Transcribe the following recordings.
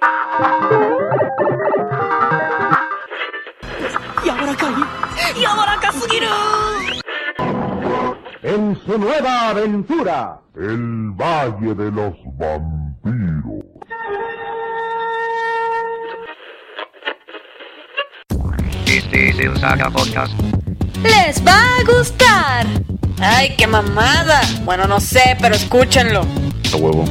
En su nueva aventura, el Valle de los Vampiros. Este es el Saga Podcast. ¡Les va a gustar! ¡Ay, qué mamada! Bueno, no sé, pero escúchenlo. A huevo.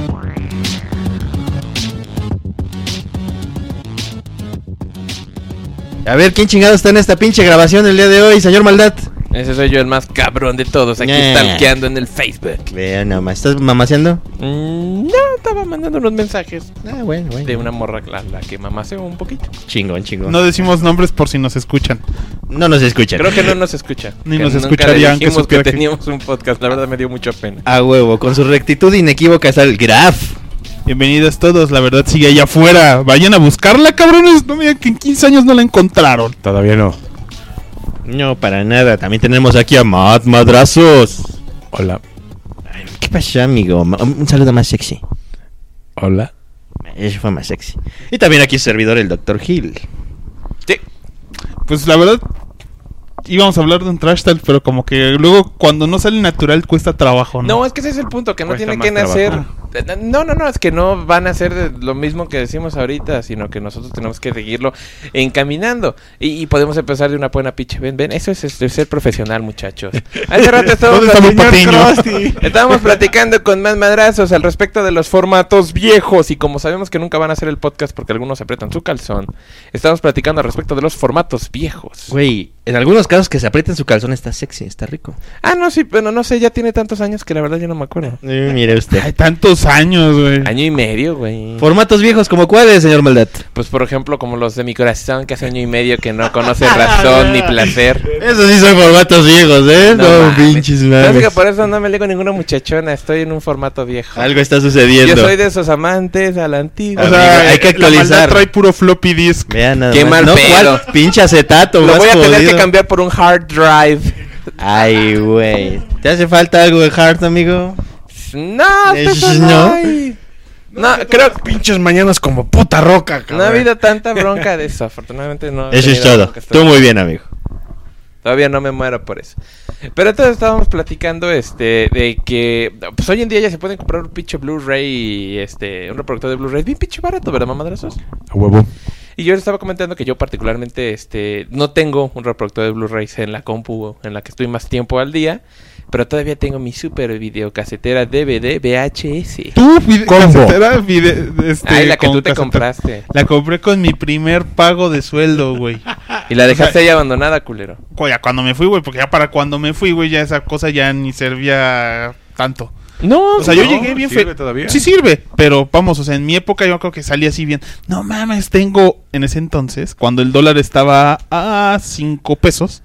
A ver, ¿quién chingado está en esta pinche grabación el día de hoy, señor Maldad? Ese soy yo, el más cabrón de todos, aquí stalkeando en el Facebook. Vean nomás, ¿estás mamaseando? No, estaba mandando unos mensajes Bueno. de una morra la que mamaseó un poquito. Chingón. No decimos nombres por si nos escuchan. No nos escuchan. Creo que no nos escucha. Ni que nos nunca escucharían, le dijimos que que teníamos un podcast, la verdad me dio mucha pena. A huevo, con su rectitud inequívoca está el Graf. Bienvenidos todos, la verdad sigue allá afuera. Vayan a buscarla, cabrones. No me digan que en 15 años no la encontraron. Todavía no. No, para nada. También tenemos aquí a Madrazos. Hola. Ay, ¿qué pasa, amigo? Un saludo más sexy. Hola. Eso fue más sexy. Y también aquí su servidor, el Dr. Hill. Sí. Pues la verdad íbamos a hablar de un trash talk, pero como que luego cuando no sale natural cuesta trabajo, ¿no? No, es que ese es el punto, que no Cuesta tiene que más nacer. trabajo. No, es que no van a hacer lo mismo que decimos ahorita, sino que nosotros tenemos que seguirlo encaminando. Y podemos empezar de una buena pinche. Ven, eso es ser profesional, muchachos. Hace rato estábamos platicando con más madrazos al respecto de los formatos viejos. Y como sabemos que nunca van a hacer el podcast porque algunos aprietan su calzón, estamos platicando al respecto de los formatos viejos. Güey, en algunos casos que se aprieten su calzón está sexy, está rico. Ah, no, sí, pero no sé, ya tiene tantos años que la verdad yo no me acuerdo. Mire usted. Hay tantos años, güey. Año y medio, güey. Formatos viejos, ¿como cuáles, señor Maldad? Pues por ejemplo como los de mi corazón, que hace año y medio que no conoce razón ni placer. Esos sí son formatos viejos, ¿eh? No, mames. pinches mames. ¿Sabes que por eso no me leo ninguna muchachona? Estoy en un formato viejo. Algo está sucediendo. Yo soy de esos amantes a la antigua. O sea, Amigo, hay que la actualizar. maldad trae puro floppy disk. Vean nada Qué más. mal No, pedo. ¿cuál pinche acetato? Lo más voy a tener jodido. que cambiar por un hard drive. Ay, güey. ¿Te hace falta algo de hard, amigo? No, ¿No? No, creo que Pinches mañanas como puta roca, cabrón. no ha habido tanta bronca de eso. Afortunadamente no. he Eso es tenido todo. broncas. Tú muy bien, amigo. Todavía no me muero por eso. Pero entonces estábamos platicando de que pues hoy en día ya se pueden comprar un pinche Blu-ray y un reproductor de Blu-ray bien pinche barato, ¿verdad, mamadrazos? A huevo. Y yo les estaba comentando que yo particularmente no tengo un reproductor de Blu-rays en la compu en la que estoy más tiempo al día, pero todavía tengo mi super videocasetera DVD VHS. Tú, Combo. casetera, Ay, la que con tú te casetera. compraste. La compré con mi primer pago de sueldo, güey. Y la dejaste ahí abandonada, culero. Ya cuando me fui, güey, porque ya para cuando me fui, güey, ya esa cosa ya ni servía tanto. No, O sea, yo llegué bien ¿sirve todavía? Sí sirve, pero vamos, o sea, en mi época yo creo que salía así bien. No mames, tengo en ese entonces, cuando el dólar estaba a 5 pesos.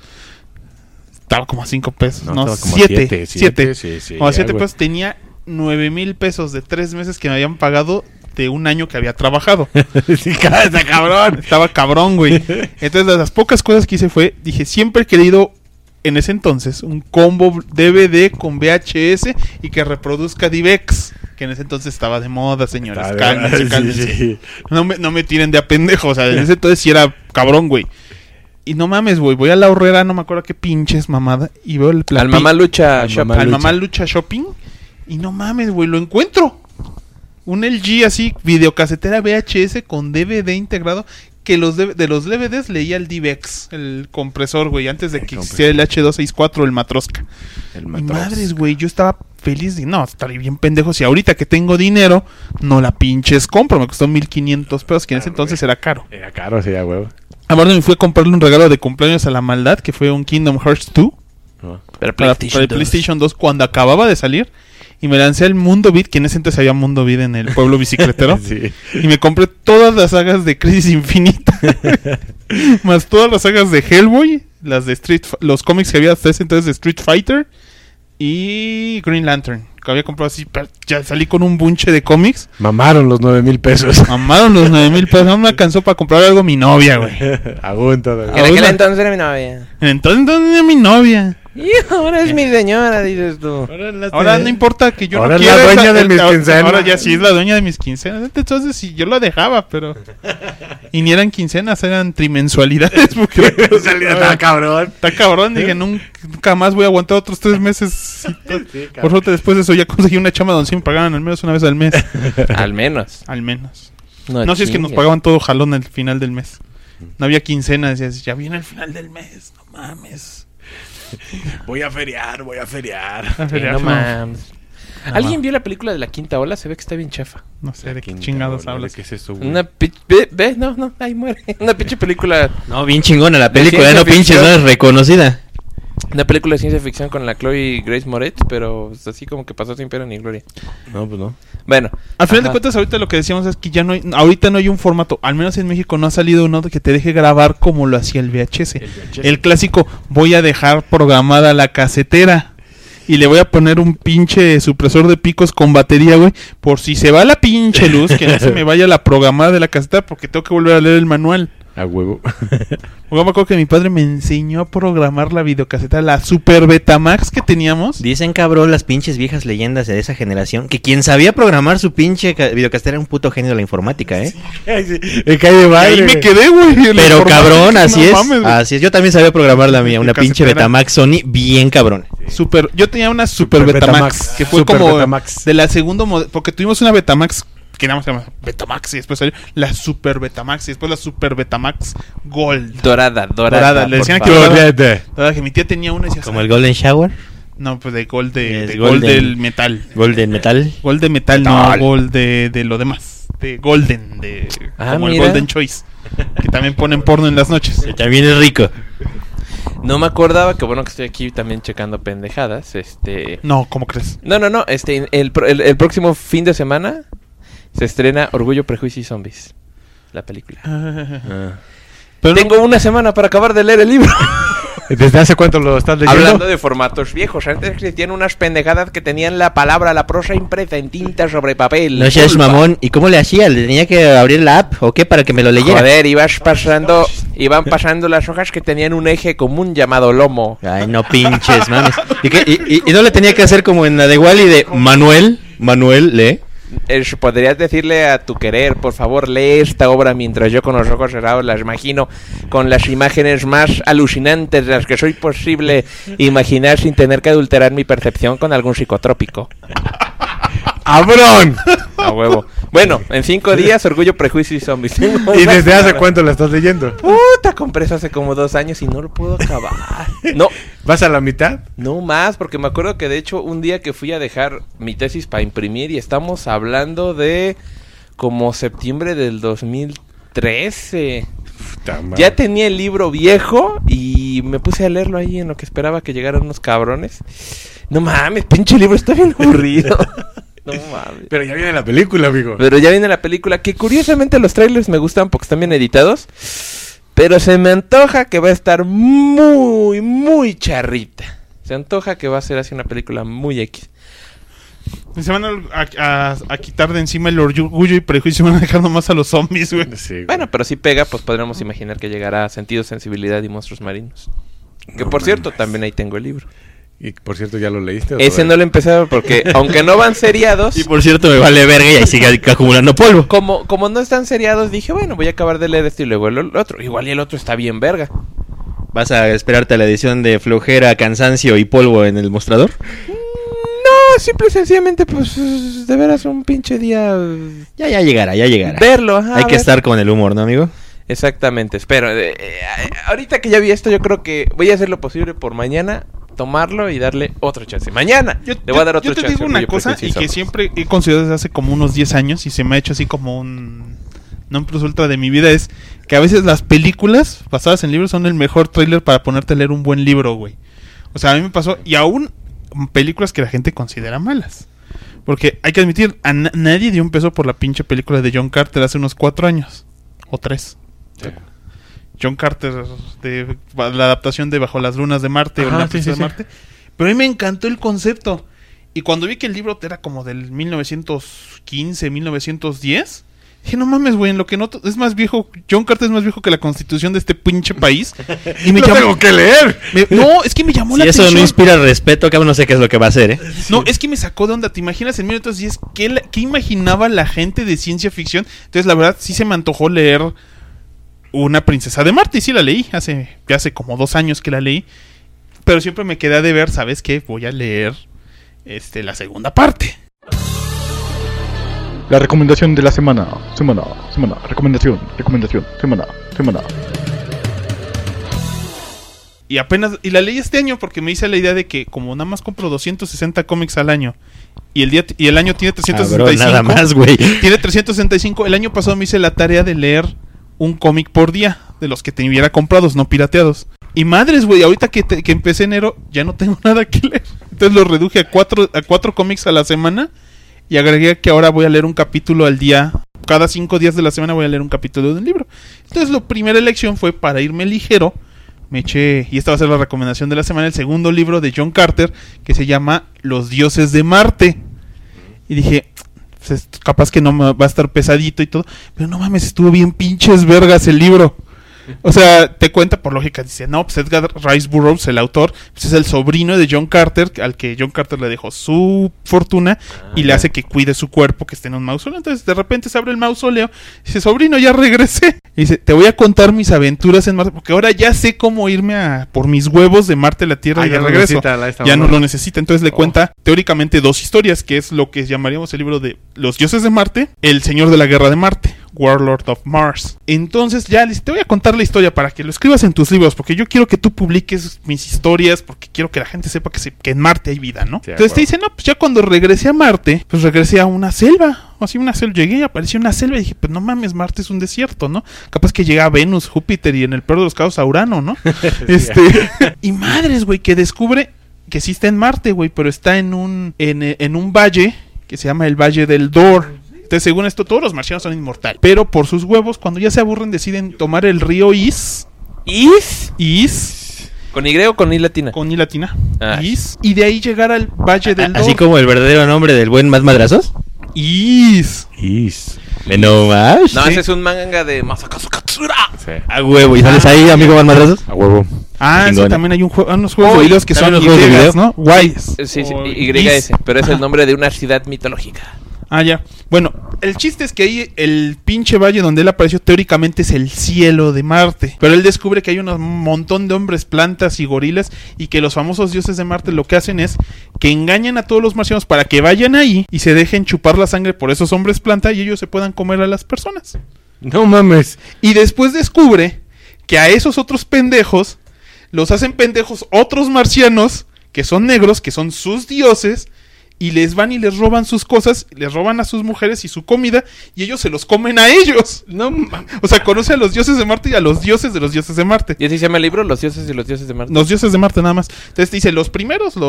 Estaba como a 5 pesos, no, estaba como 7. siete, sí, Como a 7 algo. pesos tenía 9,000 pesos de 3 meses que me habían pagado de un año que había trabajado. Sí, está cabrón. Estaba cabrón, güey. Entonces, de las pocas cosas que hice fue, dije, siempre he querido en ese entonces un combo DVD con VHS y que reproduzca DivX, que en ese entonces estaba de moda, señores. Cálmense. Sí. No me tiren de a pendejo, o sea, en ese entonces sí era cabrón, güey. Y no mames, güey, voy a la horrera, no me acuerdo qué pinches mamada, y veo Al Mamá Lucha Al Shop. Mamá al Lucha. Mamá Lucha Shopping, y no mames, güey, lo encuentro. Un LG así, videocasetera VHS con DVD integrado, que de los DVDs leía el DivX, el compresor, güey, antes de que existiera el H264, el Matroska. El Y Matroska. madres, güey, yo estaba feliz de, no, estaré bien pendejo si ahorita que tengo dinero, no la pinches compro, me costó 1,500 pesos, que en ese entonces era caro. Era caro, sí, a huevo. Aparte me fui a comprarle un regalo de cumpleaños a la maldad, que fue un Kingdom Hearts 2, Pero para el PlayStation 2, cuando acababa de salir, y me lancé al Mundo Beat, que en ese entonces había Mundo Beat en el pueblo bicicletero, Sí. y me compré todas las sagas de Crisis Infinita, más todas las sagas de Hellboy, las de los cómics que había hasta ese entonces de Street Fighter y Green Lantern, que había comprado así, pero ya salí con un bunche de cómics. Mamaron los 9,000 pesos. Mamaron los 9,000 pesos, no me alcanzó para comprar algo a mi novia, güey. Agunta, En aquel entonces era mi novia. Entonces era mi novia. Y ahora es mi señora, dices tú. Ahora no importa que yo Ahora no es la quiera dueña de mis ahora quincenas. ya sí es la dueña de mis quincenas. Entonces sí, yo lo dejaba, pero... Y ni eran quincenas, eran trimensualidades. Porque Está cabrón. está cabrón. Dije, nunca más voy a aguantar otros 3 meses. Por suerte, después de eso ya conseguí una chamba donde sí me pagaban al menos una vez al mes. Al menos. Al menos. No, si es que nos chingues. pagaban todo jalón al final del mes. No había quincena, decías, ya viene el final del mes, no mames. Voy a feriar. Sí, no mames. ¿Alguien vio la película de La Quinta Ola? Se ve que está bien chafa. No sé de qué chingados hablas. ¿Qué es eso, güey? Una ve, no, ahí muere. Una pinche película. No, bien chingona la película, ciencia no pinches, ficción. no es reconocida. Una película de ciencia ficción con la Chloe Grace Moretz, pero es así como que pasó sin pena ni gloria. No, pues no. Bueno. Al final de ajá. cuentas, ahorita lo que decíamos es que ya no hay, ahorita no hay un formato, al menos en México no ha salido uno que te deje grabar como lo hacía el VHS. El clásico, voy a dejar programada la casetera y le voy a poner un pinche supresor de picos con batería, güey, por si se va la pinche luz, que no se me vaya la programada de la casetera porque tengo que volver a leer el manual. A huevo. Yo me acuerdo que mi padre me enseñó a programar la videocaseta, la Super Betamax que teníamos. Dicen, cabrón, las pinches viejas leyendas de esa generación que quien sabía programar su pinche videocasetera era un puto genio de la informática, ¿eh? Me cae de Y madre. ahí me quedé, güey. en la Pero informática, cabrón, no así es. mames, güey. Así es. Yo también sabía programar la mía, una pinche Casetera. Betamax Sony bien cabrón. Yo tenía una Super Super Betamax, Betamax. que fue Super como Betamax. de la segunda porque tuvimos una Betamax que nada más se llama Betamax y después salió la Super Betamax y después la Super Betamax Gold. Dorada. Le por decían que favor. dorada, que mi tía tenía una y decía, Como el Golden Shower, no, pues de Gold Es de Gold Golden. del metal. Golden Metal. Gold de metal, no, Gold de lo demás. De Golden, de como el mira. Golden Choice, que también ponen porno en las noches. Que también es rico. No me acordaba, que bueno que estoy aquí también checando pendejadas. No, ¿cómo crees? No. El próximo fin de semana se estrena Orgullo, Prejuicio y Zombies. La película. Pero Tengo una semana para acabar de leer el libro. ¿Desde hace cuánto lo estás leyendo? Hablando de formatos viejos, antes existían unas pendejadas que tenían la prosa impresa en tinta sobre papel. No seas Pulpa. mamón. ¿Y cómo le hacía? ¿Le tenía que abrir la app o qué para que me lo leyera? Joder, iban pasando las hojas que tenían un eje común llamado lomo. Ay, no pinches, mames. ¿Y no le tenía que hacer como en la de Wally de Manuel, lee? Podrías decirle a tu querer, por favor, lee esta obra mientras yo con los ojos cerrados las imagino con las imágenes más alucinantes de las que soy posible imaginar sin tener que adulterar mi percepción con algún psicotrópico. ¡Abrón! A huevo. Bueno, en 5 días, Orgullo, Prejuicio y Zombies. ¿Y desde hace cuánto lo estás leyendo? Puta, compré eso hace como 2 años y no lo puedo acabar. No, ¿Vas a la mitad? no más, porque me acuerdo que de hecho un día que fui a dejar mi tesis para imprimir y estamos hablando de como septiembre del 2013. Puta madre. Ya tenía el libro viejo y me puse a leerlo ahí en lo que esperaba que llegaran unos cabrones. No mames, pinche libro está bien aburrido. No mames. Pero ya viene la película, amigo. Pero ya viene la película, que curiosamente los trailers me gustan porque están bien editados. Pero se me antoja que va a estar muy, muy charrita. Se antoja que va a ser así una película muy X. Se van a quitar de encima el orgullo y prejuicio y van a dejar nomás a los zombies, güey. Sí, güey. Bueno, pero si pega, pues podríamos imaginar que llegará a Sentido, Sensibilidad y Monstruos Marinos. Que por cierto, también ahí tengo el libro. Y por cierto, ¿ya lo leíste? o Ese todavía? no lo he empezado porque, aunque no van seriados, Y por cierto, me vale verga y ahí sigue acumulando polvo. como no están seriados, dije, bueno, voy a acabar de leer este y luego el otro. Igual y el otro está bien verga. ¿Vas a esperarte a la edición de flojera, cansancio y polvo en el mostrador? No, simple y sencillamente, pues, de veras un pinche día Ya llegará. verlo. Ajá, Hay a que ver. estar con el humor, ¿no, amigo? Exactamente, espero. Ahorita que ya vi esto, yo creo que voy a hacer lo posible por mañana, tomarlo y darle otro chance. Mañana le voy a dar otro yo te chance. digo una Orgullo, cosa Prejuicio y que Zombies. siempre he considerado desde hace como unos 10 años y se me ha hecho así como un non plus ultra de mi vida, es que a veces las películas basadas en libros son el mejor tráiler para ponerte a leer un buen libro, güey. O sea, a mí me pasó, y aún películas que la gente considera malas. Porque hay que admitir, nadie dio un peso por la pinche película de John Carter hace unos 4 años. O 3. Sí. John Carter, de la adaptación de Bajo las Lunas de Marte o Ajá, La sí, Princesa sí, de Marte. Pero a mí me encantó el concepto. Y cuando vi que el libro era como del 1915, 1910, Dije, no mames, güey, en lo que noto, es más viejo, John Carter es más viejo que la constitución de este pinche país. Y me ¡Lo tengo que leer! No, es que me llamó Si la eso atención. no inspira respeto, cabrón, no sé qué es lo que va a hacer, ¿eh? No, es que me sacó de onda. ¿Te imaginas en 1910 qué imaginaba la gente de ciencia ficción? Entonces, la verdad, sí se me antojó leer Una princesa de Marte. Y sí la leí, ya hace como 2 años que la leí. Pero siempre me quedé de ver, ¿sabes qué? Voy a leer la segunda parte. La recomendación de la semana. Recomendación, semana. Y la leí este año porque me hice la idea de que como nada más compro 260 cómics al año y el año tiene 365. Cabrón, nada más, güey. Tiene 365. El año pasado me hice la tarea de leer un cómic por día de los que tuviera comprados, no pirateados. Y madres, güey, ahorita que empecé enero ya no tengo nada que leer. Entonces lo reduje a 4 cómics a la semana y agregué que ahora voy a leer un capítulo al día. Cada 5 días de la semana voy a leer un capítulo de un libro. Entonces la primera elección fue para irme ligero. Me eché, y esta va a ser la recomendación de la semana, el segundo libro de John Carter, que se llama Los dioses de Marte. Y dije, pues, capaz que no me va a estar pesadito y todo, pero no mames, estuvo bien pinches vergas el libro. O sea, te cuenta por lógica, dice, no, pues Edgar Rice Burroughs, el autor, pues es el sobrino de John Carter, al que John Carter le dejó su fortuna y le hace que cuide su cuerpo, que esté en un mausoleo. Entonces, de repente se abre el mausoleo, y dice, sobrino, ya regresé. Y dice, te voy a contar mis aventuras en Marte, porque ahora ya sé cómo irme por mis huevos de Marte a la Tierra y de regreso. Ya no lo necesita. Entonces le cuenta teóricamente 2 historias, que es lo que llamaríamos el libro de Los dioses de Marte, El señor de la guerra de Marte, Warlord of Mars. Entonces ya te voy a contar la historia para que lo escribas en tus libros, porque yo quiero que tú publiques mis historias, porque quiero que la gente sepa que en Marte hay vida, ¿no? Sí, entonces te dice, no, pues ya cuando regresé a Marte, pues regresé a una selva, así una selva, llegué y apareció una selva y dije, pues no mames, Marte es un desierto, ¿no? Capaz que llega a Venus, Júpiter y en el peor de los casos a Urano, ¿no? Y madres, güey, que descubre que sí está en Marte, güey, pero está en un valle que se llama el Valle del Dor. Entonces, según esto, todos los marcianos son inmortales. Pero por sus huevos, cuando ya se aburren, deciden tomar el río Is. ¿Con Y o con I latina? Con I latina. Is. Y de ahí llegar al Valle del Dor. Así como el verdadero nombre del buen Más Madrazos. Is. ¿No más? No, ese es un manga de Masakazu Katsura. Sí. A huevo. ¿Y sales ahí, amigo Más Madrazos? A huevo. Sí, también hay unos juegos de videos que son unos juegos de video, ¿no? Guays. Sí, YS, pero es el nombre de una ciudad mitológica. Ya. Bueno, el chiste es que ahí el pinche valle donde él apareció teóricamente es el cielo de Marte. Pero él descubre que hay un montón de hombres, plantas y gorilas y que los famosos dioses de Marte lo que hacen es que engañan a todos los marcianos para que vayan ahí y se dejen chupar la sangre por esos hombres planta y ellos se puedan comer a las personas. No mames. Y después descubre que a esos otros pendejos los hacen pendejos otros marcianos que son negros, que son sus dioses. Y les van y les roban sus cosas, les roban a sus mujeres y su comida, y ellos se los comen a ellos. No, o sea, conoce a los dioses de Marte y a los dioses de Marte. ¿Y así se llama el libro? Los dioses y los dioses de Marte. Los dioses de Marte, nada más. Entonces te dice, los primeros,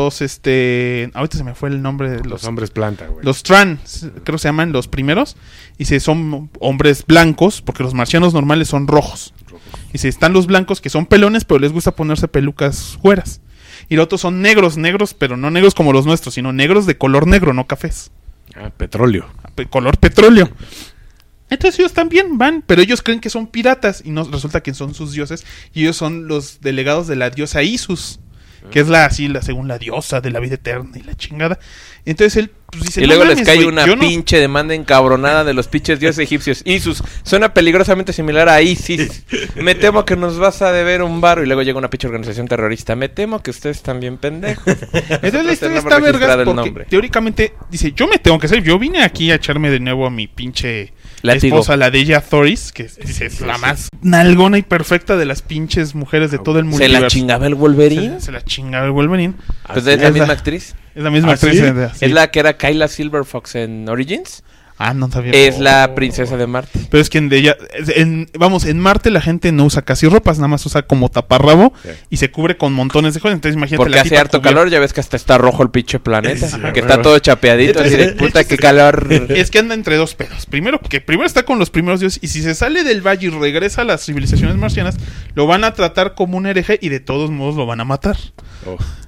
ahorita se me fue el nombre de los hombres planta, güey. Los trans, creo que se llaman los primeros. Y se son hombres blancos, porque los marcianos normales son rojos. Y se están los blancos que son pelones, pero les gusta ponerse pelucas güeras. Y los otros son negros, pero no negros como los nuestros, sino negros de color negro, no cafés. Petróleo. Color petróleo. Entonces ellos también van, pero ellos creen que son piratas y no resulta que son sus dioses y ellos son los delegados de la diosa Isis, que es según la diosa de la vida eterna y la chingada. Entonces él pues, dice, y luego les cae una pinche demanda encabronada de los pinches dioses egipcios. Isis, suena peligrosamente similar a Isis. Me temo que nos vas a deber un varo. Y luego llega una pinche organización terrorista. Me temo que ustedes están bien pendejos. Entonces la historia está vergas porque teóricamente dice, yo me tengo que hacer, yo vine aquí a echarme de nuevo a mi pinche esposa, la de ella Thoris, que dice, es la más nalgona y perfecta de las pinches mujeres de todo el mundo. ¿Se la chingaba el Wolverine? Se la chingaba el Wolverine. Pues es la misma actriz. Es la misma actriz. ¿Sí? Es la que era Kyla Silverfox en Origins. No sabía. Es la princesa de Marte. Pero es que en Marte la gente no usa casi ropas, nada más usa como taparrabo y se cubre con montones de cosas. Entonces imagínate. Porque hace harto calor, ya ves que hasta está rojo el pinche planeta. Que está todo chapeadito. Así de puta, qué calor. Es que anda entre dos pedos. Primero está con los primeros dioses. Y si se sale del valle y regresa a las civilizaciones marcianas, lo van a tratar como un hereje y de todos modos lo van a matar.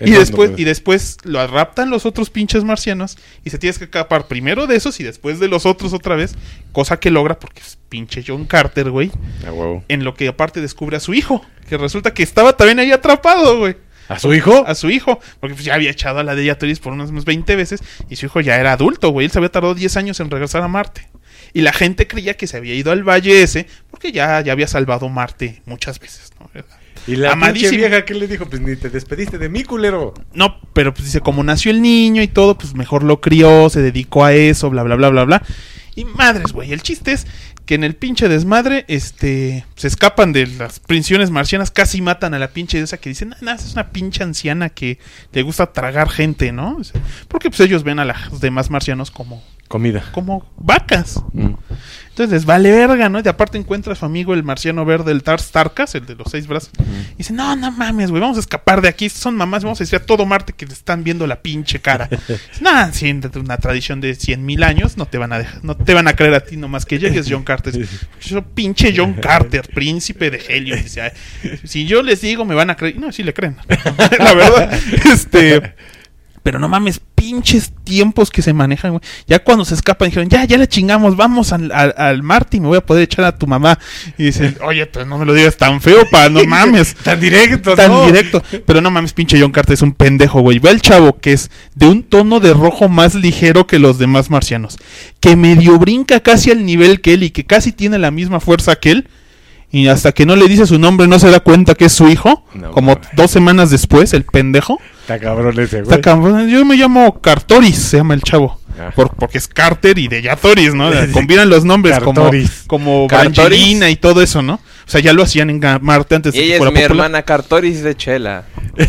Y después lo raptan los otros pinches marcianos y se tienes que escapar primero de esos y después de los otros otra vez, cosa que logra porque es pinche John Carter, güey. A huevo. En lo que aparte descubre a su hijo, que resulta que estaba también ahí atrapado, güey. ¿A su hijo? A su hijo, porque pues ya había echado a la Deja Toris por unas 20 veces y su hijo ya era adulto, güey. Él se había tardado 10 años en regresar a Marte. Y la gente creía que se había ido al valle ese porque ya había salvado Marte muchas veces, ¿no? Y la pinche Amadísimo. vieja que le dijo, pues ni te despediste de mí, culero. No, pero pues dice, como nació el niño y todo, pues mejor lo crió, se dedicó a eso, bla, bla, bla, bla, bla. Y madres, güey, el chiste es que en el pinche desmadre, se escapan de las prisiones marcianas, casi matan a la pinche esa que dicen, nada, es una pinche anciana que le gusta tragar gente, ¿no? O sea, porque pues ellos ven a los demás marcianos como Comida. vacas. Entonces les vale verga, ¿no? Y aparte encuentra a su amigo el marciano verde, el Tarkas, el de los 6 brazos. Y dice, no mames, güey, vamos a escapar de aquí. Son mamás, vamos a decir a todo Marte que le están viendo la pinche cara. Nada, sí, una tradición de 100,000 años, no te van a creer a ti nomás que llegues John Carter. Yo, pinche John Carter, príncipe de Helio. Dice, ay, si yo les digo, me van a creer. No, sí le creen. La verdad, pero no mames, pinches tiempos que se manejan, güey. Ya cuando se escapan dijeron, ya la chingamos, vamos al Marte y me voy a poder echar a tu mamá. Y dicen, oye, pues no me lo digas tan feo, no mames. Tan directo, Tan ¿no? directo. Pero no mames, pinche John Carter es un pendejo, güey. Ve al chavo que es de un tono de rojo más ligero que los demás marcianos. Que medio brinca casi al nivel que él y que casi tiene la misma fuerza que él. Y hasta que no le dice su nombre no se da cuenta que es su hijo. No, como mames. 2 semanas después, el pendejo. Está cabrón ese, güey. Está cabrón. Yo me llamo Cartoris, se llama el chavo. Ah. Porque es Carter y de Yatoris, ¿no? Combinan los nombres Cartoris. como Cartoris. Brangelina y todo eso, ¿no? O sea, ya lo hacían en Marte antes Y de que ella es fuera mi popular. hermana Cartoris de Chela.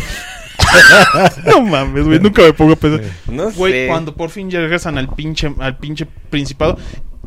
No mames, güey, nunca me pongo a pensar. No Güey, sé. cuando por fin ya regresan al pinche principado,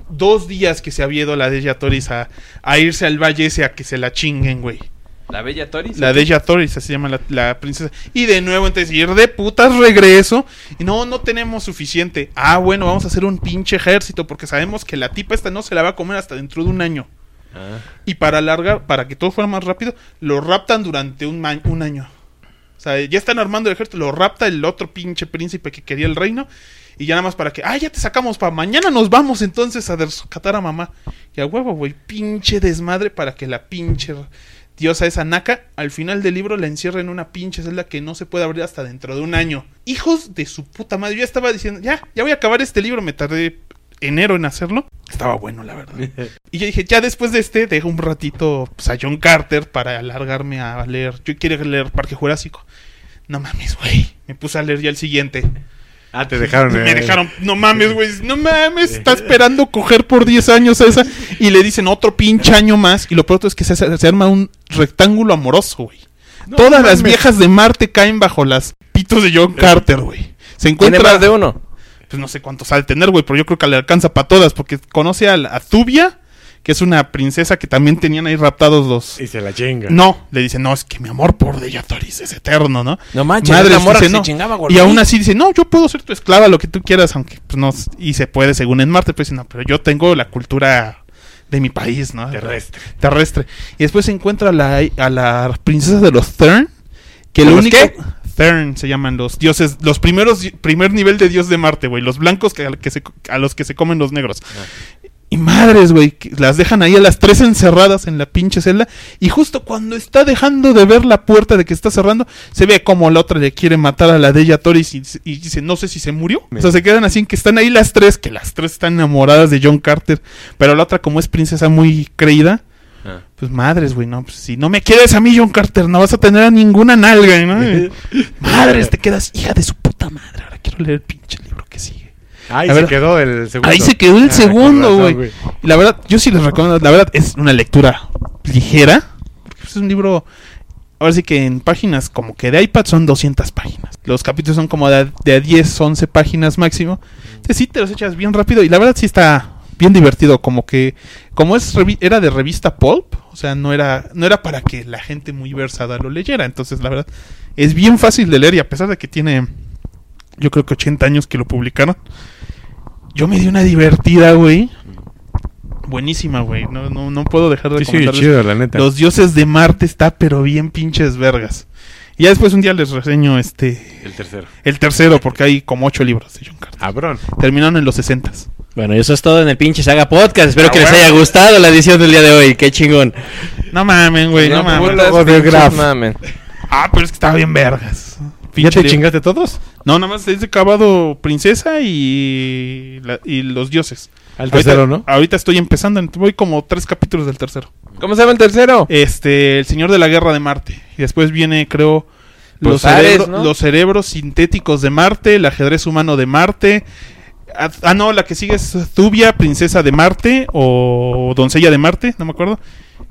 2 días que se había ido la Deja Toris a irse al valle ese a que se la chinguen, güey. ¿La Bella Toris? La Deja Toris, así se llama la princesa. Y de nuevo, entonces, ir de putas regreso. Y no tenemos suficiente. Ah, bueno, vamos a hacer un pinche ejército. Porque sabemos que la tipa esta no se la va a comer hasta dentro de un año. Ah. Y para alargar, para que todo fuera más rápido, lo raptan durante un año. O sea, ya están armando el ejército, lo rapta el otro pinche príncipe que quería el reino. Y ya nada más para que, ya te sacamos para mañana nos vamos entonces a rescatar a mamá. Y a huevo, güey, pinche desmadre para que la pinche diosa esa Naka, al final del libro la encierra en una pinche celda que no se puede abrir hasta dentro de un año. Hijos de su puta madre. Yo ya estaba diciendo, ya voy a acabar este libro, me tardé enero en hacerlo. Estaba bueno, la verdad. Y yo dije, ya después de dejo un ratito pues, a John Carter para alargarme a leer. Yo quiero leer Parque Jurásico. No mames, güey. Me puse a leer ya el siguiente. Ah, te dejaron. Me dejaron, no mames, güey, no mames, está esperando coger por 10 años esa. Y le dicen otro pinche año más. Y lo peor es que se arma un rectángulo amoroso, güey. No Todas las mames. viejas de Marte caen bajo las pitos de John Carter, güey. Se ¿Tiene encuentra. más de uno? Pues no sé cuántos ha de tener, güey, pero yo creo que le alcanza para todas. Porque conoce a Zubia, que es una princesa que también tenían ahí raptados los. Y se la chinga. No, le dice, no, es que mi amor por Deja Toris es eterno, ¿no? No manches, Madres, esa morra dice, que se no. chingaba, Y gordito. aún así dice, no, yo puedo ser tu esclava, lo que tú quieras, aunque pues no, y se puede según en Marte, pues no, pero yo tengo la cultura de mi país, ¿no? Terrestre. Y después se encuentra a la princesa de los Thern, que lo ¿Los único... qué? Thern se llaman los dioses, los primer nivel de dios de Marte, güey, los blancos a los que se comen los negros. Y madres, güey, que las dejan ahí a las 3 encerradas en la pinche celda. Y justo cuando está dejando de ver la puerta de que está cerrando, se ve como la otra le quiere matar a la Deja Toris y dice, no sé si se murió. O sea, se quedan así en que están ahí las 3, que las 3 están enamoradas de John Carter. Pero la otra, como es princesa muy creída, pues madres, güey, no, pues si no me quieres a mí, John Carter, no vas a tener a ninguna nalga, ¿no? Madres, te quedas, hija de su puta madre. Ahora quiero leer el pinche libro que sigue. Ahí A se ver. quedó el segundo. Ahí se quedó el segundo, con razón, güey. Y la verdad, yo sí les recomiendo, la verdad, es una lectura ligera. Porque es un libro, ahora sí que en páginas como que de iPad son 200 páginas. Los capítulos son como de 10, 11 páginas máximo. Entonces sí te los echas bien rápido y la verdad sí está bien divertido. Como era de revista Pulp, o sea, no era para que la gente muy versada lo leyera. Entonces la verdad, es bien fácil de leer y a pesar de que tiene, yo creo que 80 años que lo publicaron, yo me di una divertida, güey. Buenísima, güey. No puedo dejar de Sí, comentar. chido, la neta. Los dioses de Marte está pero bien pinches vergas. Y ya después un día les reseño El tercero. el tercero, porque hay como 8 libros de John Carter. Cabrón. Terminaron en los 60s. Bueno, y eso es todo en el pinche Saga Podcast. Espero que les bueno. haya gustado la edición del día de hoy. Qué chingón. No mamen, güey, no mamen. putas luego de pinches Graf. mamen. Ah, pero es que estaba bien vergas. ¿Ya Pinche te libro. chingaste todos? No, nada más es de acabado Princesa y los dioses. Al tercero, ¿no? Ahorita estoy empezando, voy como 3 capítulos del tercero. ¿Cómo se llama el tercero? El Señor de la Guerra de Marte. Y después viene, creo, Pues Ares, ¿no? los cerebros sintéticos de Marte, el ajedrez humano de Marte. No, la que sigue es Zubia, princesa de Marte, o doncella de Marte, no me acuerdo.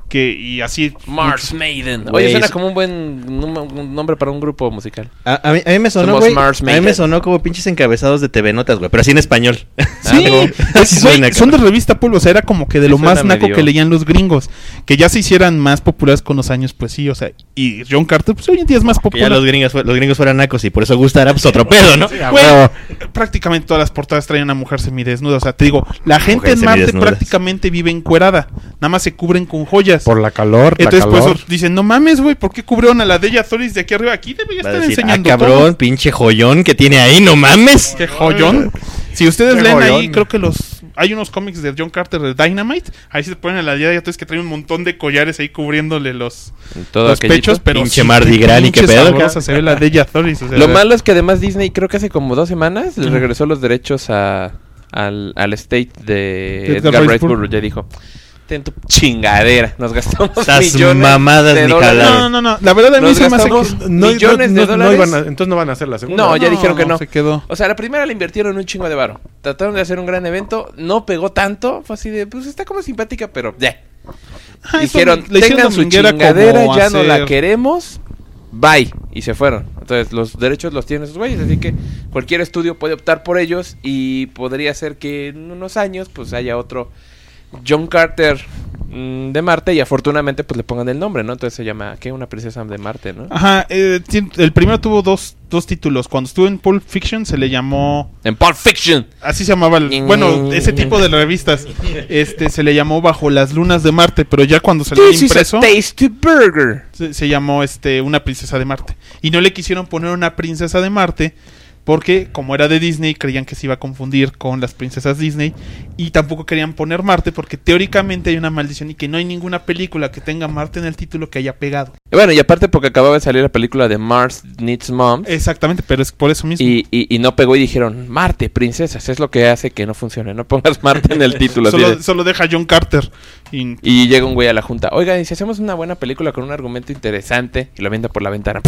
Y así. Mars Maiden. Güey, Oye, suena es- como un nombre para un grupo musical. A mí me sonó, Somos güey. Mars A mí Maiden. me sonó como pinches encabezados de TV Notas, güey. Pero así en español. Sí, Así güey, suena, son de cabrón. revista Pulp, o sea, era como que de lo Suena más naco medio- que leían los gringos. Que ya se hicieran más populares con los años, pues sí, o sea. Y John Carter, pues hoy en día es más Que ya popular. los gringos fueran nacos y por eso gustara, pues otro pedo, ¿no? Güey, prácticamente todas las portadas traen a una mujer semidesnuda. O sea, te digo, la gente Mujeres en Marte semidesnudas. prácticamente vive encuerada. Nada más se cubren con joyas. Por la calor, Entonces, la pues calor. dicen, no mames, güey, ¿por qué cubrieron a la Deja Thoris de aquí arriba? Aquí debería Va a estar decir, enseñando cabrón, todo. pinche joyón que tiene ahí, no mames. Qué joyón. Si ustedes Qué leen ahí, joyón. creo que hay unos cómics de John Carter de Dynamite. Ahí se ponen a la Deja Thoris que trae un montón de collares ahí cubriéndole los Todo los aquellito. pechos, pero Pinche Mardi Gras, ni qué pinche pedo, sabrosa cabrón. se ve la Deja Thoris. O sea, Lo malo es que además Disney, creo que hace como 2 semanas, le Ujú. regresó los derechos al estate de Edgar Edgar Rice Rice Burroughs. Burroughs. Ya dijo, ten tu chingadera. Nos gastamos Esas millones mamadas de ni dólares. jalar. No. La verdad a mí Nos se me hace gastamos que... millones de dólares. Entonces no van a hacer la segunda. No, ya dijeron que no. Se quedó. O sea, la primera le invirtieron un chingo de varo. Trataron de hacer un gran evento, no pegó tanto. Fue así de, pues está como simpática, pero ya. Ah, eso Dijeron, le hicieron tengan su dominguera chingadera, como ya no la hacer- queremos. Bye. Y se fueron. Entonces, los derechos los tienen esos güeyes. Así que cualquier estudio puede optar por ellos. Y podría ser que en unos años, pues haya otro John Carter de Marte. Y afortunadamente, pues le pongan el nombre, ¿no? Entonces se llama, ¿qué? Una princesa de Marte, ¿no? Ajá, el primero tuvo dos títulos. Cuando estuvo en Pulp Fiction se le llamó... En Pulp Fiction. Así se llamaba, bueno, ese tipo de revistas. Se le llamó Bajo las Lunas de Marte, pero ya cuando salió This is impreso a tasty burger. se llamó Una Princesa de Marte. Y no le quisieron poner Una Princesa de Marte porque como era de Disney creían que se iba a confundir con las princesas Disney y tampoco querían poner Marte porque teóricamente hay una maldición y que no hay ninguna película que tenga Marte en el título que haya pegado. Bueno, y aparte porque acababa de salir la película de Mars Needs Moms. Exactamente, pero es por eso mismo. Y no pegó y dijeron, Marte, princesas, es lo que hace que no funcione. No pongas Marte en el título. así de- Solo deja John Carter. Y llega un güey a la junta. Oiga, ¿y si hacemos una buena película con un argumento interesante? Y lo avienta por la ventana.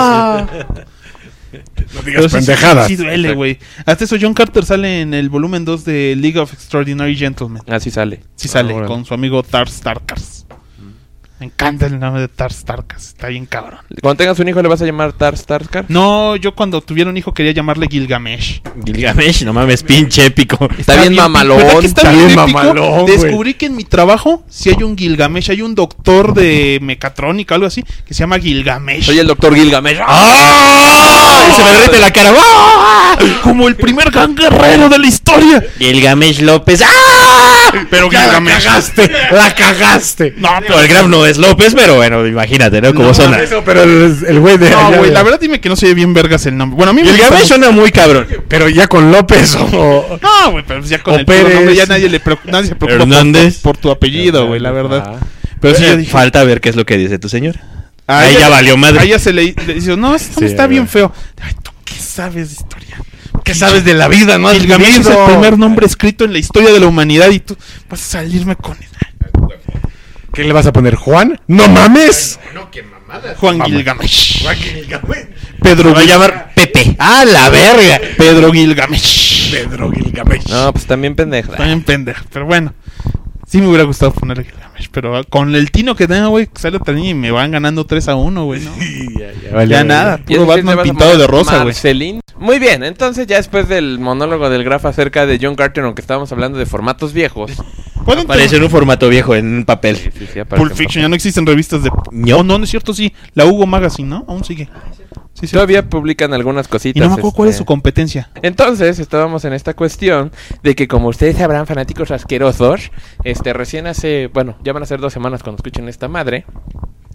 No Pero digas sí, pendejadas. sí duele, güey. Hasta eso John Carter sale en el volumen 2 de League of Extraordinary Gentlemen. Así sale. Sí sale, órale. con su amigo Tars Starkers. Me encanta el nombre de Tars Starkers. Está bien cabrón. Cuando tengas un hijo, ¿le vas a llamar Starkar? No, yo cuando tuviera un hijo quería llamarle Gilgamesh. Gilgamesh, no mames, pinche épico. Está bien mamalón. ¿Verdad que está bien épico? mamalón, güey. Descubrí que en mi trabajo si hay un Gilgamesh, hay un doctor de mecatrónica, algo así, que se llama Gilgamesh. Soy el doctor Gilgamesh. ¡Ah! Y se me derrite la cara. ¡Ah! Como el primer gran guerrero de la historia. Gilgamesh López. ¡Ah! Pero Ya la Gilgamesh. cagaste, la cagaste. No, No, el Graf no es López, pero bueno, imagínate, ¿no? Cómo No, suena. Eso, pero el güey de No, allá güey, de- la verdad dime que no se oye bien vergas el nombre. Bueno, a mí me Gilgamesh gusta suena muy cabrón. Pero ya con López o... mucho. No, güey, pero pues ya con O el puro Pérez. nombre ya nadie se preocupa Hernández. por tu apellido, güey, la verdad. Ah. Pero sí, yo dije, Falta ver qué es lo que dice tu señor. a Ahí ella- ya valió madre. A ella se le dice, no, esto Sí, está bien güey. feo. Ay, ¿tú qué sabes de historia? ¿Qué sabes de la vida, no? Gilgamesh es el primer nombre escrito en la historia de la humanidad y tú vas a salirme con él. ¿Qué le vas a poner? ¿Juan? ¡No mames! Juan Gilgamesh. Pedro Pedro va a llamar Pepe. ¡Ah, la verga! Pedro Gilgamesh. Pedro Gilgamesh. No, pues también pendeja. También pendejo, pero bueno. Sí me hubiera gustado ponerle Gilgamesh, pero con el tino que tengo, güey, sale otra niña y me van ganando 3-1, güey, ¿no? Ya nada, ¿Y puro ese sí te Batman vas a pintado poner de rosa, güey. Marceline? Muy bien, entonces ya después del monólogo del Graf acerca de John Carter, aunque estábamos hablando de formatos viejos. ¿Pueden Aparece en un formato viejo, en un papel. Sí, aparece Pulp en Fiction, ya no existen revistas de... No. Oh, no, no es cierto, sí. La Hugo Magazine, ¿no? Aún sigue. Sí, sí. Todavía publican algunas cositas. Y no me acuerdo cuál es este. su competencia. Entonces, estábamos en esta cuestión de que, como ustedes sabrán, fanáticos asquerosos, recién hace, bueno, ya van a ser 2 semanas cuando escuchen esta madre,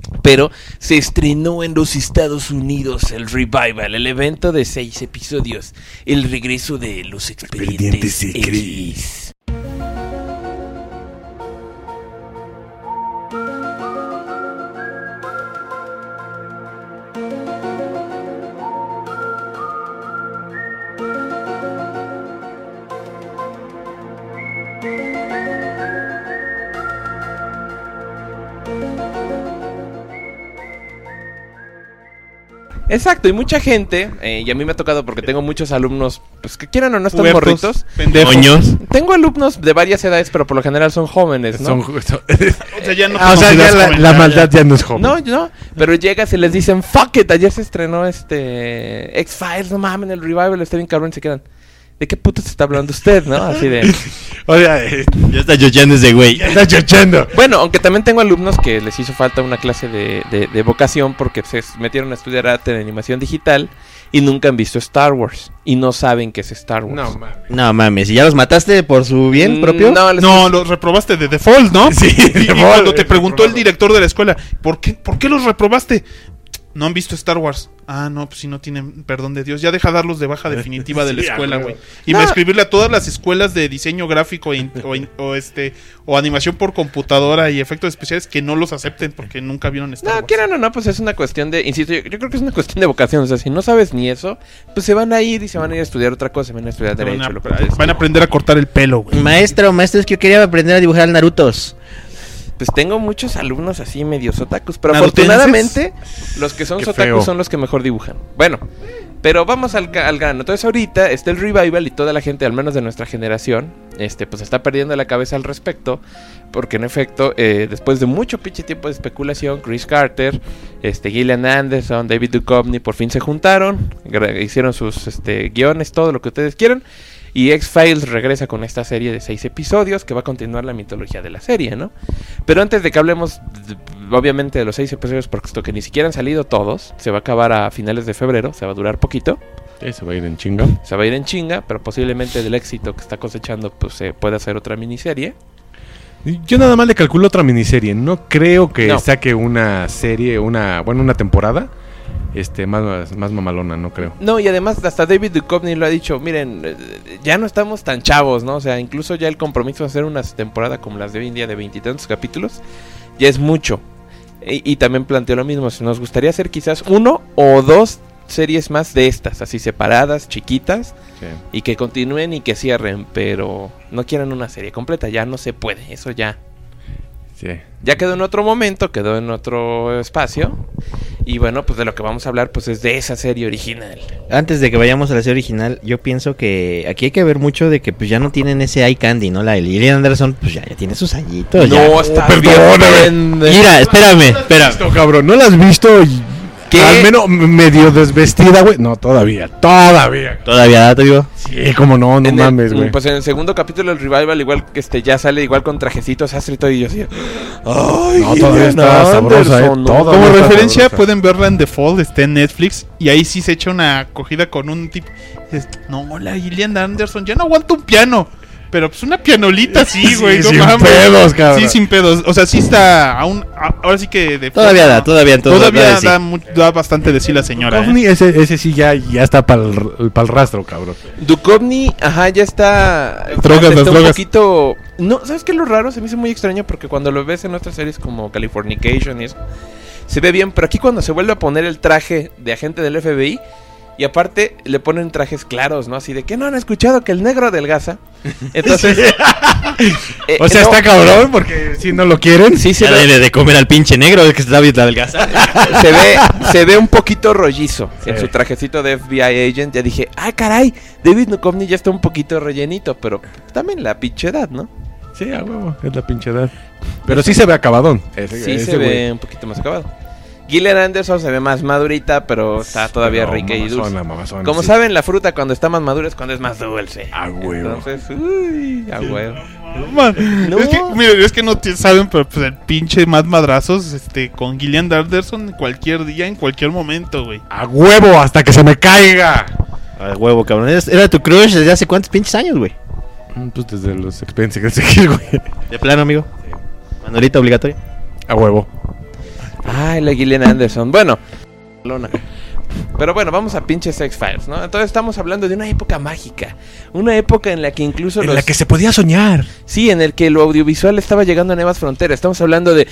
Pero se estrenó en los Estados Unidos el Revival, el evento de 6 episodios, el regreso de los Expedientes X. Exacto, y mucha gente, y a mí me ha tocado porque tengo muchos alumnos, pues que quieran o no están Puertos, morritos. pendejos. Coños. Tengo alumnos de varias edades, pero por lo general son jóvenes, ¿no? O sea, ya no o sea, ya consideras joven, la maldad ya no es joven. No, pero llegas y les dicen, fuck it, ayer se estrenó X-Files, no mames, el revival está bien cabrón, y se quedan, ¿de qué puto se está hablando usted, no? Así de... O sea, Ya está chocheando ese güey. ya está chochando. Bueno, aunque también tengo alumnos que les hizo falta una clase de vocación porque se metieron a estudiar arte de animación digital y nunca han visto Star Wars y no saben qué es Star Wars. No, mames. No mames, ¿y ya los mataste por su bien propio? No, No, los reprobaste de default, ¿no? Sí, Y default, cuando te preguntó el reprobado. director de la escuela, ¿por qué los reprobaste? No han visto Star Wars. Ah, no, pues si no tienen perdón de Dios. Ya deja darlos de baja definitiva de la Sí, escuela, a güey. huevo. Y me escribirle a todas las escuelas de diseño gráfico o animación por computadora y efectos especiales que no los acepten porque nunca vieron Star Wars. No, quieran o no, pues es una cuestión de, insisto, yo creo que es una cuestión de vocación. O sea, si no sabes ni eso, pues se van a ir y se van a ir a estudiar otra cosa, se van a estudiar derecho. lo que ustedes Van a aprender a cortar el pelo, güey. Maestro, es que yo quería aprender a dibujar Narutos. Pues tengo muchos alumnos así medios otakus, pero ¿Narutenses? afortunadamente los que son Qué otakus feo. son los que mejor dibujan. Bueno, pero vamos al grano. Entonces ahorita está el revival y toda la gente, al menos de nuestra generación, pues está perdiendo la cabeza al respecto, porque en efecto, después de mucho pinche tiempo de especulación, Chris Carter, Gillian Anderson, David Duchovny por fin se juntaron, hicieron sus guiones, todo lo que ustedes quieran. Y X-Files regresa con esta serie de 6 episodios que va a continuar la mitología de la serie, ¿no? Pero antes de que hablemos, obviamente, de los 6 episodios, porque esto que ni siquiera han salido todos, se va a acabar a finales de febrero, se va a durar poquito, Se va a ir en chinga. se va a ir en chinga, pero posiblemente del éxito que está cosechando, pues se puede hacer otra miniserie. Yo nada más le calculo otra miniserie. No creo que No. saque una serie, una temporada más mamalona, no creo. No, y además hasta David Duchovny lo ha dicho, miren, ya no estamos tan chavos, ¿no? O sea, incluso ya el compromiso de hacer una temporada como las de hoy en día de 20 y tantos capítulos, ya es mucho. Y también planteó lo mismo, si nos gustaría hacer quizás 1 o 2 series más de estas, así separadas, chiquitas, Sí. y que continúen y que cierren, pero no quieran una serie completa, ya no se puede, eso ya. Sí. Ya quedó en otro momento, quedó en otro espacio. Y bueno, pues de lo que vamos a hablar pues es de esa serie original. Antes de que vayamos a la serie original, yo pienso que aquí hay que ver mucho de que pues ya no tienen ese eye candy, ¿no? La de Gillian Anderson, pues ya tiene sus añitos. ya. está perdóname. Mira, espérame. Esto, cabrón, ¿no la has visto? ¿Qué? Al menos medio desvestida, güey. No, todavía. Todavía, te digo. Sí, como no mames, güey. Pues en el segundo capítulo del revival, igual que ya sale igual con trajecitos Astrid y todo, y yo así. ¡Ay! No, todavía está sabrosa, Anderson, ¿no? todo. Como está referencia, sabrosa. pueden verla en Default, está en Netflix. Y ahí sí se echa una acogida con un tipo. No, la Gillian Anderson, ya no aguanta un piano. Pero pues una pianolita sí, güey. no sin mames. pedos, cabrón. Sí, sin pedos. O sea, sí está ahora sí que Todavía da, da, da bastante de sí la señora. Duchovny, ese sí ya está para el rastro, cabrón. Duchovny, ajá, ya está. Drogas, está las un drogas. poquito. No, ¿sabes qué es lo raro? Se me hizo muy extraño porque cuando lo ves en otras series como Californication y eso, se ve bien, pero aquí cuando se vuelve a poner el traje de agente del FBI. Y aparte le ponen trajes claros, ¿no? Así de que no han escuchado que el negro adelgaza. Entonces... O sea, no, está cabrón porque si no lo quieren. Sí, Ya debe de comer al pinche negro que está bien adelgaza. se ve un poquito rollizo en su trajecito de FBI agent. Ya dije, ¡ah, caray! David Duchovny ya está un poquito rellenito, pero también la pinche edad, ¿no? Sí, a huevo, es la pinche edad. Pero sí se ve acabadón. Sí, se ve un poquito más acabado. Gillian Anderson se ve más madurita, pero está todavía rica y dulce. Mamazona, Como sí. saben, la fruta cuando está más madura es cuando es más dulce. A huevo. Entonces, uy, a huevo. Man, No. Es que, miren, es que no saben, pero pues el pinche más madrazos con Gillian Anderson cualquier día, en cualquier momento, güey. A huevo, hasta que se me caiga. A huevo, cabrón. Era tu crush desde hace cuántos pinches años, güey. Pues desde los Expedientes X, güey. De plano, amigo. Manolita obligatoria. A huevo. Ay, la Gillian Anderson. Bueno, pero bueno, vamos a pinches X-Files, ¿no? Entonces estamos hablando de una época mágica. Una época en la que incluso En la que se podía soñar. Sí, en el que lo audiovisual estaba llegando a nuevas fronteras. Estamos hablando de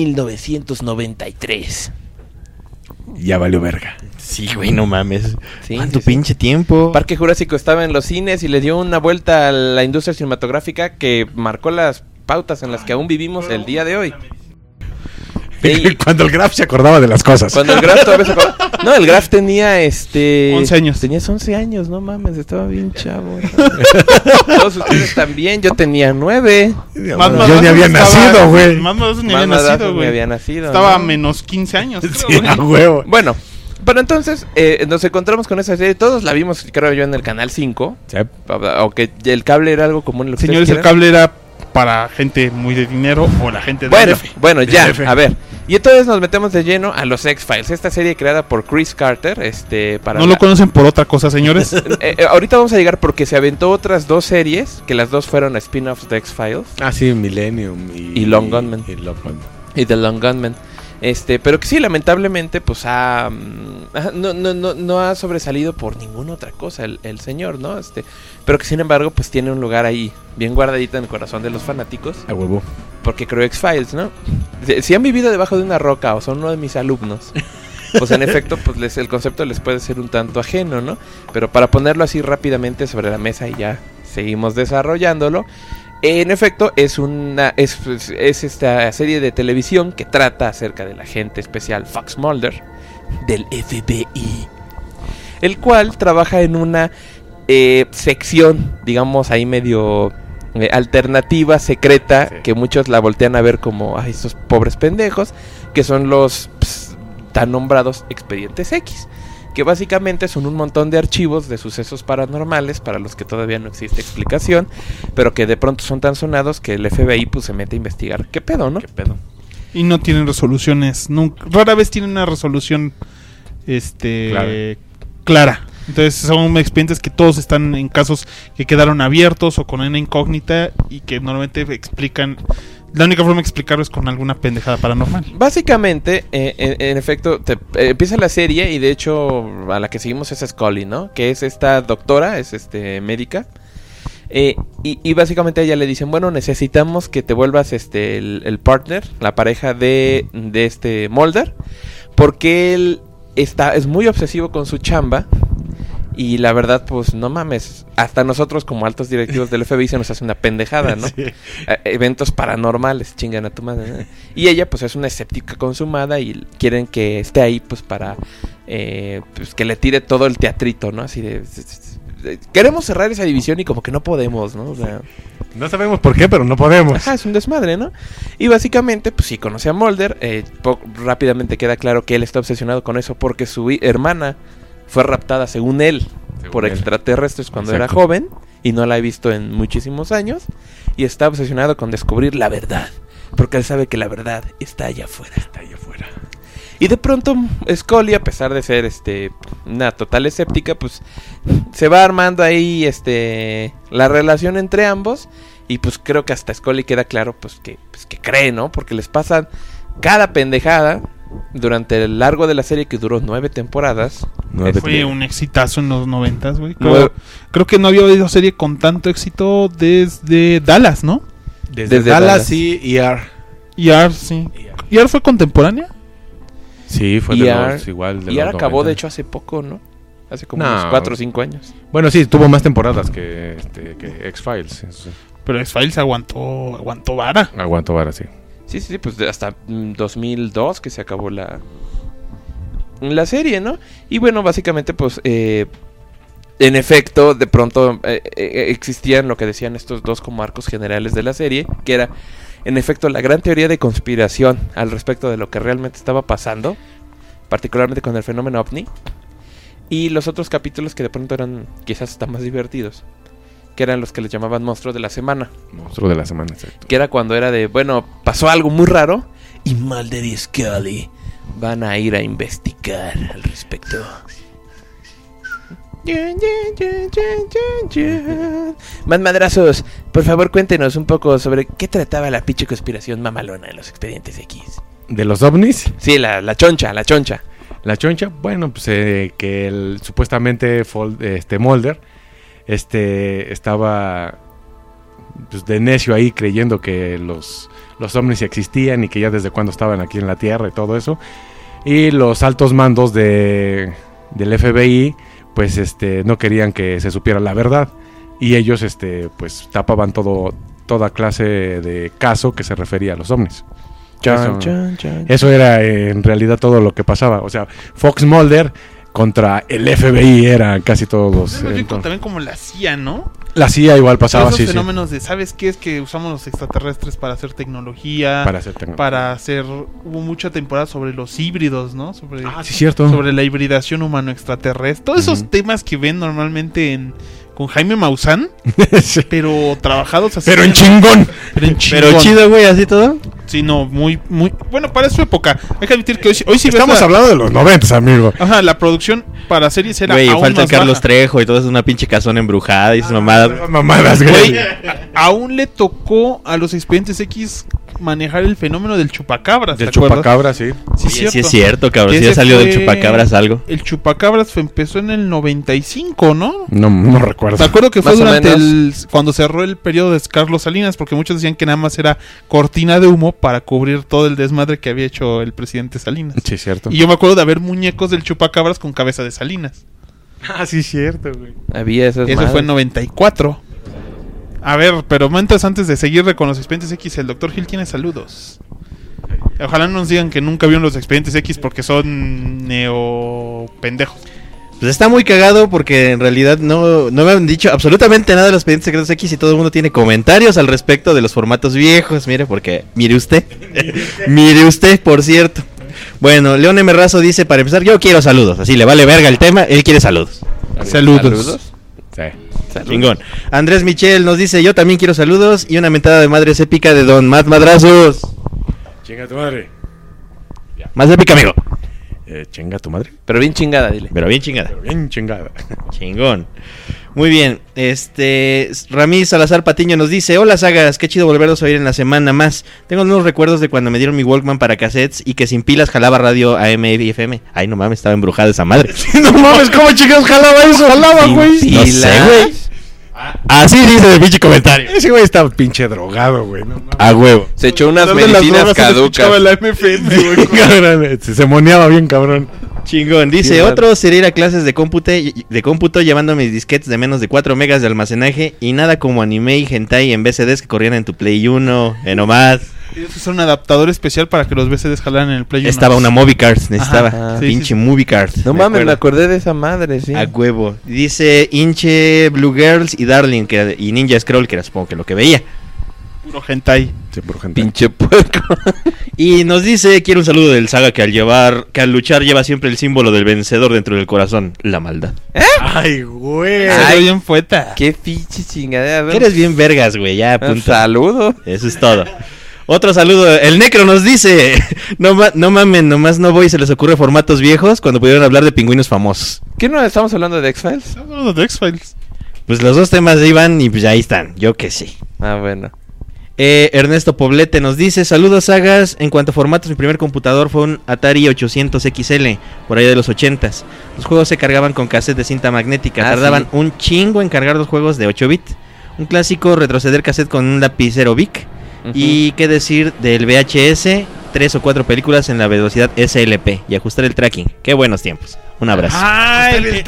1993. Ya valió verga. Sí, güey, no mames. Sí, ¿Cuánto sí, sí. pinche tiempo? Parque Jurásico estaba en los cines y le dio una vuelta a la industria cinematográfica que marcó las pautas en las que aún vivimos el día de hoy. Y Cuando el Graf se acordaba de las cosas. cuando el Graf todavía se acordaba- No, el Graf tenía 11 años. Tenías 11 años, no mames, estaba bien chavo. Todos ustedes también, yo tenía 9. Yo ni había nacido, güey. Más ni Más había Madrazos nacido, ni güey. había nacido, Estaba a ¿no? menos 15 años. Sí, a huevo. Bueno, pero entonces nos encontramos con esa serie. Todos la vimos, creo yo, en el Canal 5. Sí. Aunque el cable era algo común. Lo que Señores, ustedes el quieran. cable era para gente muy de dinero o la gente de Bueno, DF. bueno, ya, DF. a ver. Y entonces nos metemos de lleno a los X-Files. Esta serie creada por Chris Carter. Para No lo conocen por otra cosa, señores. ahorita vamos a llegar porque se aventó otras dos series, que las dos fueron spin-offs de X-Files. Ah, sí, Millennium Y Long Gunman. Y Long Gunman. Y The Long Gunman. Pero que sí, lamentablemente, pues no ha sobresalido por ninguna otra cosa el señor, ¿no? Pero que sin embargo, pues tiene un lugar ahí bien guardadito en el corazón de los fanáticos. A huevo. Porque creo X-Files, ¿no? Si han vivido debajo de una roca o son uno de mis alumnos, pues en efecto, pues el concepto les puede ser un tanto ajeno, ¿no? Pero para ponerlo así rápidamente sobre la mesa y ya seguimos desarrollándolo. En efecto, es esta serie de televisión que trata acerca del agente especial Fox Mulder del FBI, el cual trabaja en una sección, digamos, ahí medio alternativa, secreta, Sí. que muchos la voltean a ver como, ay, estos pobres pendejos, que son los tan nombrados expedientes X, que básicamente son un montón de archivos de sucesos paranormales para los que todavía no existe explicación, pero que de pronto son tan sonados que el FBI pues se mete a investigar. ¿Qué pedo, no? ¿Qué pedo? Y no tienen resoluciones. Rara vez tienen una resolución clara. Entonces son expedientes que todos están en casos que quedaron abiertos o con una incógnita y que normalmente explican. La única forma de explicarlo es con alguna pendejada paranormal. Básicamente, en efecto, empieza la serie y de hecho a la que seguimos es Scully, ¿no? Que es esta doctora, es médica. Y básicamente a ella le dicen, bueno, necesitamos que te vuelvas el partner, la pareja de este Mulder, porque él es muy obsesivo con su chamba. Y la verdad, pues no mames, hasta nosotros como altos directivos del FBI se nos hace una pendejada, ¿no? Sí. Eventos paranormales, chingan a tu madre, ¿no? Y ella pues es una escéptica consumada y quieren que esté ahí pues para pues, que le tire todo el teatrito, ¿no? Así de queremos cerrar esa división y como que no podemos, ¿no? O sea, No sabemos por qué, pero no podemos. ajá, es un desmadre, ¿no? Y básicamente, pues sí, conoce a Mulder. Rápidamente queda claro que él está obsesionado con eso porque su hermana fue raptada, según él, por él. extraterrestres cuando Exacto. era joven y no la he visto en muchísimos años. Y está obsesionado con descubrir la verdad, porque él sabe que la verdad está allá afuera. Está allá afuera. Y de pronto Scully, a pesar de ser una total escéptica, pues se va armando ahí la relación entre ambos. Y pues creo que hasta Scully queda claro pues que cree, ¿no? Porque les pasan cada pendejada durante el largo de la serie, que duró 9 temporadas. Fue un exitazo en los 90s, güey. Nueve- Creo que no había habido serie con tanto éxito desde Dallas, ¿no? Desde Dallas. Dallas y ER. ER, sí. ¿ER fue contemporánea? Sí, fue de ER, los igual de y los ahora acabó 90. de hecho hace poco, ¿no? Hace como No. unos 4 o 5 años. Bueno, sí, tuvo más temporadas que X-Files. Eso sí. Pero X-Files aguantó vara. Aguanto vara, sí. Sí, pues hasta 2002 que se acabó la serie, ¿no? Y bueno, básicamente pues en efecto de pronto existían lo que decían estos dos como arcos generales de la serie, que era en efecto la gran teoría de conspiración al respecto de lo que realmente estaba pasando, particularmente con el fenómeno OVNI, y los otros capítulos que de pronto eran quizás hasta más divertidos, que eran los que les llamaban monstruos de la semana. Monstruo de la semana, exacto. Que era cuando era de, bueno, pasó algo muy raro y Mulder y Scully van a ir a investigar al respecto. Más madrazos, por favor cuéntenos un poco sobre qué trataba la pinche conspiración mamalona de los expedientes X. de los ovnis. Sí, la choncha. La choncha, bueno, pues que supuestamente Mulder estaba pues de necio ahí creyendo que los ovnis existían y que ya desde cuando estaban aquí en la Tierra y todo eso. Y los altos mandos del FBI pues no querían que se supiera la verdad y ellos pues tapaban toda clase de caso que se refería a los ovnis. Eso era en realidad todo lo que pasaba. O sea, Fox Mulder contra el FBI eran casi todos. También como la CIA, ¿no? La CIA igual pasaba, esos sí, fenómenos de, ¿sabes qué? Es que usamos los extraterrestres para hacer tecnología. Hubo mucha temporada sobre los híbridos, ¿no? Sí, cierto. Sobre la hibridación humano-extraterrestre. Todos esos temas que ven normalmente con Jaime Maussan, sí. Pero trabajados así. Pero en chingón. Pero chido, güey, así todo. Sí, no, muy... Bueno, para su época. Hay que admitir que hoy sí estamos hablando de los 90, amigo. Ajá, la producción para series era güey, aún falta más Carlos baja. Trejo y todo es una pinche casona embrujada y sus mamadas. Mamadas, Güey, güey. aún le tocó a los Expedientes X manejar el fenómeno del chupacabras. Del ¿te acuerdas? chupacabra, sí. Sí es cierto, cabrón. Que Sí ya ese salió del fue- chupacabras algo. El chupacabras empezó en el 95, ¿no? No recuerdo. Me acuerdo que fue Más o durante menos. cuando cerró el periodo de Carlos Salinas, porque muchos decían que nada más era cortina de humo para cubrir todo el desmadre que había hecho el presidente Salinas. Sí, cierto. Y yo me acuerdo de haber muñecos del chupacabras con cabeza de Salinas. Ah, sí, cierto, güey. Había esas Eso fue en 94. A ver, pero momentos antes de seguir con los Expedientes X, el Dr. Hill tiene saludos. Ojalá no nos digan que nunca vieron los Expedientes X porque son pendejos. Pues está muy cagado porque en realidad no me han dicho absolutamente nada de los Expedientes Secretos X y todo el mundo tiene comentarios al respecto de los formatos viejos. Mire, porque... Mire usted, por cierto. Bueno, León M. Razo dice, para empezar, yo quiero saludos. Así le vale verga el tema, él quiere saludos. Saludos. Sí. Chingón. Andrés Michel nos dice, yo también quiero saludos y una mentada de madres épica de Don Matt Madrazos. Chinga tu madre. Más épica, amigo. Chinga tu madre. Pero bien chingada, dile. Pero bien chingada. Pero bien chingada. Chingón. Muy bien. Ramí Salazar Patiño nos dice, hola sagas, qué chido volverlos a oír en la semana más. Tengo unos recuerdos de cuando me dieron mi Walkman para cassettes y que sin pilas jalaba radio AM y FM. Ay, no mames, estaba embrujada esa madre. No mames, ¿cómo chingados jalaba eso? Jalaba, güey. No sé, güey. Así dice el pinche comentario. Ese güey estaba pinche drogado, güey. No mames. A huevo. Se echó unas De las medicinas drogas se escuchaba caducas. la MFM, güey. Cabrón, se moneaba bien, cabrón. Chingón. Dice, Sí, otro sería ir a clases de cómputo llevando mis disquetes de menos de 4 megas de almacenaje y nada como anime y hentai en VCDs que corrían en tu Play 1, nomás. Es un adaptador especial para que los VCDs jalaran en el Play 1. Estaba una Movie Card, necesitaba. Ajá. Sí, Pinche sí. Movie Card. No mames, me acuerdo. acordé de esa madre, sí. A huevo. Dice Inche, Blue Girls y Darling y Ninja Scroll, que era supongo que lo que veía. Puro hentai. Sí, por gente. Pinche puerco. Y nos dice, quiero un saludo del Saga que al luchar lleva siempre el símbolo del vencedor dentro del corazón, la maldad. Ay, güey. Se ve bien poeta. Qué pinche chingadera. Que eres bien vergas, güey, ya, punto. Saludo. Eso es todo. Otro saludo, el Necro nos dice, no mamen, nomás no voy y se les ocurre formatos viejos cuando pudieron hablar de pingüinos famosos. ¿Qué no estamos hablando de X-Files? Estamos hablando de X-Files. Pues los dos temas ahí van y pues ahí están, yo que sí. Ah, bueno. Ernesto Poblete nos dice, saludos sagas, en cuanto a formatos mi primer computador fue un Atari 800 XL, por ahí de los 80s. Los juegos se cargaban con cassette de cinta magnética, tardaban sí. un chingo en cargar los juegos de 8 bit. Un clásico, retroceder cassette con un lapicero Bic. Y qué decir del VHS, 3 o 4 películas en la velocidad SLP y ajustar el tracking. Qué buenos tiempos. Un abrazo. El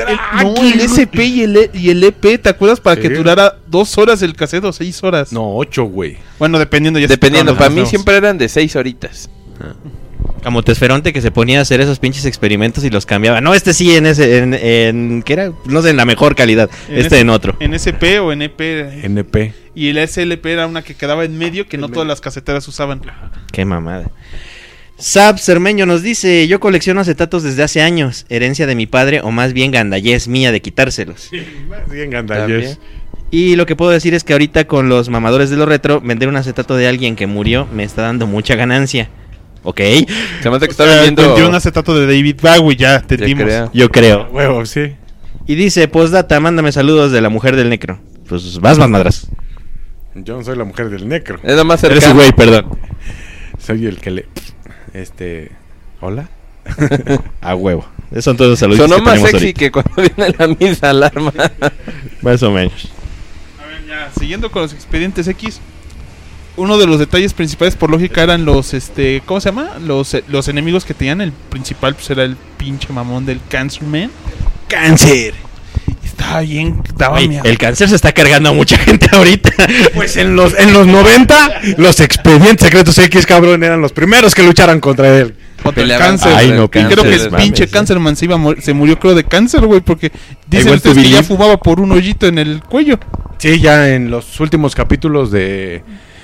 SP y el EP, ¿te acuerdas? Para que Sí. durara 2 horas el cassette o 6 horas. No, 8, güey. Bueno, dependiendo. Ya Dependiendo, se para tocaban mí los siempre eran de 6 horitas. Como Tesferonte que se ponía a hacer esos pinches experimentos y los cambiaba. No, este sí en ¿qué era? No sé, en la mejor calidad. En otro. En SP o en EP. NP. Y el SLP era una que quedaba en medio que no todas las caseteras usaban. Qué mamada. Sab Cermeño nos dice, yo colecciono acetatos desde hace años, herencia de mi padre o más bien gandallez mía de quitárselos. Bien, También. gandalles. Y lo que puedo decir es que ahorita con los mamadores de lo retro, vender un acetato de alguien que murió me está dando mucha ganancia. ¿Ok? Se me hace que está vendiendo. Vendió un acetato de David Bowie, ya te Yo dimos. creo. Yo creo. Huevo, sí. Y dice, postdata, mándame saludos de la mujer del necro. Pues vas más madras. Yo no soy la mujer del necro. Es lo más Eres cercano. un güey, perdón. Soy el que le... ¿Hola? A huevo. Esos son todos los saludos Sonó que más tenemos sexy ahorita. que cuando viene la misma alarma. Más o menos. A ver, ya, siguiendo con los expedientes X, uno de los detalles principales por lógica eran los, ¿cómo se llama? Los enemigos que tenían. El principal pues era el pinche mamón del Cancer Man. ¡Cáncer! Estaba bien, daba Oye, miedo. el cáncer se está cargando a mucha gente ahorita. Pues en los 90, los expedientes secretos X, cabrón, eran los primeros que lucharan contra él. Contra el Peleaban cáncer. Ay, contra no, el Y creo que el cáncer. mames, pinche ¿eh? Cancerman se murió creo de cáncer, güey, porque dicen Igual ustedes tu que ya Billy. fumaba por un hoyito en el cuello. Sí, ya en los últimos capítulos de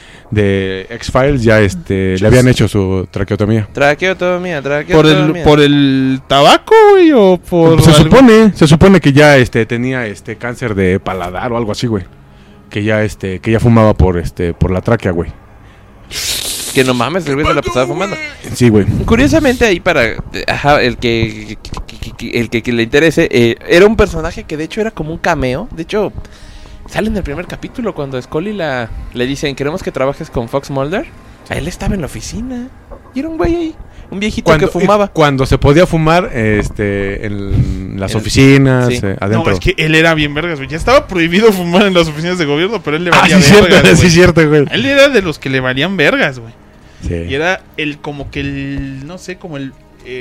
X-Files ya le habían hecho su traqueotomía. Traqueotomía. ¿Por el tabaco, güey? ¿O por Se supone que ya tenía cáncer de paladar o algo así, güey. Que ya fumaba por la tráquea, güey. Que no mames, el güey se la pasaba fumando. Sí, güey. Curiosamente ahí el que le interese, era un personaje que de hecho era como un cameo. De hecho, sale en el primer capítulo cuando Scully le dicen, queremos que trabajes con Fox Mulder. A él estaba en la oficina. Y era un güey ahí, un viejito que fumaba. Cuando se podía fumar en las oficinas, sí. adentro. No, es que él era bien vergas, güey. Ya estaba prohibido fumar en las oficinas de gobierno, pero él le Ah, valía sí, vergas, cierto, güey. sí, cierto, güey. Él era de los que le valían vergas, güey. Sí. Y era como que no sé, como el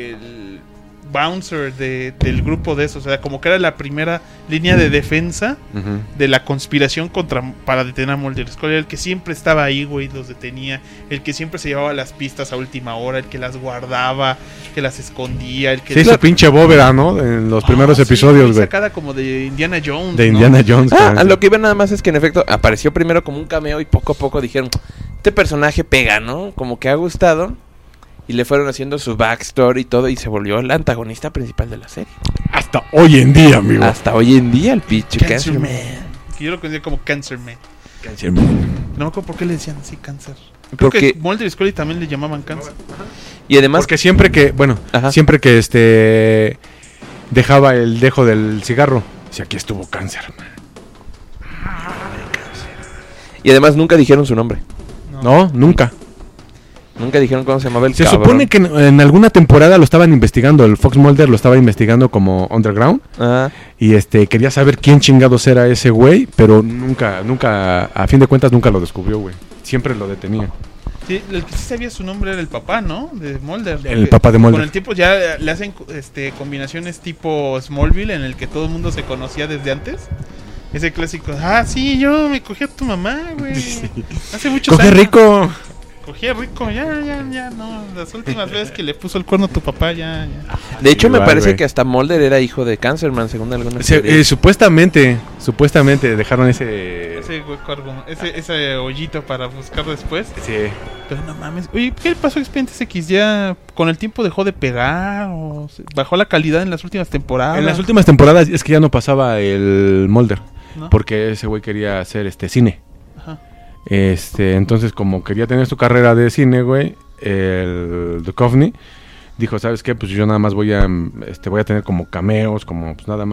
bouncer del grupo de esos. O sea, como que era la primera línea de defensa Ujú. de la conspiración para detener a Mulder Scully. El que siempre estaba ahí, güey, los detenía. El que siempre se llevaba las pistas a última hora. El que las guardaba, que las escondía. El que Sí, su pinche bóveda, ¿no? En los primeros sí, episodios, güey. sacada como de Indiana Jones. De ¿no? Indiana Jones. A lo que iba nada más es que en efecto apareció primero como un cameo y poco a poco dijeron, este personaje pega, ¿no? Como que ha gustado. Y le fueron haciendo su backstory y todo y se volvió el antagonista principal de la serie. Hasta hoy en día, amigo. Hasta hoy en día el pinche Cancer Cancer Man. Man. Que yo lo conocía como Cancer Man. Cáncer, man. No me acuerdo por qué le decían así cáncer. Creo Porque- que Mulder y Scully también le llamaban cáncer. Y además, Porque siempre que, Ajá. siempre que dejaba el dejo del cigarro, si aquí estuvo cáncer, man. y además nunca dijeron su nombre. No, nunca. Nunca dijeron cómo se llamaba el Se cabrón. supone que en alguna temporada lo estaban investigando, el Fox Mulder lo estaba investigando como underground Ah, y quería saber quién chingados era ese güey, pero nunca, a fin de cuentas nunca lo descubrió, güey. Siempre lo detenía. Sí, el que sí sabía su nombre era el papá, ¿no? De Mulder. El Porque papá de Mulder. Con el tiempo ya le hacen combinaciones tipo Smallville en el que todo el mundo se conocía desde antes. Ese clásico, sí, yo me cogí a tu mamá, güey. Hace muchos Coge años. rico. Cogía rico, ya, no. Las últimas veces que le puso el cuerno a tu papá, ya. de hecho me igual, parece güey. que hasta Mulder era hijo de Cancerman, según algunas Se- teorías. supuestamente dejaron ese... Ese hueco, ese hoyito para buscar después. Sí. Pero no mames. Oye, ¿qué le pasó a Expedientes X? ¿Ya con el tiempo dejó de pegar? ¿O bajó la calidad en las últimas temporadas? En las últimas temporadas es que ya no pasaba el Mulder, ¿No? porque ese güey quería hacer cine. Ajá. Entonces, como quería tener su carrera de cine, güey, el Duchovny dijo, ¿sabes qué? Pues yo nada más voy a tener como cameos, como pues nada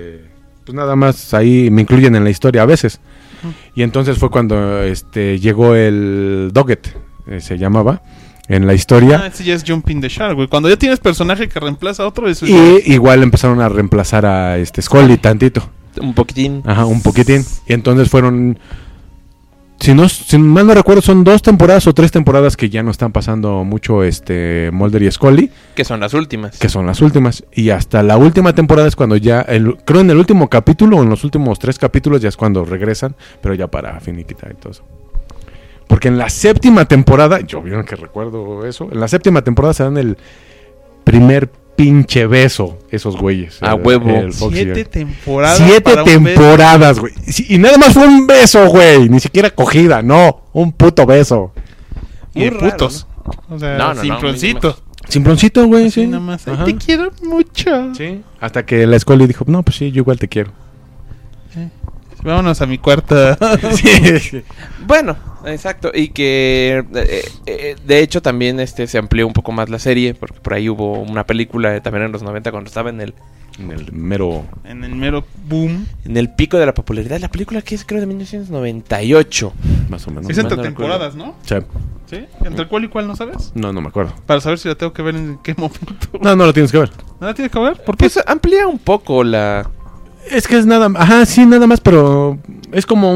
más ahí me incluyen en la historia a veces. Y entonces fue cuando llegó el Doggett, se llamaba, en la historia. Ese ya es Jumping the Shark, güey. Cuando ya tienes personaje que reemplaza a otro, eso Y igual empezaron a reemplazar a Scully tantito. Un poquitín. Ajá, un poquitín. Y entonces fueron, si mal no recuerdo, son 2 temporadas o 3 temporadas que ya no están pasando mucho Mulder y Scully, Que son las últimas. que son las últimas. Y hasta la última temporada es cuando ya, creo en el último capítulo o en los últimos 3 capítulos ya es cuando regresan, pero ya para finiquitar y todo eso. Porque en la 7ª temporada, yo vieron que recuerdo eso, en la 7ª temporada se dan el primer pinche beso esos güeyes. A huevo. el Fox y 7 el- temporadas. 7 para un beso. temporadas, güey. Sí, y nada más fue un beso, güey. Ni siquiera cogida, no. Un puto beso. Y de Muy raro, putos. O sea, No, no, no, sincroncito. Simploncito, güey, Así sí. nada más. Ay, Ajá. te quiero mucho. Sí. Hasta que la Scully dijo, no, pues sí, yo igual te quiero. Vámonos a mi cuarta. Sí. Bueno, exacto. Y que de hecho también se amplió un poco más la serie. Porque por ahí hubo una película también en los 90 cuando estaba en el mero... En el mero boom. en el pico de la popularidad. La película que es creo de 1998. Más o menos. Es entre no temporadas, ¿no? Sí. ¿Sí? ¿Entre cuál y cuál no sabes? No me acuerdo. Para saber si la tengo que ver en qué momento. No lo tienes que ver. ¿No la tienes que ver? ¿Por qué? Pues amplía un poco la... Es que es nada más. Ajá, sí, nada más, pero es como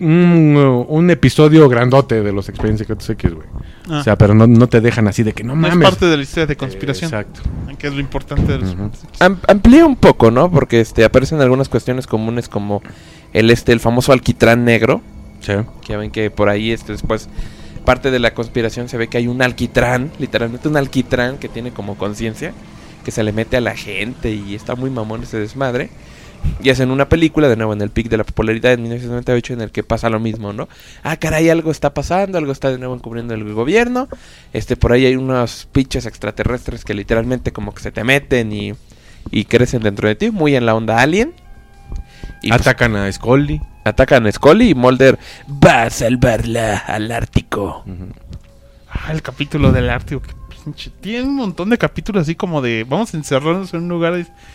un episodio grandote de los Expedientes Secretos X, güey. Ah. O sea, pero no te dejan así de que no No es mames. parte de la historia de conspiración. Exacto. Que es lo importante de los... Ujú. Amplía un poco, ¿no? Porque aparecen algunas cuestiones comunes como el famoso alquitrán negro. Sí. Que ya ven que por ahí después parte de la conspiración se ve que hay un alquitrán, literalmente un alquitrán que tiene como conciencia, que se le mete a la gente y está muy mamón ese desmadre. Y hacen una película, de nuevo en el pic de la popularidad en 1998, en el que pasa lo mismo, ¿no? Ah, caray, algo está pasando, algo está de nuevo encubriendo el gobierno. Por ahí hay unos pinches extraterrestres que literalmente como que se te meten y crecen dentro de ti, muy en la onda Alien. Y pues, Atacan a Scully. atacan a Scully y Mulder va a salvarla al Ártico. Ah, el capítulo del Ártico. Que pinche. Tiene un montón de capítulos así como de... Vamos a encerrarnos en un lugar...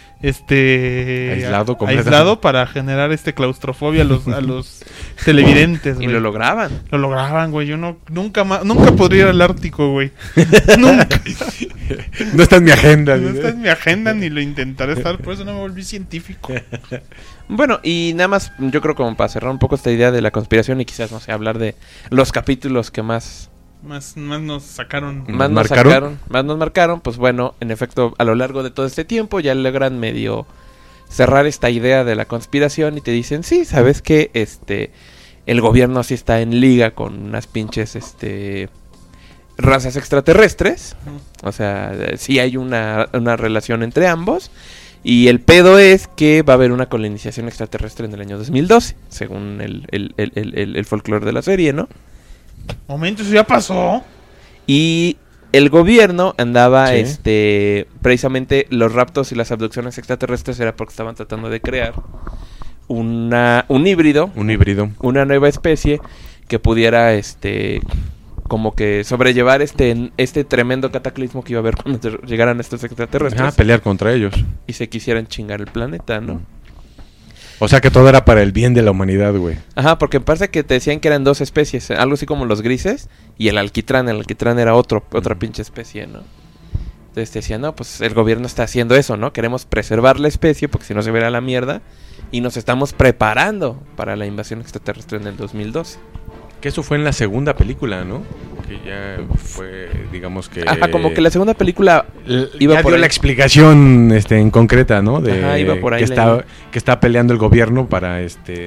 Aislado completamente. aislado para generar claustrofobia a los televidentes, Y güey. lo lograban. Lo lograban, güey. Yo nunca podría ir al Ártico, güey. Nunca. No está en mi agenda. No dice. está en mi agenda ni lo intentaré estar, por eso no me volví científico. Bueno, y nada más, yo creo como para cerrar un poco esta idea de la conspiración y quizás, no sé, hablar de los capítulos que más Más nos sacaron. ¿Nos marcaron? más nos marcaron, pues bueno, en efecto, a lo largo de todo este tiempo ya logran medio cerrar esta idea de la conspiración y te dicen, sí, ¿sabes qué? El gobierno sí está en liga con unas pinches, razas extraterrestres. O sea, sí hay una relación entre ambos. Y el pedo es que va a haber una colonización extraterrestre en el año 2012, según el folclore de la serie, ¿no? Momento, eso ya pasó. Y el gobierno andaba, Sí. Precisamente los raptos y las abducciones extraterrestres era porque estaban tratando de crear un híbrido, Un híbrido. una nueva especie que pudiera, como que sobrellevar este tremendo cataclismo que iba a haber cuando llegaran estos extraterrestres Pelear contra ellos. y se quisieran chingar el planeta, ¿no? O sea que todo era para el bien de la humanidad, güey. Ajá, porque parece que te decían que eran dos especies, algo así como los grises y el alquitrán era otra pinche especie, ¿no? Entonces te decían, no, pues el gobierno está haciendo eso, ¿no? Queremos preservar la especie porque si no se verá la mierda y nos estamos preparando para la invasión extraterrestre en el 2012. Que eso fue en la segunda película, ¿no? Que ya fue, digamos que... Ajá, como que la segunda película iba ya por dio ahí. la explicación en concreta, ¿no? De Ajá, iba por ahí que la- está peleando el gobierno para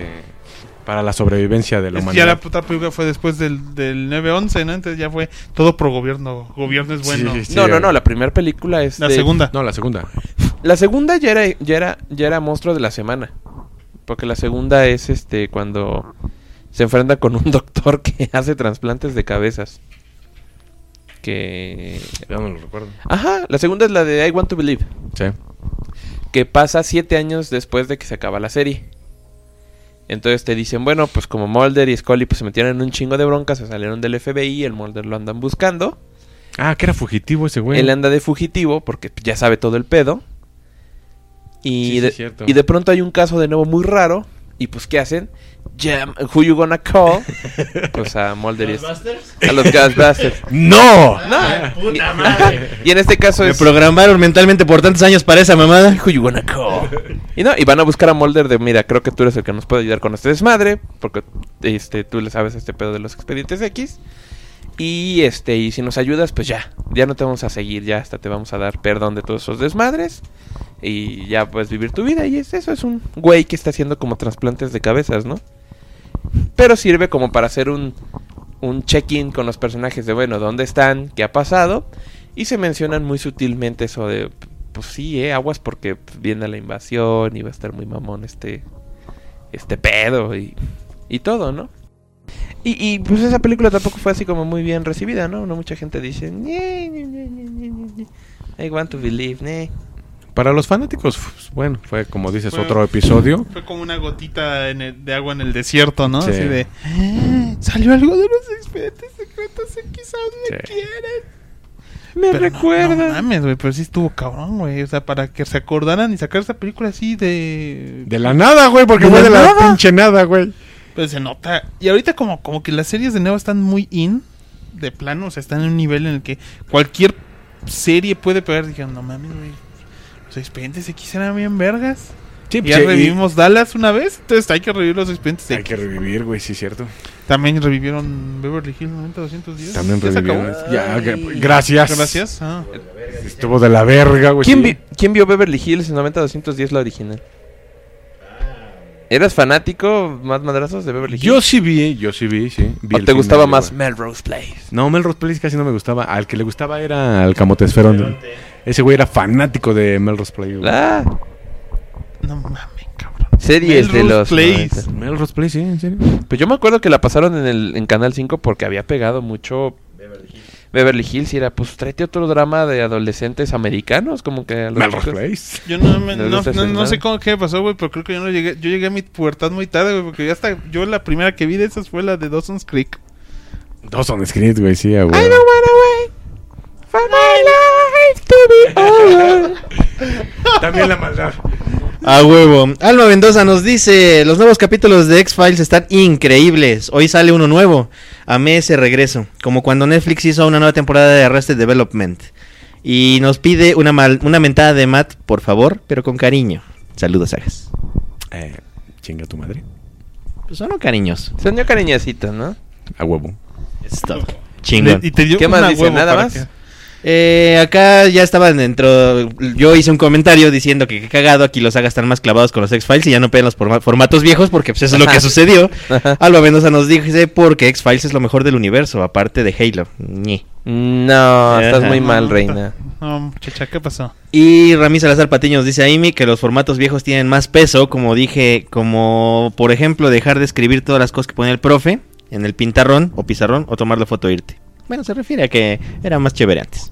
la sobrevivencia de la Ya humanidad. la puta película fue después del 9/11, ¿no? Entonces ya fue todo pro gobierno. Gobierno es bueno. Sí, sí, No, la primera película es La de- segunda. No, la segunda. La segunda ya era monstruo de la semana. Porque la segunda es cuando se enfrenta con un doctor que hace trasplantes de cabezas. Que... Ya no lo recuerdo. Ajá, la segunda es la de I Want to Believe. Sí. Que pasa 7 años después de que se acaba la serie. Entonces te dicen, bueno, pues como Mulder y Scully pues se metieron en un chingo de broncas, se salieron del FBI, el Mulder lo andan buscando. Ah, que era fugitivo ese güey. Él anda de fugitivo porque ya sabe todo el pedo. Y, Sí, de, cierto. y de pronto hay un caso de nuevo muy raro. Y pues, ¿qué hacen? Who you gonna call? Pues a Mulder y a los Ghostbusters. ¡No! No. Y en este caso Me es programaron mentalmente por tantos años para esa mamada. Who you gonna call? Y van a buscar a Mulder de, mira, creo que tú eres el que nos puede ayudar con este desmadre, porque tú le sabes este pedo de los expedientes X. Y y si nos ayudas, pues ya no te vamos a seguir, ya hasta te vamos a dar perdón de todos esos desmadres y ya puedes vivir tu vida. Y eso es un güey que está haciendo como trasplantes de cabezas, ¿no? Pero sirve como para hacer un check-in con los personajes de, bueno, ¿dónde están? ¿Qué ha pasado? Y se mencionan muy sutilmente eso de, pues sí, aguas porque pues, viene la invasión y va a estar muy mamón este pedo y todo, ¿no? Y pues esa película tampoco fue así como muy bien recibida, ¿no? No mucha gente dice, I want to believe, Para los fanáticos, pues, bueno, fue como dices, Fue- otro episodio. Fue como una gotita de agua en el desierto, ¿no? Sí. Así de... Salió algo de los expedientes secretos X, ¿a dónde Sí. quieren? Me Pero recuerda. No mames, güey, pero sí estuvo cabrón, güey. O sea, para que se acordaran y sacar esa película así de... De la nada, güey, porque ¿De fue la de la nada? pinche nada, güey. Pues se nota. Y ahorita como que las series de nuevo están muy in. de plano, o sea, están en un nivel en el que cualquier serie puede pegar. Dijeron, no mames, güey, los Expedientes X eran bien vergas. Sí, Ya revivimos Dallas una vez, entonces hay que revivir los Expedientes Hay X. que revivir, güey, sí, cierto. También revivieron Beverly Hills 90210. También ¿Ya se acabó? revivieron. Ya, gracias. Gracias. Ah. Estuvo de la verga, güey. sí. ¿Quién vio Beverly Hills en 90210, la original? ¿Eras fanático más madrazos de Beverly Hills? Yo sí vi, sí. Vi ¿O el te gustaba final, más güey. Melrose Place? No, Melrose Place casi no me gustaba. Al que le gustaba era al Camotesferón. Ese güey era fanático de Melrose Place, güey. Ah, No mames, cabrón. series de Melrose los Place. 90. Melrose Place, sí, en serio. Pues yo me acuerdo que la pasaron en Canal 5 porque había pegado mucho Beverly Hills y era, pues, tráete otro drama de adolescentes americanos, como que a los Melrose chicos- Place. Yo no sé nada. qué pasó, güey, pero creo que yo llegué a mi pubertad muy tarde, güey, porque yo la primera que vi de esas fue la de Dawson's Creek. Dawson's Creek, güey, sí, güey. También la maldad. A huevo. Alma Mendoza nos dice: los nuevos capítulos de X-Files están increíbles. Hoy sale uno nuevo. Amé ese regreso. Como cuando Netflix hizo una nueva temporada de Arrested Development. Y nos pide una mentada de Matt, por favor, pero con cariño. Saludos, Sagas. Chinga tu madre. Pues son cariños. Son yo cariñositos, ¿no? A huevo. Es todo. Chingón. Y te dio ¿Qué más una dice? huevo ¿Nada para más? que- Acá ya estaban dentro. Yo hice un comentario diciendo que qué cagado, aquí los Sagas están más clavados con los X-Files y ya no pegan los formatos viejos porque pues eso es lo que sucedió. Alba Mendoza nos dice porque X-Files es lo mejor del universo, aparte de Halo. Ñe. No, estás Ajá. muy mal, No, reina. No, muchacha, ¿qué pasó? Y Rami Salazar Patiño nos dice a Amy que los formatos viejos tienen más peso, como dije, como por ejemplo dejar de escribir todas las cosas que pone el profe en el pintarrón o pizarrón o tomar la foto e irte. Bueno, se refiere a que era más chévere antes.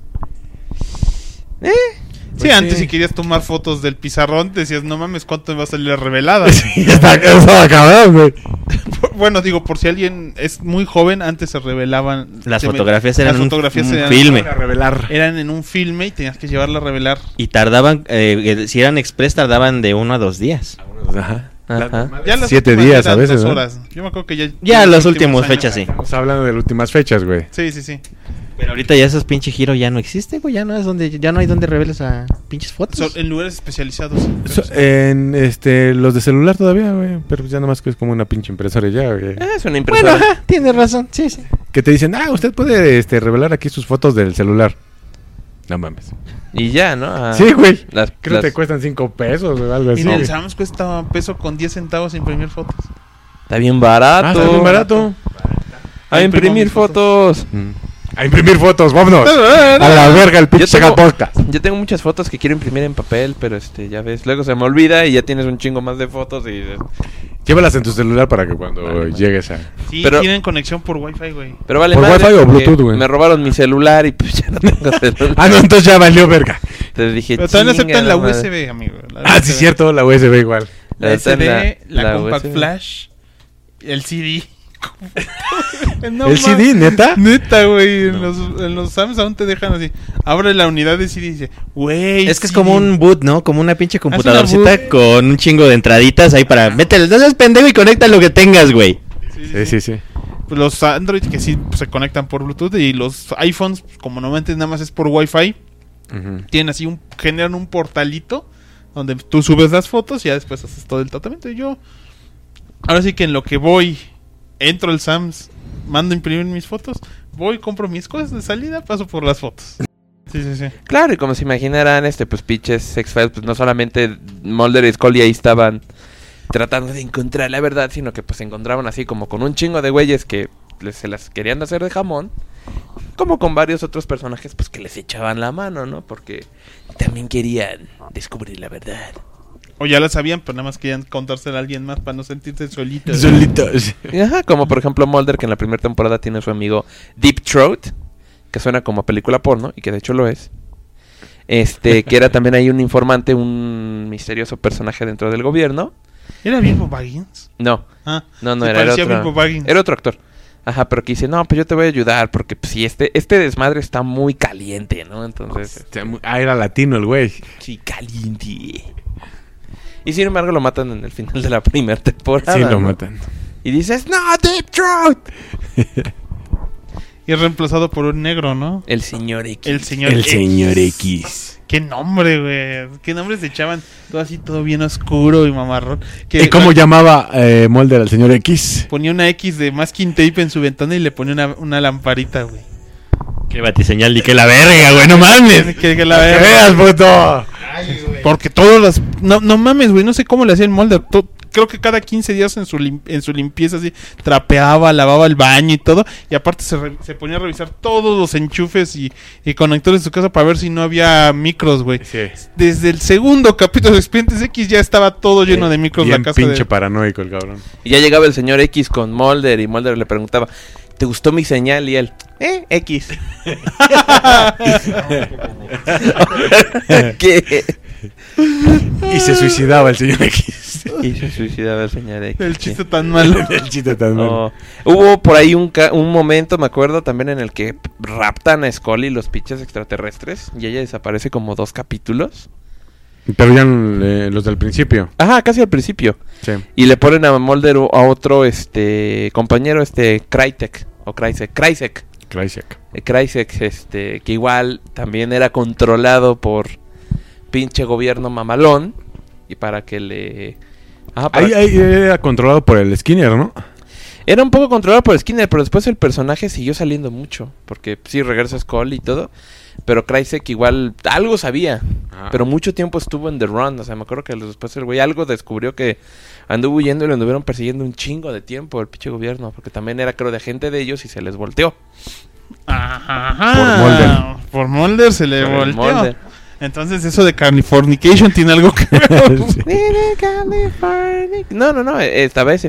Sí, antes si querías tomar fotos del pizarrón, decías, no mames, ¿cuánto me va a salir la revelada? Estaba cabrón, güey. Bueno, digo, por si alguien es muy joven, antes se revelaban... Las se fotografías ve- eran las un fotografías filme. A revelar. Eran en un filme y tenías que llevarla a revelar. Y tardaban, si eran express, tardaban de 1 a 2 días. Ajá. Ajá. Ya las 7 últimas días a eran veces, 2 ¿no? horas. Yo me acuerdo que ya... Ya las los últimas años. fechas, sí. Estamos hablando de las últimas fechas, güey. Sí, sí, sí. Pero ahorita ya esos pinche giro ya no existe, güey. Ya no es donde, ya no hay donde reveles a pinches fotos. Son en lugares especializados. En los de celular todavía, güey. Pero pues ya nomás que es como una pinche impresora ya, güey. Es una Bueno, impresora. ajá, tienes razón. Sí, sí. Que te dicen, usted puede revelar aquí sus fotos del celular. No mames. Y ya, ¿no? Ah, Sí, güey. las- Creo que las- te cuestan 5 pesos o algo Y así. en el güey. Sam's cuesta peso con 10 centavos imprimir fotos. Está bien barato. Está bien barato. A imprimir Imprimo mis fotos. A imprimir fotos, vámonos. A la verga el pinche Yo tengo- podcast. Yo tengo muchas fotos que quiero imprimir en papel, pero ya ves, luego se me olvida y ya tienes un chingo más de fotos y... Llévalas en tu celular para que cuando llegues a... Sí, Pero- tienen conexión por Wi-Fi, güey. Pero vale ¿Por madre Wi-Fi o porque Bluetooth, güey? Me robaron mi celular y pues ya no tengo celular. No, entonces ya valió verga. Entonces dije, Pero también aceptan la "Chinga madre". USB, amigo. La Sí, USB. cierto, la USB igual. La SD, la la Compact USB. Flash, el CD. No ¿El CD, neta? Neta, güey. En los Sam's aún te dejan así. Abre la unidad de CD y dice, güey. Es que es CD". como un boot, ¿no? Como una pinche una computadorcita boot. con un chingo de entraditas ahí para... Métele, no seas pendejo y conecta lo que tengas, güey. Sí. Pues los Android que sí se conectan por Bluetooth y los iPhones, como normalmente nada más es por Wi-Fi, tienen así generan un portalito donde tú subes las fotos y ya después haces todo el tratamiento. Y yo, ahora sí que en lo que voy, entro al Sam's, mando a imprimir mis fotos, voy, compro mis cosas de salida, paso por las fotos. Sí. Claro, y como se imaginarán, pues pinches X-Files, pues no solamente Mulder y Scully ahí estaban tratando de encontrar la verdad, sino que pues se encontraban así como con un chingo de güeyes que se las querían hacer de jamón, como con varios otros personajes pues que les echaban la mano, ¿no? Porque también querían descubrir la verdad. O ya la sabían, pero nada más querían contársela a alguien más para no sentirse solitos. Solitos. Ajá, como por ejemplo Mulder, que en la primera temporada tiene a su amigo Deep Throat, que suena como a película porno, y que de hecho lo es. Que era también ahí un informante, un misterioso personaje dentro del gobierno. ¿Era Bilbo Baggins? No, Ah, no, se era parecía a otro. Bilbo Baggins. Era otro actor. Ajá, pero que dice, no, pues yo te voy a ayudar, porque pues, sí, este desmadre está muy caliente, ¿no? Entonces, Era latino el güey. sí, caliente. Y sin embargo lo matan en el final de la primera temporada. Sí, lo ¿no? matan. Y dices, no, Deep Throat. Y es reemplazado por un negro, ¿no? El señor X. El señor El X. señor X. Qué nombre, güey. Qué nombre se echaban. Todo así, todo bien oscuro y mamarrón. Que ¿Y cómo llamaba Mulder al señor X? ponía una X de masking tape en su ventana y le ponía una lamparita, güey. Qué batiseñal ni que la verga, güey, no mames. Que la ¡Que vea. veas, puto! Porque todas las... No mames, güey. No sé cómo le hacía el Mulder. Creo que cada 15 días en su limpieza así trapeaba, lavaba el baño y todo. Y aparte se ponía a revisar todos los enchufes y conectores de su casa para ver si no había micros, güey. Sí. Desde el segundo capítulo de Expedientes X ya estaba todo lleno de micros Bien la casa pinche de... paranoico el cabrón. Y ya llegaba el señor X con Mulder y Mulder le preguntaba, ¿te gustó mi señal? Y él, X. ¿Qué? Y se suicidaba el señor X. Y se suicidaba el señor X. El chiste tan malo. El chiste tan malo. Oh. Hubo por ahí un momento, me acuerdo, también en el que raptan a Scully los pinches extraterrestres y ella desaparece como 2 capítulos. Pero ya los del principio. Ajá, casi al principio. Sí. Y le ponen a Mulder a otro compañero, Krycek, que igual también era controlado por pinche gobierno mamalón y para que le... Ajá, Ahí era controlado por el Skinner, ¿no? Era un poco controlado por Skinner, pero después el personaje siguió saliendo mucho. Porque sí, regresa Scully y todo. Pero Krycek igual algo sabía. Ah. Pero mucho tiempo estuvo en The Run. O sea, me acuerdo que después el güey algo descubrió que anduvo huyendo y lo anduvieron persiguiendo un chingo de tiempo el pinche gobierno. Porque también era, creo, de agente de ellos y se les volteó. Ajá. Por Mulder se le Por el volteó. Mulder. Entonces eso de Californication tiene algo que ver. Sí. No, estaba ese.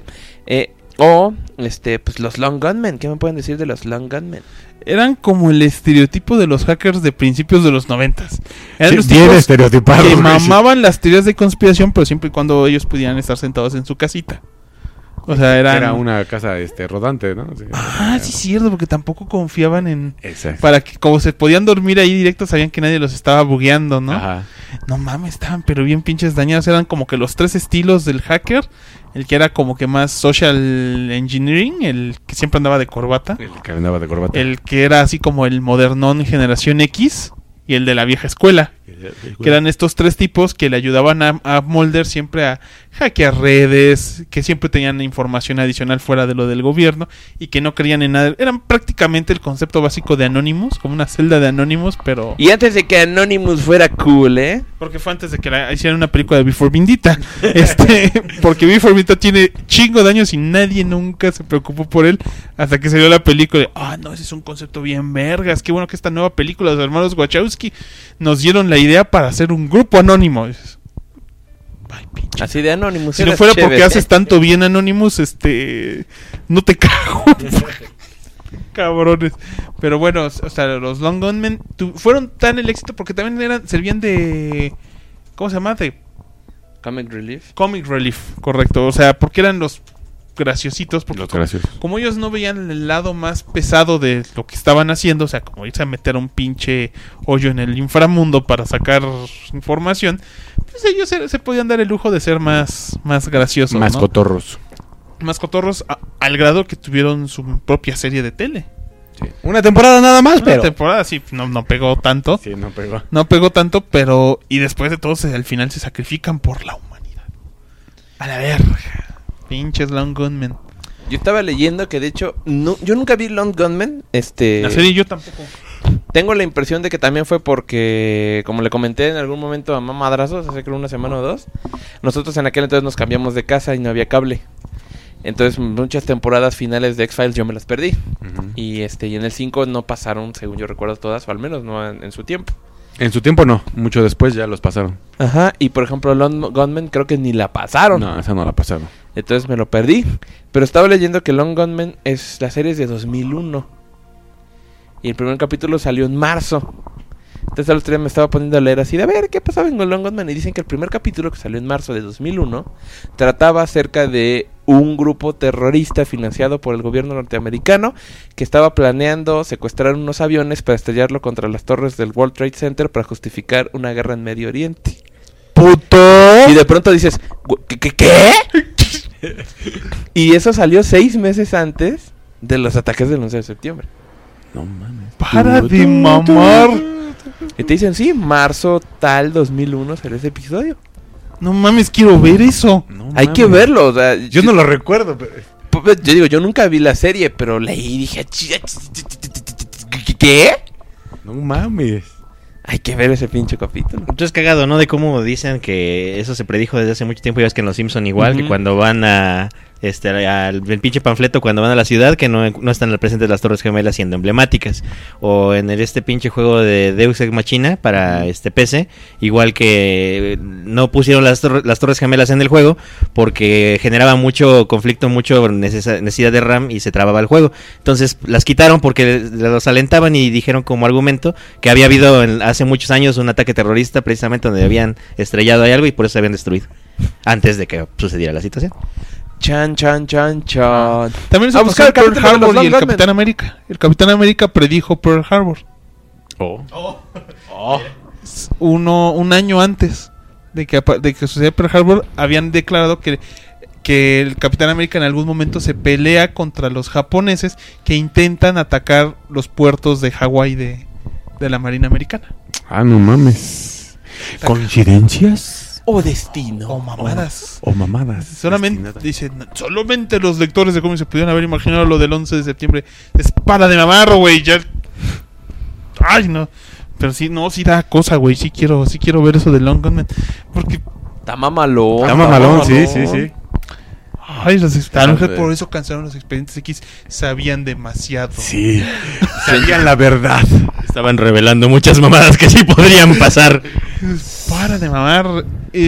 Pues los Long Gunmen. ¿Qué me pueden decir de los Long Gunmen? Eran como el estereotipo de los hackers de principios de los 90s. Eran Sí, los bien tipos estereotipado. que güey. mamaban las teorías de conspiración, pero siempre y cuando ellos pudieran estar sentados en su casita. O sea, Era una casa rodante, ¿no? Sí. Sí, cierto, porque tampoco confiaban en... Exacto. Para que como se podían dormir ahí directo, sabían que nadie los estaba bugueando, ¿no? Ajá. No mames, estaban pero bien pinches dañados. Eran como que los 3 estilos del hacker. El que era como que más social engineering, el que siempre andaba de corbata. El que andaba de corbata. El que era así como el modernón generación X. Y el de la vieja escuela. Que eran estos 3 tipos que le ayudaban a Mulder siempre a hackear redes, que siempre tenían información adicional fuera de lo del gobierno y que no creían en nada. Eran prácticamente el concepto básico de Anonymous, como una celda de Anonymous, pero... Y antes de que Anonymous fuera cool, Porque fue antes de que hicieran una película de Before Vendetta. Porque Before Vendetta tiene chingo de años y nadie nunca se preocupó por él hasta que salió la película. No, ese es un concepto bien vergas. Qué bueno que esta nueva película de los hermanos Wachowski nos dieron la idea para hacer un grupo anónimo. Ay, pinche. Así de Anonymous. Si no eras fuera chévere. porque haces tanto bien Anonymous, no te cago. Cabrones. Pero bueno, o sea, los Long Gunmen fueron tan el éxito porque también servían de... ¿Cómo se llama? De Comic Relief. Comic Relief, correcto. O sea, porque eran los graciositos. Porque Los graciosos. como ellos no veían el lado más pesado de lo que estaban haciendo, o sea, como irse a meter un pinche hoyo en el inframundo para sacar información, pues ellos se podían dar el lujo de ser más graciosos, Más ¿no? cotorros. Más cotorros al grado que tuvieron su propia serie de tele. Sí. Una temporada nada más, Una temporada sí, no pegó tanto. Sí, no pegó. No pegó tanto, pero... Y después de todo, al final se sacrifican por la humanidad. A la verga. Pinches Long Gunmen. Yo estaba leyendo que de hecho yo nunca vi Long Gunmen. La serie yo tampoco. Tengo la impresión de que también fue porque, como le comenté en algún momento a Mamá Madrazos, hace creo 1 semana o 2, nosotros en aquel entonces nos cambiamos de casa y no había cable. Entonces muchas temporadas finales de X-Files yo me las perdí. Uh-huh. Y en el 5 no pasaron, según yo recuerdo, todas, o al menos no en su tiempo. En su tiempo no, mucho después ya los pasaron. Ajá, y por ejemplo Long Gunmen creo que ni la pasaron. No, esa no la pasaron. Entonces me lo perdí. Pero estaba leyendo que Long Gunmen la serie es de 2001. Y el primer capítulo salió en marzo. Entonces al otro día me estaba poniendo a leer así de a ver qué pasaba en Long Gunmen. Y dicen que el primer capítulo, que salió en marzo de 2001, trataba acerca de un grupo terrorista financiado por el gobierno norteamericano que estaba planeando secuestrar unos aviones para estrellarlo contra las torres del World Trade Center para justificar una guerra en Medio Oriente. ¡Puto! Y de pronto dices, ¿qué? Y eso salió 6 meses antes de los ataques del 11 de septiembre. No mames. Para de mamar. Y te dicen, sí, marzo tal 2001 será ese episodio. No mames, quiero ver eso. No Hay mames. que verlo, o sea, Yo no lo recuerdo, pero... Yo digo, yo nunca vi la serie, pero leí y dije, ¿qué? No mames. Hay que ver ese pinche capítulo. Entonces cagado, ¿no? De cómo dicen que eso se predijo desde hace mucho tiempo. Ya ves que en Los Simpson igual, que Ujú. cuando van al el pinche panfleto, cuando van a la ciudad, que no están presentes las Torres Gemelas siendo emblemáticas. O en este pinche juego de Deus Ex Machina para PC, igual que no pusieron las Torres Gemelas en el juego porque generaba mucho conflicto, mucho necesidad de RAM y se trababa el juego. Entonces las quitaron porque los alentaban y dijeron como argumento que había habido hace muchos años un ataque terrorista precisamente donde habían estrellado ahí algo y por eso se habían destruido antes de que sucediera la situación. Chan. También se A pasó buscar el Pearl capítulo de los Harbor y el Long Capitán América. El Capitán América predijo Pearl Harbor. Un año antes de que sucediera Pearl Harbor, habían declarado que el Capitán América en algún momento se pelea contra los japoneses que intentan atacar los puertos de Hawái de la Marina Americana. Ah, no mames. ¿Coincidencias? O destino. O mamadas. O mamadas. Solamente solamente los lectores de cómics se pudieron haber imaginado lo del 11 de septiembre. Es para de mamar, güey. Ya. Ay, no. Pero sí, no, sí da cosa, güey. Sí quiero ver eso de Long Gunman. Porque, Está mamalón. Está mamalón, sí. ay, a lo mejor por eso cancelaron los Expedientes X. Sabían demasiado. Sí. Sabían la verdad. Estaban revelando muchas mamadas que sí podrían pasar. Para de mamar.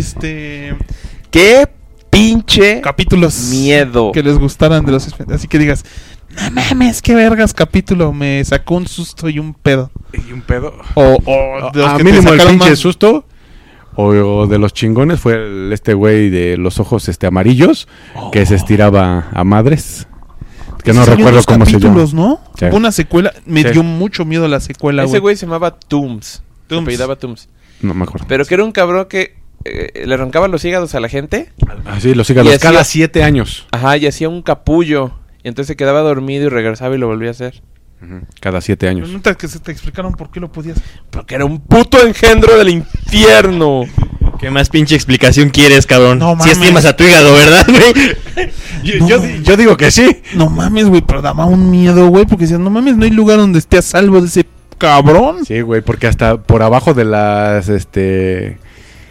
¿Qué pinche Capítulos miedo? que les gustaran de los Expedientes. Así que digas, no mames, qué vergas capítulo. Me sacó un susto y un pedo. Y un pedo. O de los A que te mínimo el sacaron pinche más. susto. O de los chingones fue este güey de los ojos amarillos que se estiraba a madres. Que no Salió en recuerdo los cómo se llama. capítulos, ¿no? Sí. Una secuela. Me Sí. dio mucho miedo la secuela, Ese güey se llamaba Tooms. Se Tooms. apellidaba Tooms. No me acuerdo. Pero que era un cabrón que le arrancaba los hígados a la gente. Así los hígados. Y Cada hacía- 7 años. Ajá, y hacía un capullo. Y entonces se quedaba dormido y regresaba y lo volvía a hacer. Ujú. Cada 7 años. Nunca que se te explicaron por qué lo podías. Porque era un puto engendro del infierno. ¿Qué más pinche explicación quieres, cabrón? No Si mames. estimas a tu hígado, ¿verdad, güey? Yo digo que sí. No mames, güey, pero daba un miedo, güey, porque decías, no mames, no hay lugar donde esté a salvo de ese cabrón. Sí, güey, porque hasta por abajo de las, de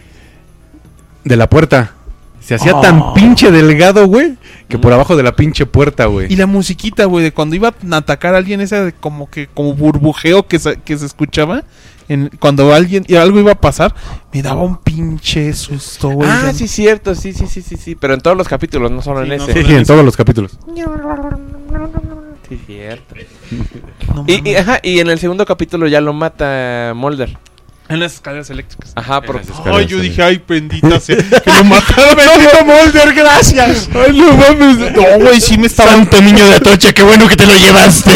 la puerta. Se hacía tan pinche delgado, güey, que por abajo de la pinche puerta, güey. Y la musiquita, güey, de cuando iba a atacar a alguien, esa de como burbujeo que se escuchaba. Cuando algo iba a pasar, me daba un pinche susto, güey. Ah, O sea, sí, cierto. Sí. Pero en todos los capítulos, no solo Sí, en no ese. Sí, en todos los capítulos. Sí, cierto. no Y mames. en el segundo capítulo ya lo mata Mulder. En las escaleras eléctricas. Ajá, por... las escaleras. Ay, yo dije, ay, bendita sea, que lo mataron. ¡Bendito Mulder, gracias! Ay, no mames. No, güey, sí me estaba... Santo niño de Atocha, qué bueno que te lo llevaste.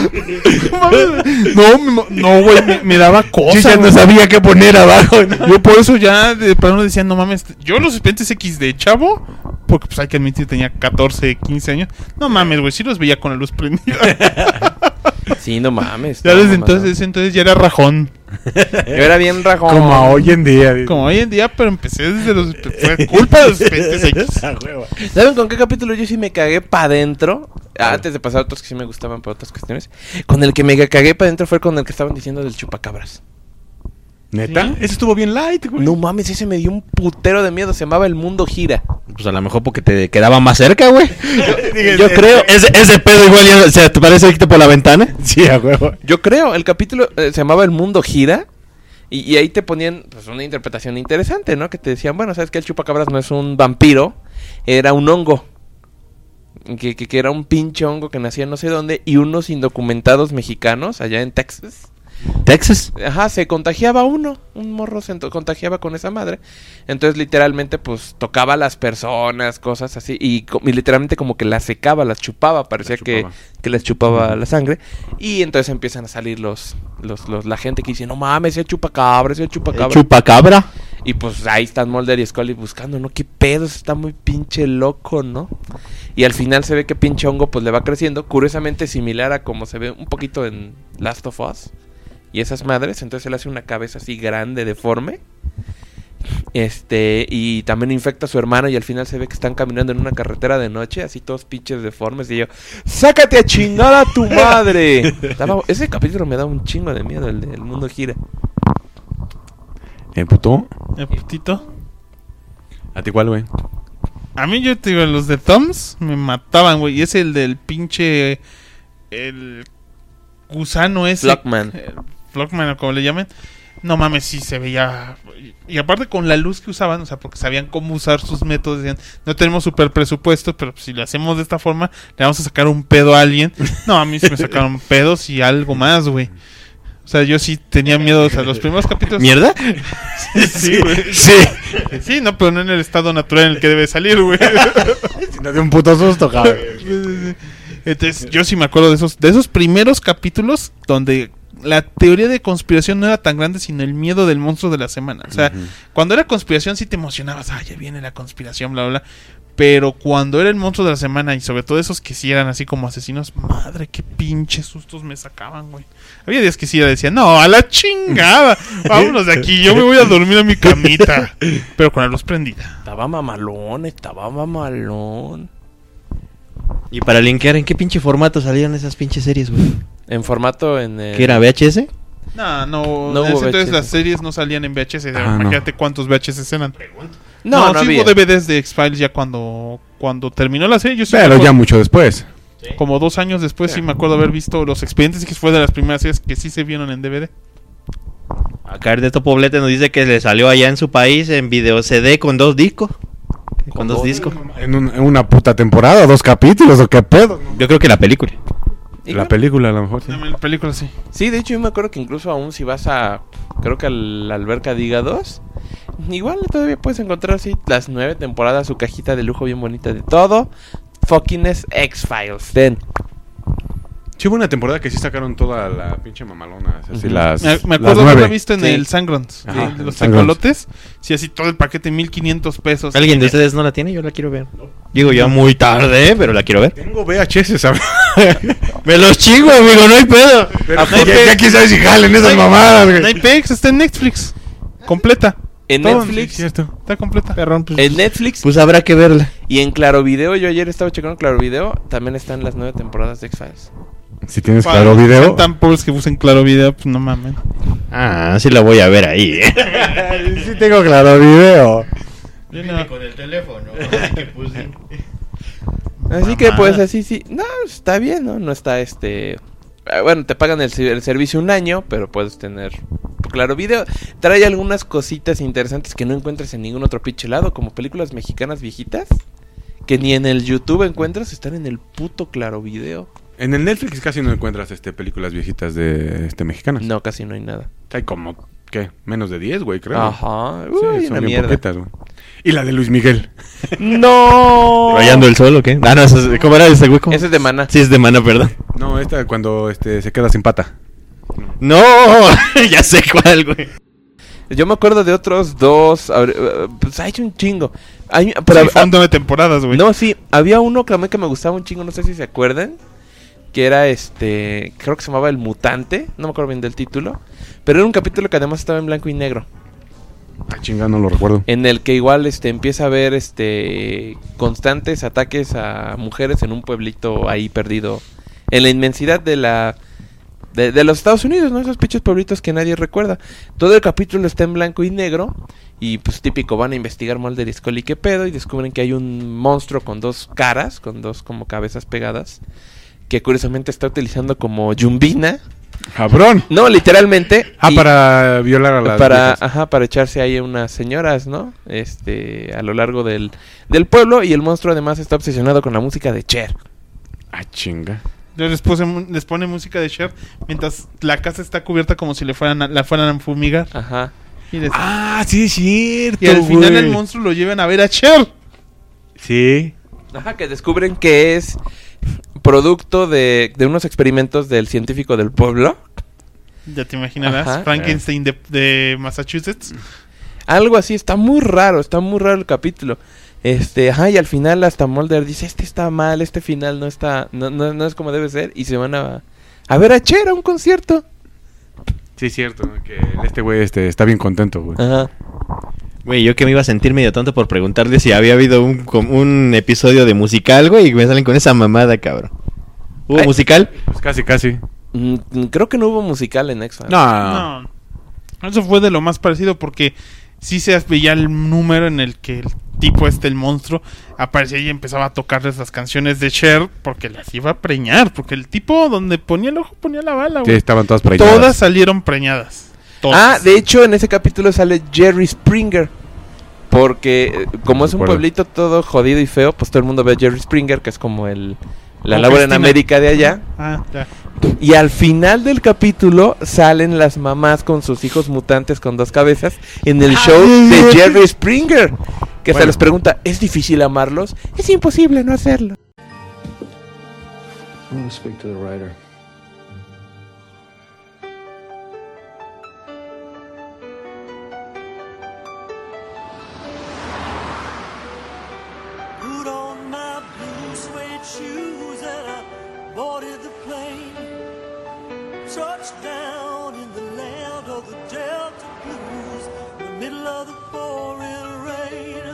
No, güey, me daba cosa. Yo ya no güey. sabía qué poner abajo. Yo por eso ya de plano decía, no mames, yo los Expedientes X de chavo, porque pues hay que admitir tenía 14, 15 años. No mames, güey, sí los veía con la luz prendida. Sí, no mames. Ya no, desde mames, entonces ya era rajón. no. Yo era bien rajón. Como a hoy en día. Como hoy en día, pero empecé desde fue culpa de los Expedientes X. ¿Saben con qué capítulo yo sí me cagué pa' adentro? Antes de pasar a otros que sí me gustaban por otras cuestiones. Con el que me cagué pa' adentro fue con el que estaban diciendo del chupacabras. ¿Neta? Ese estuvo bien light, güey. No mames, ese me dio un putero de miedo. Se llamaba El Mundo Gira. Pues a lo mejor porque te quedaba más cerca, güey. Yo creo. Ese pedo igual ya, ¿se te parece ahorita por la ventana? Sí, a huevo. Yo creo, el capítulo se llamaba El Mundo Gira. Y ahí te ponían pues, una interpretación interesante, ¿no? Que te decían, bueno, sabes que el chupacabras no es un vampiro, era un hongo. Que era un pinche hongo que nacía no sé dónde. Y unos indocumentados mexicanos allá en Texas. Texas. Ajá, se contagiaba un morro se contagiaba con esa madre. Entonces literalmente pues tocaba a las personas, cosas así. Y literalmente como que las secaba, las chupaba. Parecía que les chupaba la sangre. Y entonces empiezan a salir la gente que dice, no mames, ese chupacabra, ese chupacabra. Chupacabra. Y pues ahí están Mulder y Scully buscando, ¿no? ¿Qué pedo? Está muy pinche loco, ¿no? Y al final se ve que pinche hongo pues le va creciendo. Curiosamente similar a como se ve un poquito en Last of Us. Y esas madres. Entonces él hace una cabeza así grande, deforme. Y también infecta a su hermano. Y al final se ve que están caminando en una carretera de noche. Así todos pinches deformes. Y yo, ¡sácate a chingar a tu madre! Ese capítulo me da un chingo de miedo. El mundo gira. ¿Puto? El putito. ¿A ti cuál, güey? A mí, yo te digo, los de Toms me mataban, güey. Y es el del pinche. El gusano ese. Flockman. Flockman, o como le llamen. No mames, sí se veía. Y aparte con la luz que usaban, o sea, porque sabían cómo usar sus métodos. Decían, no tenemos super presupuesto, pero si lo hacemos de esta forma, le vamos a sacar un pedo a alguien. No, a mí se me sacaron pedos y algo más, güey. O sea, yo sí tenía miedo, o sea, los primeros capítulos... ¿Mierda? Sí, güey. Sí. Sí, no, pero no en el estado natural en el que debe salir, güey. Si no dio un puto susto, cabrón. Entonces, yo sí me acuerdo de esos primeros capítulos donde la teoría de conspiración no era tan grande, sino el miedo del monstruo de la semana. O sea, cuando era conspiración sí te emocionabas, ya viene la conspiración, bla, bla, bla. Pero cuando era el monstruo de la semana, y sobre todo esos que sí eran así como asesinos, madre, qué pinches sustos me sacaban, güey. Había días que sí decía, no, a la chingada, vámonos de aquí, yo me voy a dormir a mi camita. Pero con la luz prendida. Estaba mamalón. Y para linkear, ¿en qué pinche formato salían esas pinches series, güey? En formato ¿Qué era, VHS? No No en ese hubo entonces VHS. las series no salían en VHS. Ah, Imagínate cuántos VHS eran. No sí había. hubo DVDs de X-Files ya cuando terminó la serie. Yo sí me Pero acuerdo, ya mucho después. como 2 años después sí me acuerdo haber visto Los Expedientes, que fue de las primeras series que sí se vieron en DVD. Acá Ernesto Poblete nos dice que le salió allá en su país en video CD con 2 discos. Con 2 discos. En una puta temporada, 2 capítulos, o qué pedo. Yo creo que la película. La película, a lo mejor. Sí. En la película sí. Sí, de hecho yo me acuerdo que incluso aún si vas creo que a la alberca Diga 2, igual todavía puedes encontrar así las 9 temporadas, su cajita de lujo bien bonita de todo. Fucking X-Files. Sí, hubo una temporada que sí sacaron toda la pinche mamalona. Así Ujú. las, Me las acuerdo 9. haberla visto en Sí. el Sangrons. Ajá, De los Sangrons. tecolotes. Sí, así todo el paquete, 1,500 pesos. ¿Alguien de ustedes no la tiene? Yo la quiero ver. Digo, ya muy tarde, pero la quiero ver. Tengo VHS, ¿sabes? Me los chingo, amigo, no hay pedo. Pero ya quién sabe si jalen esas mamadas, güey. No hay pex, está en Netflix. Completa. En Todo, Netflix. Sí, cierto. Está completa. Perrón, pues, En Netflix pues habrá que verla. y en Claro Video. Yo ayer estaba checando Claro Video. También están las 9 temporadas de X-Files. Si tienes Para Claro los que Video. sean tan pobres que usen Claro Video, pues no mames. Ah, sí la voy a ver ahí. Sí tengo Claro Video. Yo no. Con el teléfono. Así que pues así sí. No, está bien, ¿no? No está bueno, te pagan el servicio un año, pero puedes tener Claro Video. Trae algunas cositas interesantes que no encuentras en ningún otro pinche lado, como películas mexicanas viejitas que ni en el YouTube encuentras, están en el puto Claro Video. En el Netflix casi no encuentras películas viejitas de mexicanas. No, casi no hay nada. Hay como, ¿qué? Menos de 10, güey, creo. Ajá. Sí, Uy, son una bien mierda. poquitas, güey. Y la de Luis Miguel. ¡No! ¿Rayando el sol o qué? Ah, no, ¿cómo era ese güey? ¿Cómo? Ese es de Maná. Sí, es de Mana, perdón. No, esta cuando se queda sin pata. No, ya sé cuál, güey. Yo me acuerdo de otros dos. Pues ha hecho un chingo. Pero sí, fondo de temporadas, güey. No, sí. Había uno que a mí que me gustaba un chingo. No sé si se acuerdan. Que era creo que se llamaba El Mutante. No me acuerdo bien del título. Pero era un capítulo que además estaba en blanco y negro. Ah, chinga, no lo recuerdo. En el que igual empieza a haber constantes ataques a mujeres en un pueblito ahí perdido. En la inmensidad de los Estados Unidos, ¿no? Esos pinches pueblitos que nadie recuerda. Todo el capítulo está en blanco y negro. Y pues típico, van a investigar Mulder y Scully qué pedo. Y descubren que hay un monstruo con 2 caras, con 2 como cabezas pegadas, que curiosamente está utilizando como yumbina. ¡Cabrón! No, literalmente. Ah, y para violar a las viejas. para echarse ahí unas señoras, ¿no? A lo largo del pueblo. Y el monstruo además está obsesionado con la música de Cher. Ah, chinga. Les pone música de Cher mientras la casa está cubierta como si la fueran a fumigar. Ajá. Y, Ah, sí, es cierto, y al final güey. el monstruo lo llevan a ver a Cher. Sí. Ajá, que descubren que es producto de unos experimentos del científico del pueblo. Ya te imaginarás. Ajá. Frankenstein de Massachusetts. Algo así, está muy raro el capítulo. Y al final hasta Mulder dice, está mal, este final no está, no es como debe ser, y se van a ver a Cher a un concierto. Sí, cierto, que este güey está bien contento, güey. Ajá. Güey, yo que me iba a sentir medio tonto por preguntarle si había habido un episodio de musical, güey, y me salen con esa mamada, cabrón. ¿Hubo musical? Pues casi. Creo que no hubo musical en X-Files. No. Eso fue de lo más parecido porque sí se veía el número en el que el tipo el monstruo, aparecía y empezaba a tocarles las canciones de Cher porque las iba a preñar. Porque el tipo donde ponía el ojo ponía la bala, Sí, güey. estaban todas preñadas. Todas salieron preñadas. Todas. De hecho, en ese capítulo sale Jerry Springer. Porque como es un Recuerdo. pueblito todo jodido y feo, pues todo el mundo ve a Jerry Springer, que es como la Como labor en Cristina. América de allá. Ya. Y al final del capítulo salen las mamás con sus hijos mutantes con 2 cabezas en el show de Jerry Springer. Que se les pregunta, ¿es difícil amarlos? Es imposible no hacerlo. I'm going to speak to the writer. Put on my blue suede shoes and I boarded the plane. Touchdown in the land of the Delta Blues, in the middle of the pouring rain.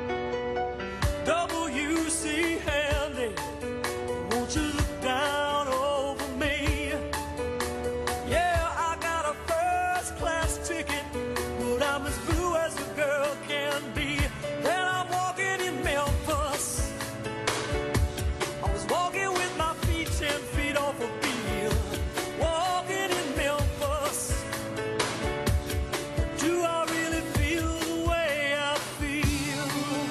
W.C. Handy, won't you look down over me? Yeah, I got a first class ticket, but I'm as blue as a girl can be. And I'm walking in Memphis. I was walking with my feet 10 feet off a bill. Walking in Memphis. Do I really feel the way I feel?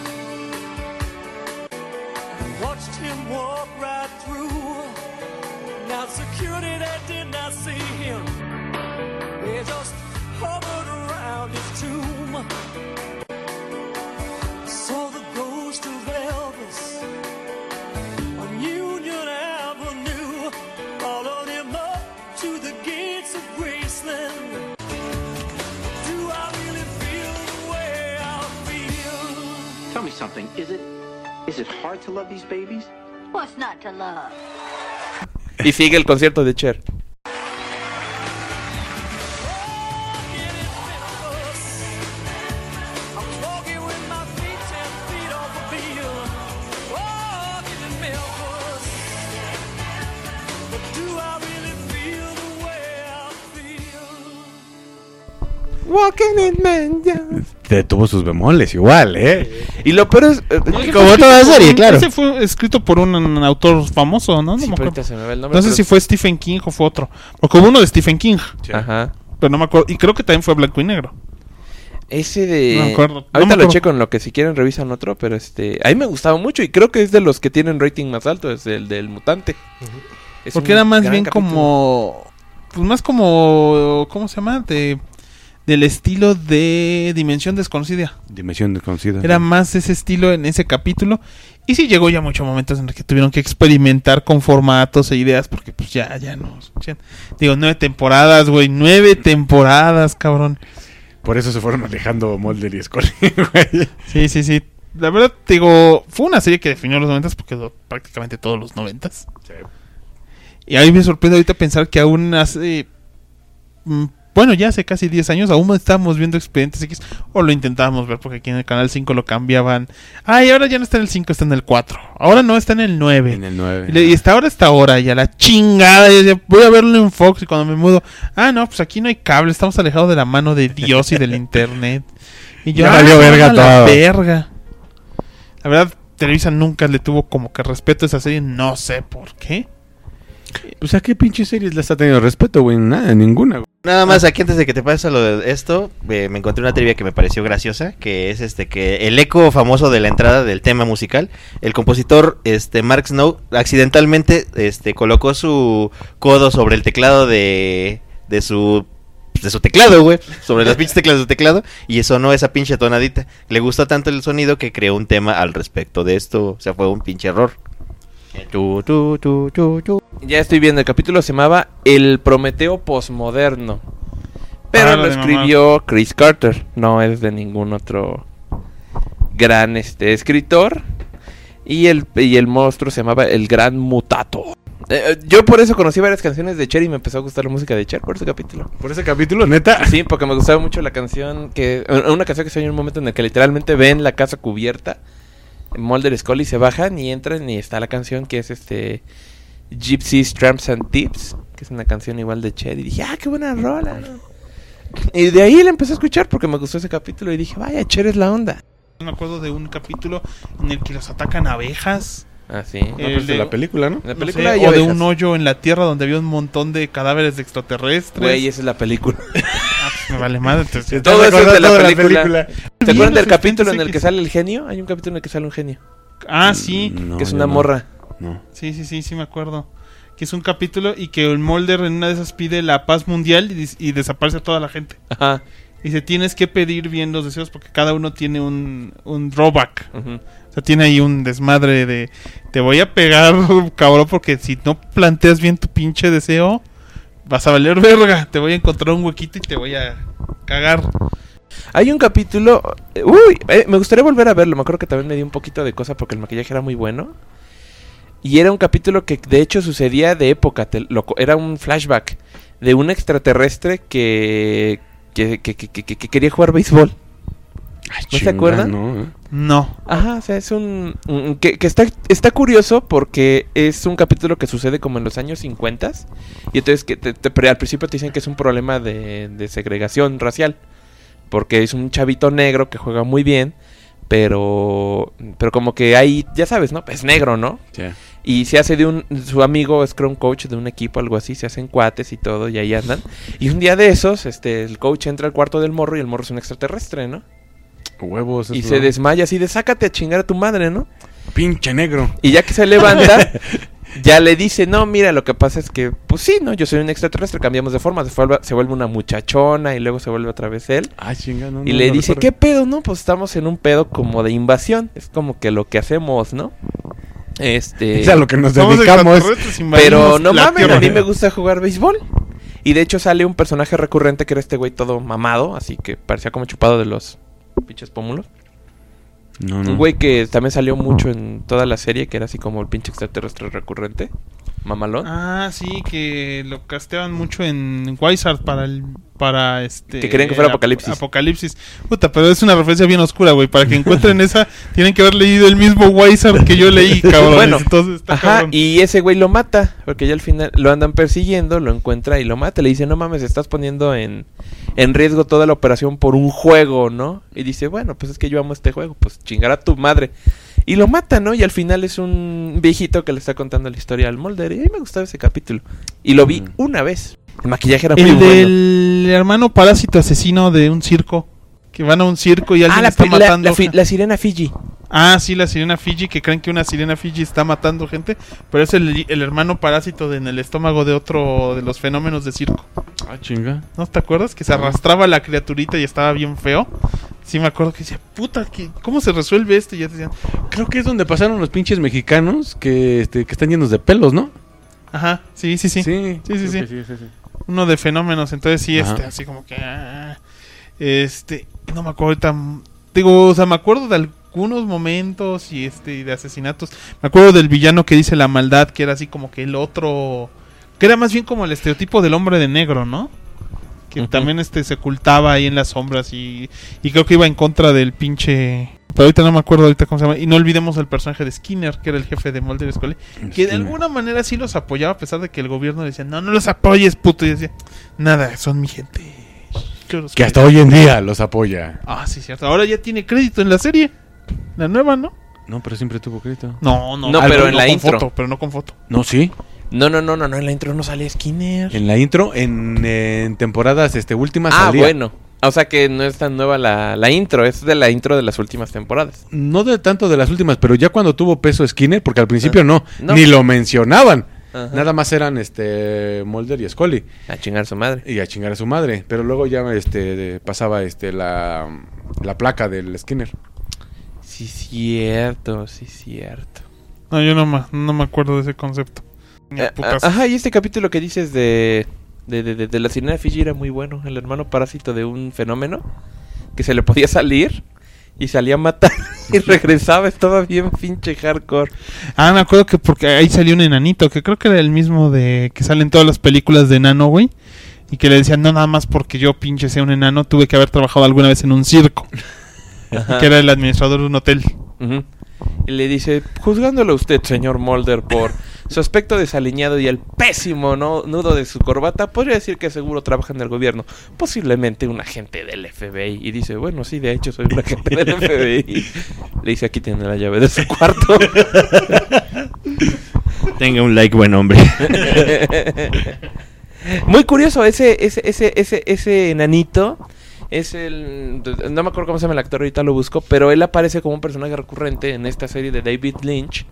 I watched him walk right through. Now security, they did not see him. They just hovered around his tomb. Saw the ghost of Elvis on Union Avenue. Followed him up to the gates of Graceland. Do I really feel the way I feel? Tell me something. Is it hard to love these babies? What's not to love? Y sigue el concierto de Cher. Walking in Man. Tuvo sus bemoles igual, Y lo peor es... Como toda serie, claro. Ese fue escrito por un autor famoso, ¿no? Sí, No me pero acuerdo. ahorita se me va el nombre, No sé pero- si fue Stephen King o fue otro. Porque hubo uno de Stephen King, Ajá. pero no me acuerdo. Y creo que también fue blanco y negro. Ese de... No me acuerdo. No Ahorita me lo acuerdo. checo en lo que si quieren revisan otro, pero a mí me gustaba mucho y creo que es de los que tienen rating más alto, es el del Mutante. Es Porque un era más gran bien capítulo. como... Pues más como... ¿Cómo se llama? Del estilo de Dimensión Desconocida. Dimensión desconocida. Era más ese estilo en ese capítulo. Y sí llegó ya muchos momentos en los que tuvieron que experimentar con formatos e ideas. Porque pues ya no. Digo, 9 temporadas, güey. 9 temporadas, cabrón. Por eso se fueron alejando Mulder y Scully, güey. Sí. La verdad, digo, fue una serie que definió los 90s porque quedó prácticamente todos los 90s. Sí. Y a mí me sorprende ahorita pensar que aún hace... Bueno, ya hace casi 10 años aún estábamos viendo Expedientes X. O lo intentábamos ver porque aquí en el canal 5 lo cambiaban. Ay, ahora ya no está en el 5, está en el 4. Ahora no, está en el 9. En el 9. Y esta ahora, y a la chingada. Yo decía, voy a verlo en Fox. Y cuando me mudo, no, pues aquí no hay cable. Estamos alejados de la mano de Dios y del internet. Y yo, Ya valió verga a la todo. verga. La verdad, Televisa nunca le tuvo como que respeto a esa serie. No sé por qué. Pues a qué pinche series le está teniendo respeto, güey. Nada, ninguna, güey. Nada más aquí antes de que te pases a lo de esto, me encontré una trivia que me pareció graciosa, que es que el eco famoso de la entrada del tema musical, el compositor Mark Snow accidentalmente colocó su codo sobre el teclado de su teclado, güey, sobre las pinches teclas de su teclado, y sonó esa pinche tonadita. Le gustó tanto el sonido que creó un tema al respecto de esto, o sea, fue un pinche error. Ya estoy viendo, el capítulo se llamaba El Prometeo Posmoderno. Pero Ah, lo de escribió Chris Carter, no es de ningún otro gran escritor. Y el monstruo se llamaba El Gran Mutato. Yo por eso conocí varias canciones de Cher y me empezó a gustar la música de Cher por ese capítulo. ¿Por ese capítulo, neta? Sí, porque me gustaba mucho la canción una canción que se oye en un momento en el que literalmente ven la casa cubierta. Mulder y Scully se bajan y entran y está la canción que es Gypsies, Tramps and Thieves, que es una canción igual de Cher. Y dije, qué buena rola, ¿no? Y de ahí la empecé a escuchar porque me gustó ese capítulo y dije, vaya, Cher es la onda. Me acuerdo de un capítulo en el que los atacan abejas. Ah, sí. Pues de la película, ¿no? La No película sé, hay o de abejas. un hoyo en la tierra donde había un montón de cadáveres de extraterrestres. Güey, esa es la película. Me vale madre. Entonces, Todo eso es de la película. ¿Se Bien, acuerdan del los capítulo en el Expedientes que X. sale el genio? Hay un capítulo en el que sale un genio. Ah, sí. No, que es yo una no. morra. No. Sí, me acuerdo. Que es un capítulo y que el Mulder en una de esas pide la paz mundial y desaparece toda la gente. Ajá. Dice, tienes que pedir bien los deseos porque cada uno tiene un drawback. Ujú. O sea, tiene ahí un desmadre de... Te voy a pegar, cabrón, porque si no planteas bien tu pinche deseo, vas a valer verga. Te voy a encontrar un huequito y te voy a cagar. Hay un capítulo... me gustaría volver a verlo. Me acuerdo que también me dio un poquito de cosa porque el maquillaje era muy bueno. Y era un capítulo que de hecho sucedía de época. Era un flashback de un extraterrestre que quería jugar béisbol. Ay, ¿No se acuerdan? No, No. Ajá, o sea, es que está curioso porque es un capítulo que sucede como en los años 50 y entonces pero al principio te dicen que es un problema de segregación racial porque es un chavito negro que juega muy bien, pero como que ahí, ya sabes, ¿no? Es negro, ¿no? Sí. Y se hace su amigo Scrum Coach de un equipo, algo así, se hacen cuates y todo y ahí andan. Y un día de esos, el coach entra al cuarto del morro y el morro es un extraterrestre, ¿no? Huevos. Y eso. se desmaya así de sácate a chingar a tu madre, ¿no? Pinche negro. Y ya que se levanta, ya le dice, no, mira, lo que pasa es que, pues sí, ¿no? Yo soy un extraterrestre, cambiamos de forma, se vuelve una muchachona y luego se vuelve otra vez él. Ay, chinga, no. Y no, le no dice, recuerdo. ¿qué pedo, no? Pues estamos en un pedo como de invasión. Es como que lo que hacemos, ¿no? Es a lo que nos Somos dedicamos. extraterrestres, invadimos Pero no la mames, Tierra. a mí me gusta jugar béisbol. Y de hecho sale un personaje recurrente que era este güey todo mamado, así que parecía como chupado de los pinches pómulos. No, Un güey que también salió mucho en toda la serie, que era así como el pinche extraterrestre recurrente. Mamalón. Ah, sí, que lo casteaban mucho en Wizard para Que querían que fuera Apocalipsis. Apocalipsis. Puta, pero es una referencia bien oscura, güey. Para que encuentren esa, tienen que haber leído el mismo Wizard que yo leí, cabrón. Bueno, Entonces está ajá, cabrón. y ese güey lo mata, porque ya al final lo andan persiguiendo, lo encuentra y lo mata. Le dice, no mames, estás poniendo en riesgo toda la operación por un juego, ¿no? Y dice, bueno, pues es que yo amo este juego, pues chingará a tu madre. Y lo mata, ¿no? Y al final es un viejito que le está contando la historia al Mulder. Y a mí me gustaba ese capítulo. Y lo vi una vez. El maquillaje era muy El bueno. del hermano parásito asesino de un circo. Que van a un circo y alguien está matando. La sirena Fiji. Ah, sí, la sirena Fiji, que creen que una sirena Fiji está matando gente. Pero es el hermano parásito en el estómago de otro de los fenómenos de circo. Ah, chinga. ¿No te acuerdas? Que se arrastraba la criaturita y estaba bien feo. Sí, me acuerdo que decía, puta, ¿cómo se resuelve esto? Y ya decían, Creo que es donde pasaron los pinches mexicanos que están llenos de pelos, ¿no? ajá, sí. Sí, Sí. creo que sí. Uno de fenómenos, entonces sí, Ajá. así como que... no me acuerdo ahorita... Digo, o sea, me acuerdo de algunos momentos y de asesinatos. Me acuerdo del villano que dice la maldad, que era así como que el otro... Que era más bien como el estereotipo del hombre de negro, ¿no? Que también se ocultaba ahí en las sombras y creo que iba en contra del pinche... Pero ahorita no me acuerdo ahorita cómo se llama. Y no olvidemos el personaje de Skinner, que era el jefe de Mulder y Scully, que de alguna manera sí los apoyaba, a pesar de que el gobierno le decía, no los apoyes, puto. Y decía, nada, son mi gente. Yo los Que hasta cuido". hoy en día los apoya. Ah, sí, cierto. Ahora ya tiene crédito en la serie. La nueva, ¿no? No, pero siempre tuvo crédito. No, pero en la con intro. foto, pero no con foto. No, sí. No, en la intro no sale Skinner. En la intro, en temporadas últimas Ah, salía. bueno. O sea que no es tan nueva la intro, es de la intro de las últimas temporadas. No de tanto de las últimas, pero ya cuando tuvo peso Skinner, porque al principio no, No. ni lo mencionaban. Ajá. Nada más eran Mulder y Scully. A chingar su madre. Y a chingar a su madre. Pero luego ya pasaba la placa del Skinner. Sí, cierto. No, yo no me acuerdo de ese concepto. Ni a putazos. Ajá, y este capítulo que dices de de la sirena de Fiji era muy bueno. El hermano parásito de un fenómeno que se le podía salir y salía a matar y regresaba. Estaba bien pinche hardcore. Ah, me acuerdo que porque ahí salió un enanito, que creo que era el mismo de que salen todas las películas de enano, güey. Y que le decían, no, nada más porque yo pinche sea un enano, tuve que haber trabajado alguna vez en un circo. Ajá. Que era el administrador de un hotel. Ujú. Y le dice, juzgándolo a usted, señor Mulder, por su aspecto desaliñado y el pésimo nudo de su corbata, podría decir que seguro trabaja en el gobierno, posiblemente un agente del FBI. Y dice, bueno, sí, de hecho soy un agente del FBI. Le dice, aquí tiene la llave de su cuarto. Tenga un like, buen hombre. Muy curioso, ese enanito es el... No me acuerdo cómo se llama el actor, ahorita lo busco, pero él aparece como un personaje recurrente en esta serie de David Lynch,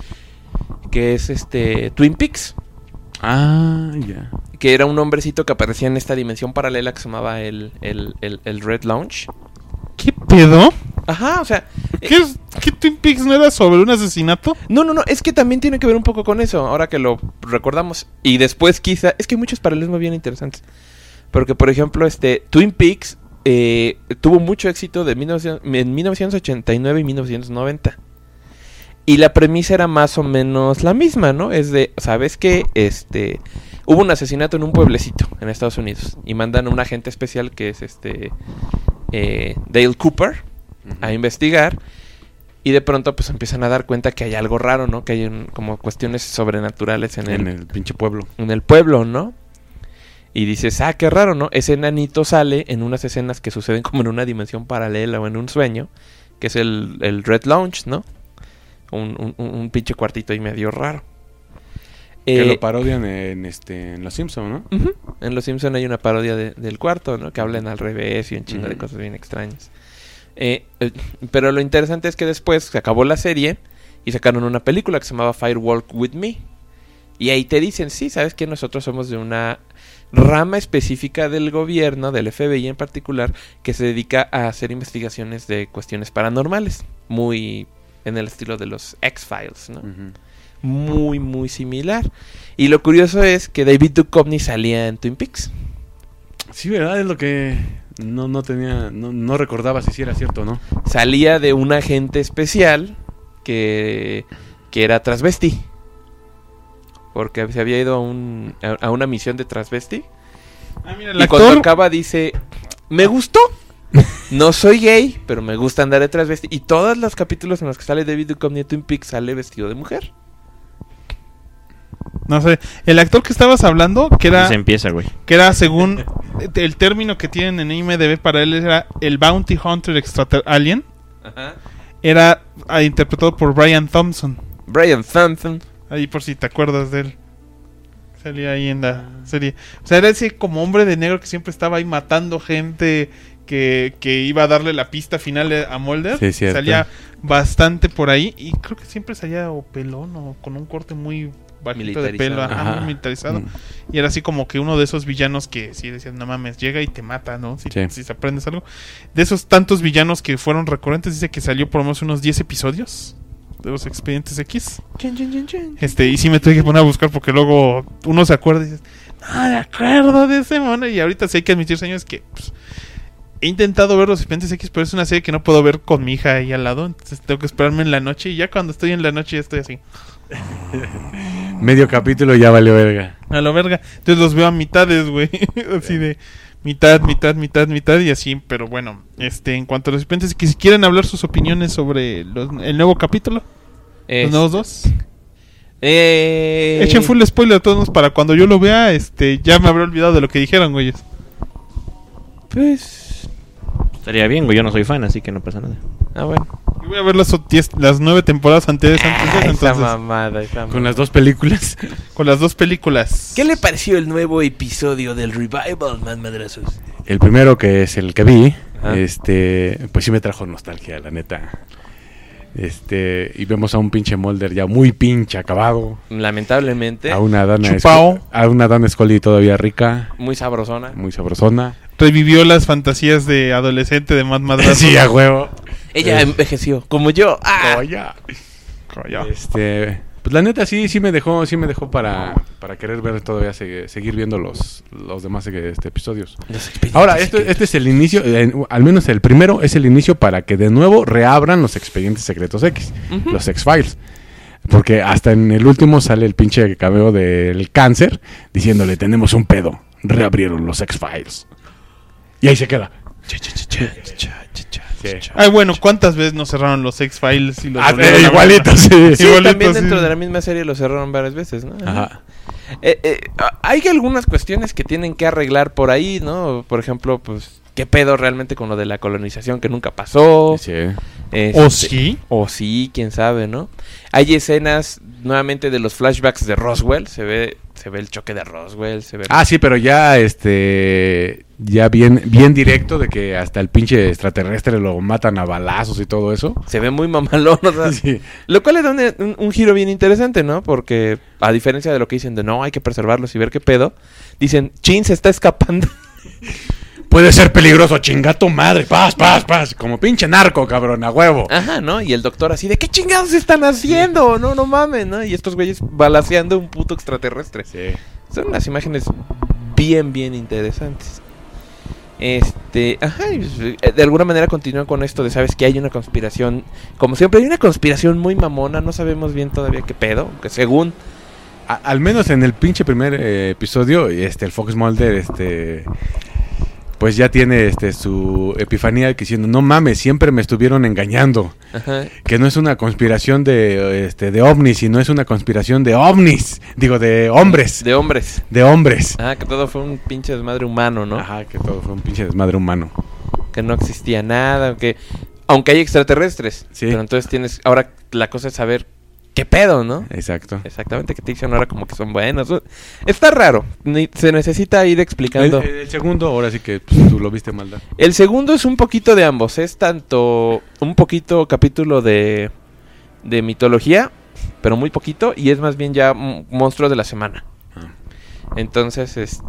que es Twin Peaks. Ah, ya. Que era un hombrecito que aparecía en esta dimensión paralela que se llamaba el Red Lounge. ¿Qué pedo? Ajá, o sea... ¿Qué Twin Peaks no era sobre un asesinato? No, es que también tiene que ver un poco con eso, ahora que lo recordamos. Y después quizá... Es que hay muchos paralelismos bien interesantes. Porque, por ejemplo, Twin Peaks tuvo mucho éxito en 1989 y 1990. Y la premisa era más o menos la misma, ¿no? Es de, ¿sabes qué? Hubo un asesinato en un pueblecito en Estados Unidos. Y mandan a un agente especial que es Dale Cooper a investigar. Y de pronto pues empiezan a dar cuenta que hay algo raro, ¿no? Que hay como cuestiones sobrenaturales en el pinche pueblo. En el pueblo, ¿no? Y dices, qué raro, ¿no? Ese enanito sale en unas escenas que suceden como en una dimensión paralela o en un sueño, que es el Red Lounge, ¿no? Un pinche cuartito ahí medio raro. Que lo parodian en Los Simpson, ¿no? Uh-huh. En Los Simpson hay una parodia del cuarto, ¿no? Que hablan al revés y un chingo de cosas bien extrañas. Pero lo interesante es que después se acabó la serie y sacaron una película que se llamaba Firewalk With Me. Y ahí te dicen, sí, sabes que nosotros somos de una rama específica del gobierno, del FBI en particular, que se dedica a hacer investigaciones de cuestiones paranormales. Muy en el estilo de los X-Files, ¿no? Uh-huh. Muy, muy similar. Y lo curioso es que David Duchovny salía en Twin Peaks. Sí, ¿verdad? Es lo que no recordaba si era cierto o no. Salía de un agente especial que era transvesti. Porque se había ido a una misión de transvesti. Mira, y cuando acaba dice, me gustó. No soy gay, pero me gusta andar de transvesti. Y todos los capítulos en los que sale David Duchovny de Twin Peaks sale vestido de mujer. No sé, el actor que estabas hablando, que era... Se empieza, güey. Que era, según el término que tienen en IMDb para él, era el Bounty Hunter Alien. Ajá. Era interpretado por Brian Thompson. Ahí por si te acuerdas de él. Salía ahí en la serie. O sea, era ese como hombre de negro que siempre estaba ahí matando gente, que iba a darle la pista final a Mulder. Sí, cierto. Salía bastante por ahí. Y creo que siempre salía o pelón o con un corte muy bajito de pelo. Ajá, muy militarizado. Y era así como que uno de esos villanos que sí decían, no mames, llega y te mata, ¿no? Si se aprendes algo. De esos tantos villanos que fueron recurrentes, dice que salió por lo menos unos 10 episodios de los Expedientes X. Y sí me tuve que poner a buscar porque luego uno se acuerda y dices, no me acuerdo de ese mono. Y ahorita sí hay que admitir, señores, que pues, he intentado ver los Expedientes X, pero es una serie que no puedo ver con mi hija ahí al lado. Entonces tengo que esperarme en la noche. Y ya cuando estoy en la noche ya estoy así. Medio capítulo ya valió verga. A la verga. Entonces los veo a mitades, güey. Así de mitad y así. Pero bueno, en cuanto a los Expedientes, que si quieren hablar sus opiniones sobre el nuevo capítulo, los nuevos dos, echen full spoiler a todos para cuando yo lo vea, ya me habré olvidado de lo que dijeron, güeyes. Pues estaría bien, güey, yo no soy fan, así que no pasa nada. Bueno. Yo voy a ver las 9 temporadas anteriores. Esa mamada. Con las dos películas. Con las dos películas. ¿Qué le pareció el nuevo episodio del Revival, man madrazos? El primero, que es el que vi, pues sí me trajo nostalgia, la neta. Y vemos a un pinche Mulder ya muy pinche acabado. Lamentablemente. A una Dana Scully todavía rica. Muy sabrosona. Revivió las fantasías de adolescente de Matt Madrazo. Sí, a huevo. Ella envejeció, como yo. Pues Pues la neta sí me dejó para querer ver todavía, seguir viendo los demás episodios. Ahora, este es el inicio, al menos el primero es el inicio para que de nuevo reabran los expedientes secretos X, los X-Files. Porque hasta en el último sale el pinche cameo del Cáncer diciéndole, tenemos un pedo, reabrieron los X-Files. Y ahí se queda. Sí. Ay, bueno, ¿cuántas veces nos cerraron los X-Files? Y los igualitos, sí. Sí, Igualitos, también sí. dentro de la misma serie lo cerraron varias veces, ¿no? Ajá. Hay algunas cuestiones que tienen que arreglar por ahí, ¿no? Por ejemplo, pues, ¿qué pedo realmente con lo de la colonización que nunca pasó? Sí. ¿O sí? O sí, quién sabe, ¿no? Hay escenas, nuevamente, de los flashbacks de Roswell. Se ve el choque de Roswell, se ve... Ah, sí, pero ya, ya bien directo de que hasta el pinche extraterrestre lo matan a balazos y todo eso. Se ve muy mamalón, o sea, Sí. Lo cual le da un giro bien interesante, ¿no? Porque, a diferencia de lo que dicen de no, hay que preservarlos y ver qué pedo, dicen, chin, se está escapando. Puede ser peligroso, chingato madre, paz. Como pinche narco, cabrón, a huevo. Ajá, ¿no? Y el doctor así de, ¿qué chingados están haciendo? No mames, ¿no? Y estos güeyes balaceando un puto extraterrestre. Sí. Son unas imágenes bien interesantes. Ajá, y, de alguna manera continúan con esto de, ¿sabes? Que hay una conspiración, como siempre, hay una conspiración muy mamona, no sabemos bien todavía qué pedo, que según... Al menos en el pinche primer episodio, el Fox Mulder, pues ya tiene su epifanía diciendo, no mames, siempre me estuvieron engañando. Ajá. Que no es una conspiración de ovnis, sino es una conspiración de ovnis. Digo, de hombres. De hombres. De hombres. Ah, que todo fue un pinche desmadre humano, ¿no? Ajá, que todo fue un pinche desmadre humano. Que no existía nada, aunque hay extraterrestres. Sí. Pero entonces ahora la cosa es saber qué pedo, ¿no? Exacto. Exactamente, que te dicen ahora como que son buenos. Está raro, se necesita ir explicando. El segundo, ahora sí que pues, tú lo viste, Maldad. El segundo es un poquito de ambos, es tanto un poquito capítulo de mitología, pero muy poquito, y es más bien ya monstruo de la semana. Entonces,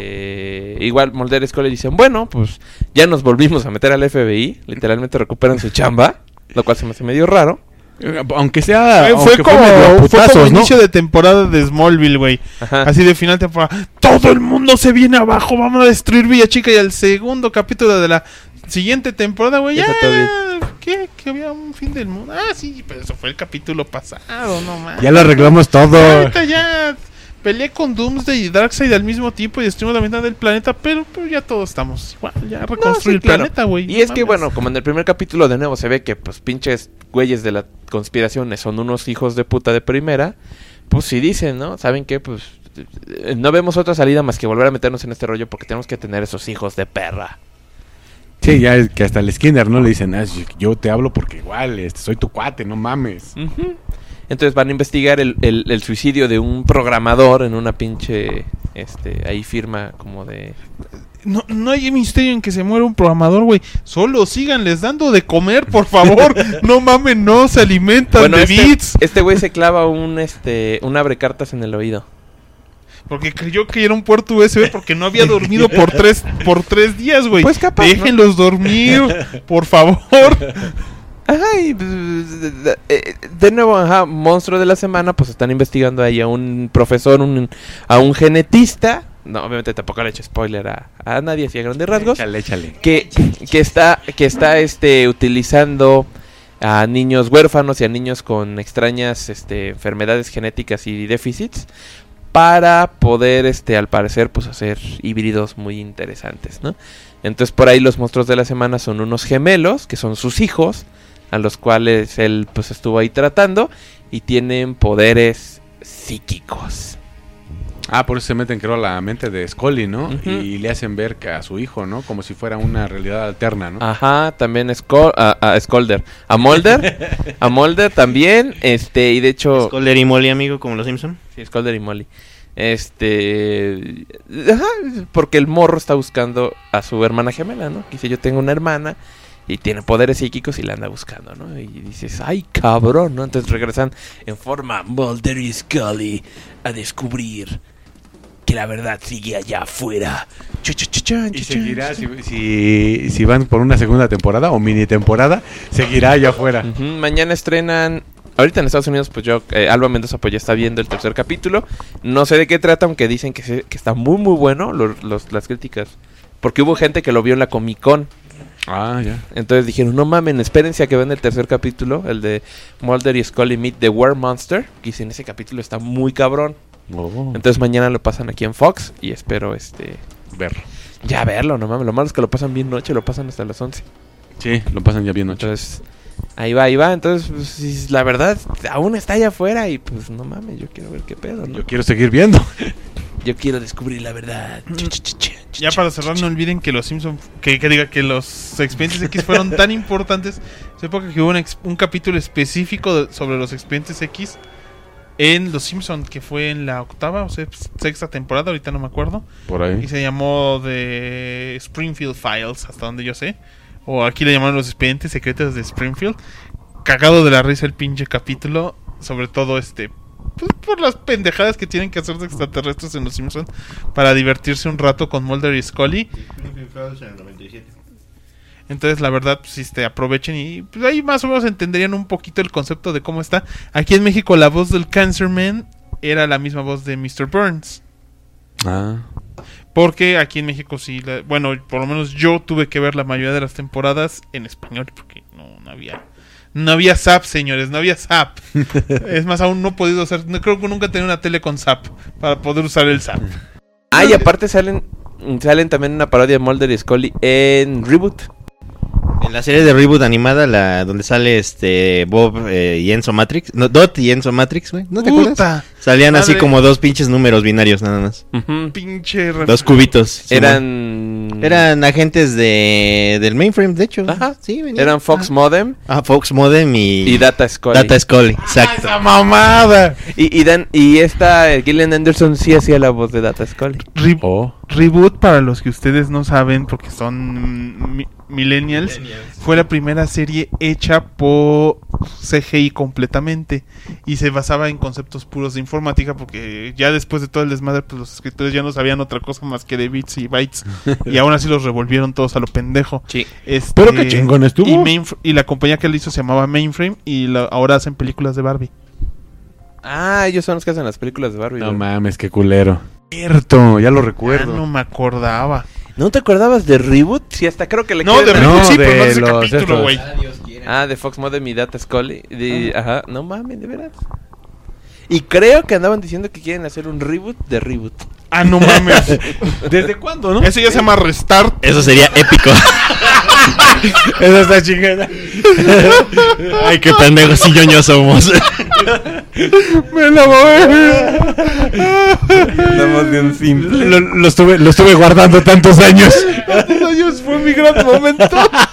igual Mulder y Scully dicen, bueno, pues ya nos volvimos a meter al FBI, literalmente recuperan su chamba, lo cual se me hace medio raro. Aunque sea... Fue como putazos, ¿no? inicio de temporada de Smallville, güey. Ajá. Así de final de temporada. Todo el mundo se viene abajo. Vamos a destruir Villa Chica. Y al segundo capítulo de la siguiente temporada, güey. Ya Ya, está todo bien. ¿qué? Que había un fin del mundo. Ah, sí, pero eso fue el capítulo pasado, no más. Ya lo arreglamos todo. Ahorita ya peleé con Doomsday y Darkseid al mismo tiempo y destruimos la mitad del planeta, pero ya todos estamos igual, ya reconstruir No, sí, claro. el planeta, güey. Y no es que, mames. bueno, como en el primer capítulo de nuevo se ve que, pues, pinches güeyes de la conspiración son unos hijos de puta de primera, pues sí dicen, ¿no? ¿Saben qué? Pues no vemos otra salida más que volver a meternos en este rollo porque tenemos que tener esos hijos de perra. Sí, ya es que hasta el Skinner, ¿no? Le dicen, yo te hablo porque igual, soy tu cuate, no mames. Ujú. Entonces van a investigar el suicidio de un programador en una pinche, ahí firma como de... No hay misterio en que se muera un programador, güey. Solo síganles dando de comer, por favor. No mames, no se alimentan Bueno, de bits. este güey se clava un abrecartas en el oído. Porque creyó que era un puerto USB porque no había dormido por tres días, güey. Pues capaz, déjenlos dormir, por favor. Ajá, y de nuevo, ajá, monstruo de la semana, pues están investigando ahí a un profesor, a un genetista. No, obviamente tampoco le he hecho spoiler a nadie, así a grandes rasgos. Échale. Que está utilizando a niños huérfanos y a niños con extrañas enfermedades genéticas y déficits para poder, al parecer, pues hacer híbridos muy interesantes, ¿no? Entonces por ahí los monstruos de la semana son unos gemelos, que son sus hijos, a los cuales él pues estuvo ahí tratando, y tienen poderes psíquicos. Ah, por eso se meten, creo, a la mente de Scully, ¿no? Ujú. Y le hacen ver que a su hijo, ¿no? Como si fuera una realidad alterna, ¿no? Ajá, también a Scolder. A Mulder también, y de hecho... Scully y Molly, amigo, como los Simpson. Sí, Scolder y Molly. Ajá, porque el morro está buscando a su hermana gemela, ¿no? Que dice, yo tengo una hermana y tiene poderes psíquicos y la anda buscando, ¿no? Y dices, ay, cabrón, ¿no? Entonces regresan en forma Mulder y Scully a descubrir que la verdad sigue allá afuera. Y seguirá, si van por una segunda temporada o mini temporada, seguirá allá afuera. Ujú, mañana estrenan ahorita en Estados Unidos, pues Alba Mendoza pues ya está viendo el tercer capítulo. No sé de qué trata, aunque dicen que está muy muy bueno las críticas. Porque hubo gente que lo vio en la Comic Con. Ah, ya. Entonces dijeron, no mamen, espérense a que vean el tercer capítulo, el de Mulder y Scully Meet the War Monster. Que dicen, ese capítulo está muy cabrón. Oh. Entonces mañana lo pasan aquí en Fox y espero Verlo. ya verlo, no mames. Lo malo es que lo pasan bien noche, lo pasan hasta las 11. Sí, lo pasan ya bien noche. Entonces, ahí va. Entonces, pues, si la verdad, aún está allá afuera y pues no mames, yo quiero ver qué pedo, ¿no? Yo quiero seguir viendo. Yo quiero descubrir la verdad. Ya para cerrar, no olviden que los Simpsons, que los Expedientes X fueron tan importantes. Hace poco que hubo un capítulo específico sobre los Expedientes X en Los Simpsons, que fue en la 8ª o 6ª temporada, ahorita no me acuerdo. Por ahí. Y se llamó The Springfield Files, hasta donde yo sé. O aquí le llamaron Los Expedientes Secretos de Springfield. Cagado de la risa el pinche capítulo. Sobre todo pues, por las pendejadas que tienen que hacer de extraterrestres en Los Simpsons para divertirse un rato con Mulder y Scully. Entonces la verdad pues, aprovechen y pues, ahí más o menos entenderían un poquito el concepto de cómo está. Aquí en México la voz del Cancerman era la misma voz de Mr. Burns. Ah. Porque aquí en México sí, bueno, por lo menos yo tuve que ver la mayoría de las temporadas en español porque no había Zap, señores, no había Zap. Es más, aún no he podido hacer, no creo que nunca he tenido una tele con Zap para poder usar el Zap. Ah, y aparte salen también una parodia de Mulder y Scully en Reboot. En la serie de Reboot animada, donde sale Bob y Enzo Matrix. No, Dot y Enzo Matrix, güey. ¿No te acuerdas? Salían así como dos pinches números binarios nada más. Pinche dos cubitos. Eran agentes del mainframe, de hecho. Ajá. Sí, venían. Eran Fox Modem. Ah, Fox Modem y Data Scully. Data Scully, exacto. ¡Esa mamada! Y esta Gillian Anderson sí hacía la voz de Data Scully. Reboot, para los que ustedes no saben, porque son millennials, fue la primera serie hecha por CGI completamente y se basaba en conceptos puros de informática, porque ya después de todo el desmadre pues los escritores ya no sabían otra cosa más que de bits y bytes y aún así los revolvieron todos a lo pendejo. Sí. Pero qué chingón estuvo. Y la compañía que lo hizo se llamaba Mainframe y ahora hacen películas de Barbie. Ah, ellos son los que hacen las películas de Barbie. No mames, qué culero. Cierto, ya lo recuerdo. No me acordaba. ¿No te acordabas de Reboot? Sí, hasta creo que le No, de quedan- Reboot sí, de pero no ese los capítulo, estos. güey. Ah, de Fox Modem y Data Scully. Ajá, no mames, de veras. Y creo que andaban diciendo que quieren hacer un reboot de Reboot. Ah, no mames. ¿Desde cuándo, no? Eso ya se llama Restart. Eso sería épico. Eso está chingada. Ay, qué pendejos y ñoños somos. Me la voy. Estamos bien simple. Lo estuve guardando tantos años. Tantos años fue mi gran momento.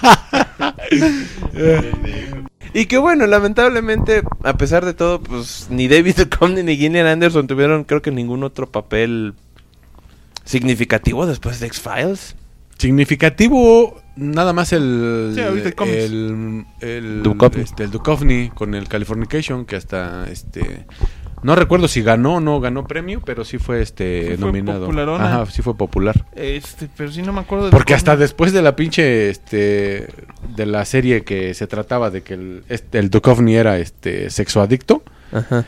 Y que bueno, lamentablemente, a pesar de todo, pues ni David Duchovny ni Gillian Anderson tuvieron, creo que ningún otro papel significativo después de X-Files. Significativo, nada más el Sí, ahorita cómics. el Duchovny. el Duchovny con el Californication, que hasta no recuerdo si ganó o no ganó premio, pero sí fue fue nominado. popularona. Ajá, sí fue popular. Pero sí no me acuerdo de Porque cómo. hasta después de la pinche de la serie que se trataba de que el Duchovny era sexoadicto, Ajá.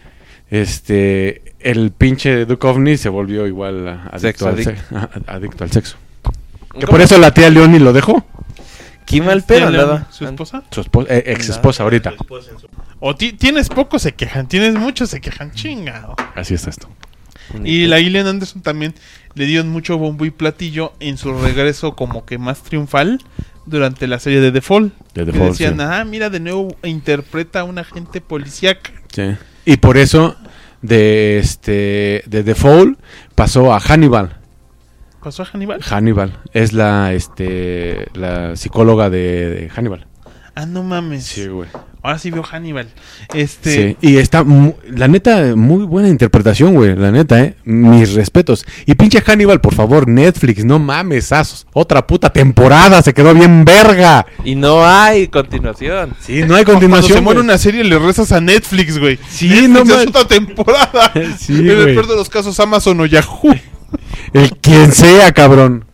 el pinche Duchovny se volvió igual adicto al sexo. Que por eso la tía Leonie lo dejó. Qué mal pedo andaba. ¿Su esposa? Su ex esposa ahorita. O tienes poco, se quejan. Tienes mucho, se quejan. Chingado. Así está esto. Y la Gillian Anderson también le dieron mucho bombo y platillo en su regreso como que más triunfal durante la serie de The Fall. De The Que Fall, decían, sí. mira, de nuevo interpreta a un agente policíaca. Sí. Y por eso de The Fall pasó a Hannibal. ¿Pasó a Hannibal? Hannibal es la psicóloga de Hannibal. Ah, no mames. Sí, güey. Ahora sí veo Hannibal. Sí, y está la neta muy buena interpretación, güey, la neta, mis respetos. Y pinche Hannibal, por favor, Netflix, no mames, asos. Otra puta temporada, se quedó bien verga. Y no hay continuación. Sí, no hay Cuando continuación. se muere güey. una serie le rezas a Netflix, güey. Sí, Netflix no es mames. otra temporada. Sí, en el güey. peor de los casos, Amazon o Yahoo. El quien sea, cabrón.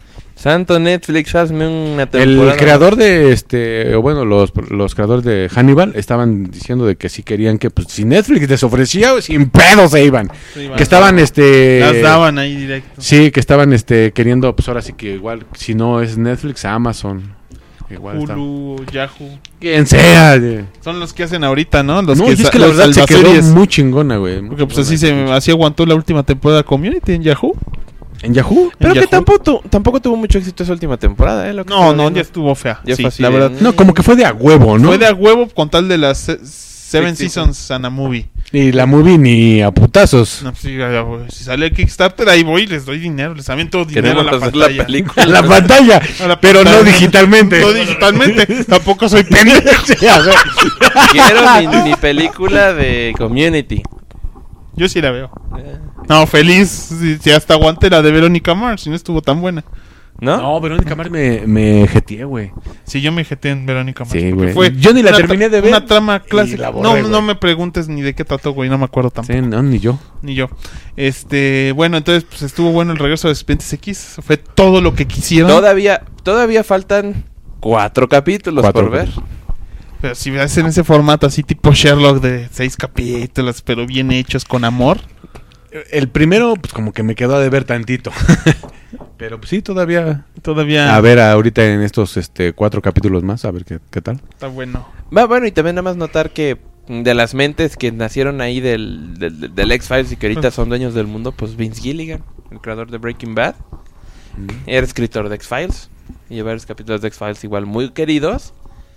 Santo Netflix, hazme una El temporada. creador de los creadores de Hannibal estaban diciendo de que si querían que pues si Netflix les ofrecía, sin pedo se iban. Que estaban Las daban ahí directo. Sí, que estaban queriendo pues ahora sí que igual si no es Netflix, Amazon, igual Hulu, Yahoo. quien sea. Son los que hacen ahorita, ¿no? Los No, que y es que la los verdad se quedó salvaseries. muy chingona, güey. Porque pues así aguantó la última temporada de Community en Yahoo. ¿En Yahoo? Pero ¿En que Yahoo? tampoco tuvo mucho éxito esa última temporada, lo que No, estaba no, viendo. ya estuvo fea. Ya Sí, fue así la de- verdad. No, como que fue de a huevo, ¿no? Fue de a huevo con tal de las Seven Sí, sí, Seasons and a Movie. Y la movie ni a putazos. No, pues, sí, ya, güey, si sale el Kickstarter, ahí voy y les doy dinero. Les aviento dinero Queremos a la hacer la pantalla. película. A la pantalla, A la pero pantalla. no digitalmente. No digitalmente. Tampoco soy pendejo. Sí, a ver. Quiero mi película de Community. Yo sí la veo. No, feliz. Si hasta aguante la de Verónica Mars. Si no estuvo tan buena. ¿No? No, Verónica Mars me jeteé, güey. Sí, yo me jeté en Verónica Mars. Sí, porque güey. Yo ni la una terminé de ver. Una trama Y clásica. la borré, No güey. me preguntes ni de qué trató, güey. No me acuerdo tampoco. Sí, no, ni yo. Ni yo. Bueno, entonces pues estuvo bueno el regreso de Expedientes X. Fue todo lo que quisieron. Todavía faltan 4 capítulos 4 por ver. Pero si ves en ese formato así tipo Sherlock de 6 capítulos, pero bien hechos, con amor. El primero, pues como que me quedó a deber tantito. Pero pues sí, todavía. Todavía A ver, ahorita en estos 4 capítulos más, a ver qué tal. está bueno. Bueno, y también nada más notar que de las mentes que nacieron ahí del X-Files y que ahorita son dueños del mundo, pues Vince Gilligan, el creador de Breaking Bad, era escritor de X-Files. Y varios capítulos de X-Files igual muy queridos.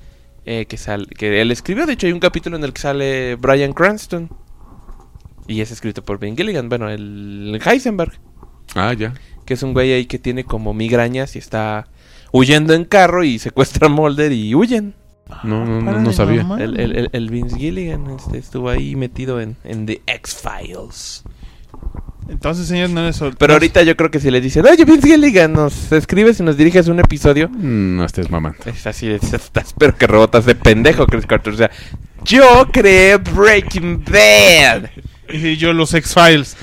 Que él escribió. De hecho, hay un capítulo en el que sale Bryan Cranston. Y es escrito por Vince Gilligan. Bueno, el Heisenberg. Ah, ya. Que es un güey ahí que tiene como migrañas y está huyendo en carro y secuestra a Mulder y huyen. No sabía. mamá. El Vince Gilligan estuvo ahí metido en The X-Files. Entonces, señor, no les Pero ahorita yo creo que si le dicen, oye, Vince Gilligan, nos escribes y nos diriges un episodio, No estés mamando. es así, espero que rebotas de pendejo, Chris Carter. O sea, yo creé Breaking Bad. Y yo los X-Files.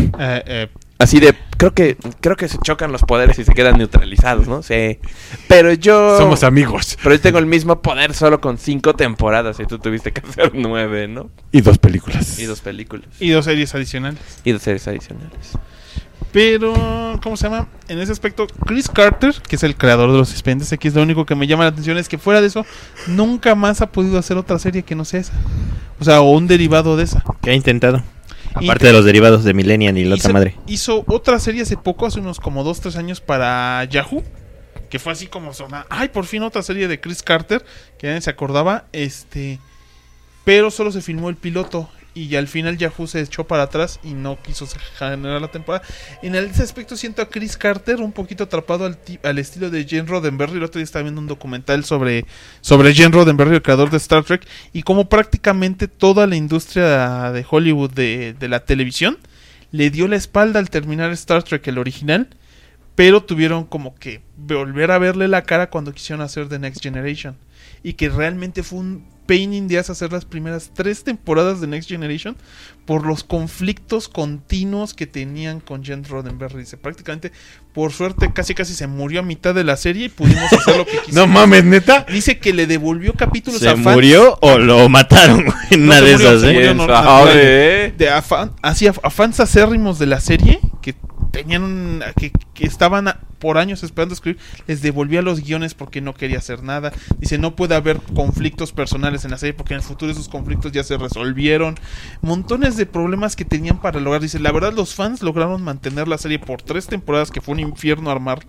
Así de, creo que se chocan los poderes y se quedan neutralizados, ¿no? Sí. Pero yo... Somos amigos. Pero yo tengo el mismo poder solo con 5 temporadas y tú tuviste que hacer 9, ¿no? Y 2 películas. Y 2 películas. Y 2 series adicionales. Y 2 series adicionales. Pero, ¿cómo se llama? En ese aspecto, Chris Carter, que es el creador de los Expedientes X, lo único que me llama la atención es que fuera de eso, nunca más ha podido hacer otra serie que no sea esa. O sea, o un derivado de esa. ¿Qué ha intentado? Aparte de los derivados de Millennium y la otra madre. Hizo otra serie hace poco, hace unos como 2-3 años para Yahoo, que fue así como zona. Ay, por fin otra serie de Chris Carter, que nadie se acordaba. Pero solo se filmó el piloto. Y al final Yahoo se echó para atrás y no quiso generar la temporada. En ese aspecto siento a Chris Carter un poquito atrapado al estilo de Gene Roddenberry. El otro día estaba viendo un documental sobre Gene Roddenberry, el creador de Star Trek, y cómo prácticamente toda la industria de Hollywood de la televisión le dio la espalda al terminar Star Trek, el original, pero tuvieron como que volver a verle la cara cuando quisieron hacer The Next Generation. Y que realmente fue un pain in the ass hacer las primeras 3 temporadas de Next Generation por los conflictos continuos que tenían con Gene Roddenberry. Dice, prácticamente, por suerte, casi se murió a mitad de la serie y pudimos hacer lo que quisimos. No mames, neta. Dice que le devolvió capítulos ¿Se a fans. murió o lo mataron? Una No, de se murió, esas, se ¿eh? murió, no, Sabe. a fans acérrimos de la serie que tenían que estaban por años esperando escribir, les devolvía los guiones porque no quería hacer nada. Dice, no puede haber conflictos personales en la serie porque en el futuro esos conflictos ya se resolvieron. Montones de problemas que tenían para lograr. Dice, la verdad los fans lograron mantener la serie por 3 temporadas, que fue un infierno armar,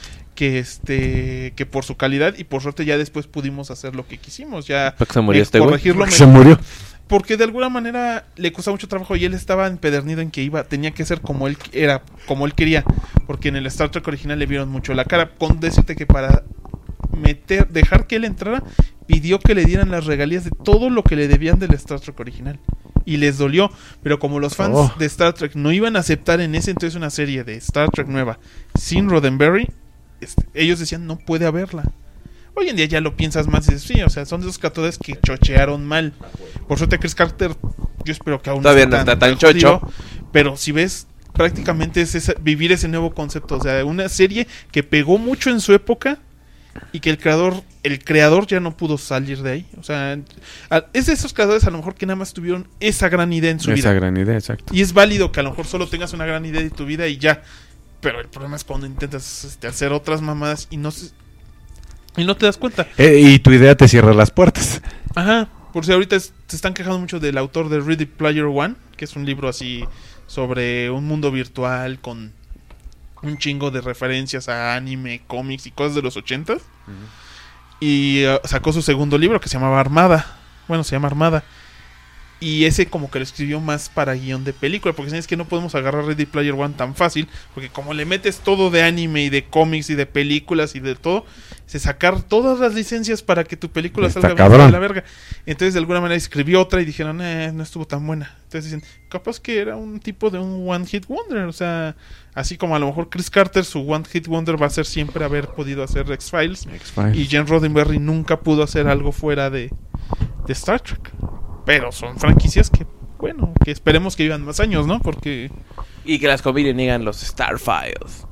que por su calidad, y por suerte ya después pudimos hacer lo que quisimos, ya ¿Por qué se murió este güey? corregirlo Se murió. porque de alguna manera le costaba mucho trabajo y él estaba empedernido en que tenía que ser como él era, como él quería, porque en el Star Trek original le vieron mucho la cara. Con decirte que para dejar que él entrara, pidió que le dieran las regalías de todo lo que le debían del Star Trek original. Y les dolió, pero como los fans de Star Trek no iban a aceptar en ese entonces una serie de Star Trek nueva sin Roddenberry, ellos decían, no puede haberla. Hoy en día ya lo piensas más y dices, sí, o sea, son de esos creadores que chochearon mal. Por suerte Chris Carter, yo espero que aún Todavía no está tan chocho. Pero si ves prácticamente es vivir ese nuevo concepto. O sea, una serie que pegó mucho en su época y que el creador ya no pudo salir de ahí. O sea, es de esos creadores a lo mejor que nada más tuvieron esa gran idea en su vida. Esa gran idea, exacto. Y es válido que a lo mejor solo tengas una gran idea de tu vida y ya. Pero el problema es cuando intentas hacer otras mamadas y no te das cuenta. Y tu idea te cierra las puertas. Ajá. Por si ahorita se están quejando mucho del autor de Ready Player One, que es un libro así sobre un mundo virtual con un chingo de referencias a anime, cómics y cosas de los 80s. Y sacó su segundo libro que se llamaba Armada. Bueno, se llama Armada. Y ese como que lo escribió más para guión de película, porque es que no podemos agarrar Ready Player One tan fácil, porque como le metes todo de anime y de cómics y de películas y de todo, se sacar todas las licencias para que tu película Está salga cabrón. de la verga. Entonces de alguna manera escribió otra y dijeron, no estuvo tan buena. Entonces dicen, capaz que era un tipo de un One Hit Wonder, o sea, así como a lo mejor Chris Carter, su One Hit Wonder va a ser siempre haber podido hacer X-Files, y Gene Roddenberry nunca pudo hacer algo fuera de Star Trek. Pero son franquicias que, bueno, que esperemos que vivan más años, ¿no? Porque... Y que las combinen y digan los Starfiles.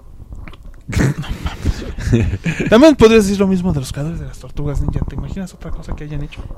También podrías decir lo mismo de los creadores de las Tortugas Ninja. ¿Te imaginas otra cosa que hayan hecho?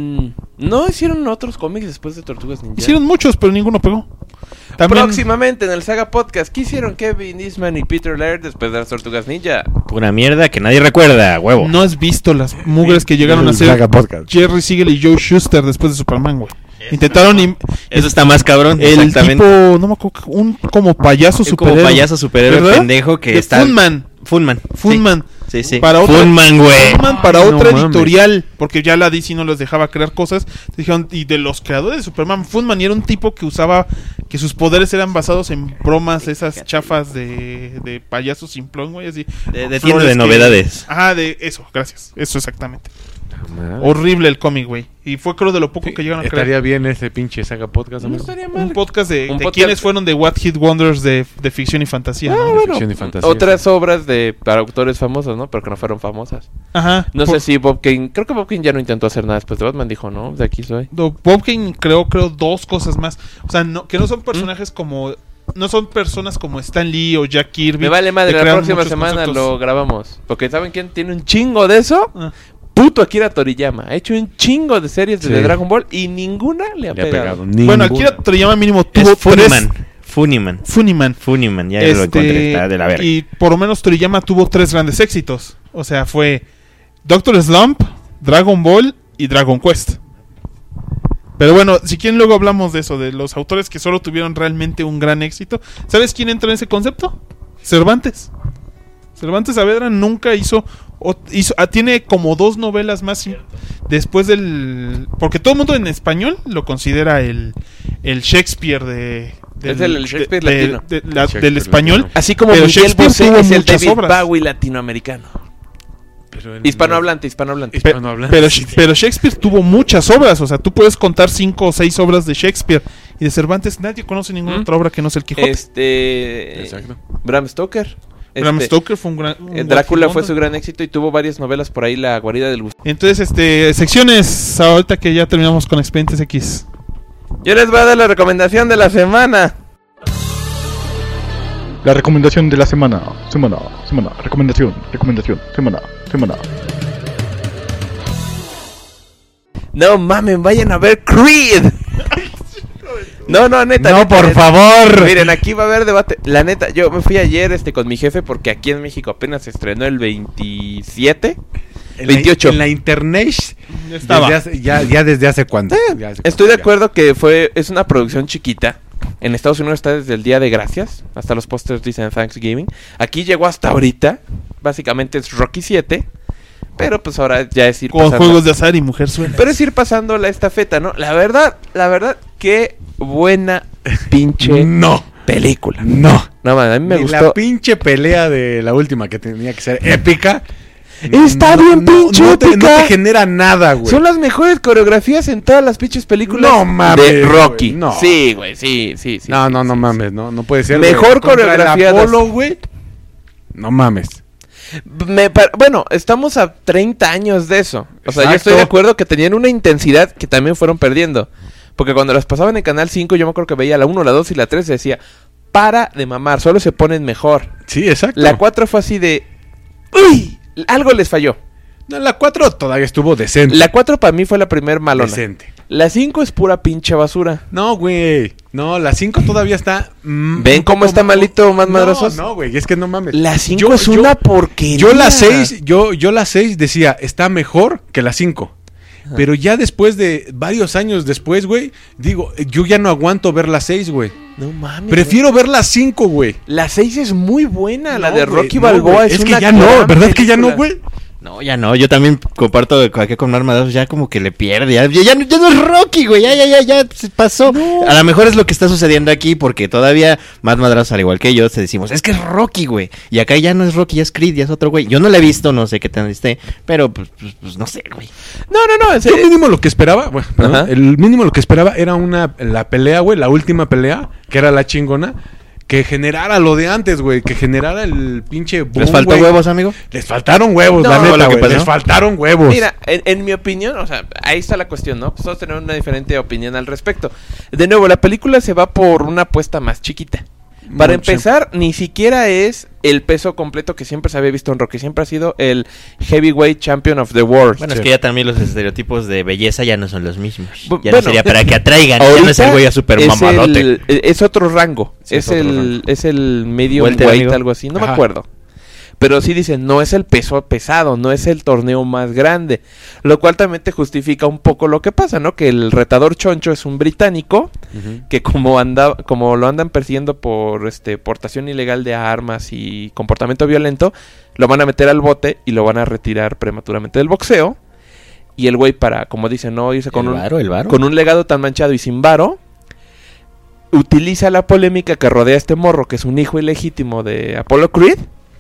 ¿No hicieron otros cómics después de Tortugas Ninja? Hicieron muchos, pero ninguno pegó. También... Próximamente en el Saga Podcast, ¿qué hicieron Kevin Eastman y Peter Laird después de las Tortugas Ninja? Pura mierda que nadie recuerda, huevo. No has visto las mugres que llegaron a hacer Saga Podcast. Jerry Siegel y Joe Shuster después de Superman, güey. Intentaron Eso está más cabrón. el exactamente. tipo, no me acuerdo, un como payaso superhéroe. Como payaso superhéroe ¿verdad? pendejo que De está... Funman. Funman. Sí, sí. Para otra, Funman, güey. Funman para Ay, otra no editorial, porque ya la DC no les dejaba crear cosas. Dijeron, y de los creadores de Superman, Funman, y era un tipo que usaba, que sus poderes eran basados en bromas, esas chafas de payaso simplón, güey, así. De tienda de novedades. Ajá, de eso, gracias. Eso exactamente. Madre. Horrible el cómic, güey. Y fue creo de lo poco que llegaron a crear. Estaría bien ese pinche Saga Podcast. No amigo. estaría mal. Un podcast de podcast. quienes fueron de What Hit Wonders de ficción y fantasía, ¿no? De Bueno, ficción y fantasía. otras obras para autores famosos, ¿no? Pero que no fueron famosas. Ajá. No sé si Bob Kane... Creo que Bob Kane ya no intentó hacer nada después de Batman. Dijo, no, de aquí soy. Bob Kane creo dos cosas más. O sea, que no son personajes como... No son personas como Stan Lee o Jack Kirby. Me vale madre, que la crean próxima muchos semana conceptos. lo grabamos. Porque ¿saben quién tiene un chingo de eso? Ah. Puto Akira Toriyama. Ha hecho un chingo de series de Sí. Dragon Ball y ninguna le ha Le ha pegado. pegado. Bueno, Ninguna. Akira Toriyama mínimo tuvo Es tres... Funnyman. Funnyman. Ya lo encontré, está de la verga. Y por lo menos Toriyama tuvo 3 grandes éxitos. O sea, fue Doctor Slump, Dragon Ball y Dragon Quest. Pero bueno, si quieren luego hablamos de eso, de los autores que solo tuvieron realmente un gran éxito. ¿Sabes quién entra en ese concepto? Cervantes. Cervantes Saavedra nunca hizo tiene como 2 novelas más después del... Porque todo el mundo en español lo considera el Shakespeare Es el Shakespeare latino. del español. Así como Pero Miguel Shakespeare Bosé tuvo es el muchas David obras. Bowie latinoamericano. Pero Hispanohablante. Pero Shakespeare tuvo muchas obras. O sea, tú puedes contar 5 o 6 obras de Shakespeare. Y de Cervantes nadie conoce ninguna otra obra que no sea el Quijote. Exacto. Bram Stoker. Bram Stoker fue un gran... Drácula fue su gran éxito y tuvo varias novelas por ahí, La guarida del gusto. Entonces, secciones, ahorita que ya terminamos con Expedientes X. Yo les voy a dar la recomendación de la semana. La recomendación de la semana. Recomendación. Semana. No mamen, vayan a ver Creed. No, neta. No, neta, por neta. favor. Miren, aquí va a haber debate. La neta, yo me fui ayer con mi jefe porque aquí en México apenas se estrenó el 27. 28. En la internet. Estaba. Ya desde hace cuánto. Ya hace Estoy de cuánto, acuerdo que es una producción chiquita. En Estados Unidos está desde el Día de Gracias. Hasta los pósters dicen Thanksgiving. Aquí llegó hasta ahorita. Básicamente es Rocky 7. Pero pues ahora ya es ir Con pasando. juegos de azar y mujer suena. Pero es ir pasando la estafeta, ¿no? La verdad, qué buena pinche No. película. No. No, man, a mí me Ni gustó. la pinche pelea de la última que tenía que ser épica. Está bien pinche no épica. te genera nada, güey. Son las mejores coreografías en todas las pinches películas No mames, de Rocky. güey, no. Sí, güey, sí. No mames, no puede ser. Mejor güey. Contra coreografía el de- Apolo, güey. No mames. Bueno, estamos a 30 años de eso. O sea, yo Exacto. estoy de acuerdo que tenían una intensidad que también fueron perdiendo. Porque cuando las pasaban en Canal 5, yo me acuerdo que veía la 1, la 2 y la 3 y decía, para de mamar, solo se ponen mejor. Sí, exacto. La 4 fue así de... ¡Uy! Algo les falló. No, la 4 todavía estuvo decente. La 4 para mí fue la primer malona. Decente. La 5 es pura pinche basura. No, güey. No, la 5 todavía está... ¿Ven cómo está malito, más madrosos? No, güey, es que no mames. La 5 es una porquería. Yo la 6, yo la 6 decía, está mejor que la 5. Pero ya después de varios años después, güey, digo, yo ya no aguanto ver la 6, güey. No mames. Prefiero ver la 5, güey. La 6 es muy buena, la No, de güey, Rocky no, Balboa güey, es que una ya no, gran ¿verdad que ya no, película? güey? No, ya no, yo también comparto acá con Mar Madrazos, ya como que le pierde, ya no es Rocky, güey, ya se pasó. No. A lo mejor es lo que está sucediendo aquí, porque todavía Mar Madrazos, al igual que yo, te decimos, es que es Rocky, güey, y acá ya no es Rocky, ya es Creed, ya es otro güey. Yo no la he visto, no sé qué tan esté, pero pues no sé, güey. No, Yo mínimo lo que esperaba, bueno, perdón, Ajá. el mínimo lo que esperaba era la pelea, güey, la última pelea, que era la chingona. Que generara lo de antes, güey. Que generara el pinche boom, ¿Les faltó güey. huevos, amigo? Les faltaron huevos, No, la neta, lo que güey. pasó. Les faltaron huevos. Mira, en mi opinión, o sea, ahí está la cuestión, ¿no? Pues todos tenemos una diferente opinión al respecto. De nuevo, la película se va por una apuesta más chiquita. Para Mucho. empezar, ni siquiera es el peso completo que siempre se había visto en Rocky. Siempre ha sido el Heavyweight Champion of the World. Bueno, es que ya también los estereotipos de belleza ya no son los mismos. Ya Bueno, no sería para que atraigan, ya ahorita no es el güey a super es mamadote. es otro rango. Sí, es, es otro rango. es el medium Welter, weight, amigo. algo así. No me Ajá. acuerdo. Pero sí dicen, no es el peso pesado, no es el torneo más grande. Lo cual también te justifica un poco lo que pasa, ¿no? Que el retador choncho es un británico que como lo andan persiguiendo por portación ilegal de armas y comportamiento violento, lo van a meter al bote y lo van a retirar prematuramente del boxeo. Y el güey para, como dicen, no irse con El varo. con un legado tan manchado y sin varo, utiliza la polémica que rodea a este morro, que es un hijo ilegítimo de Apollo Creed,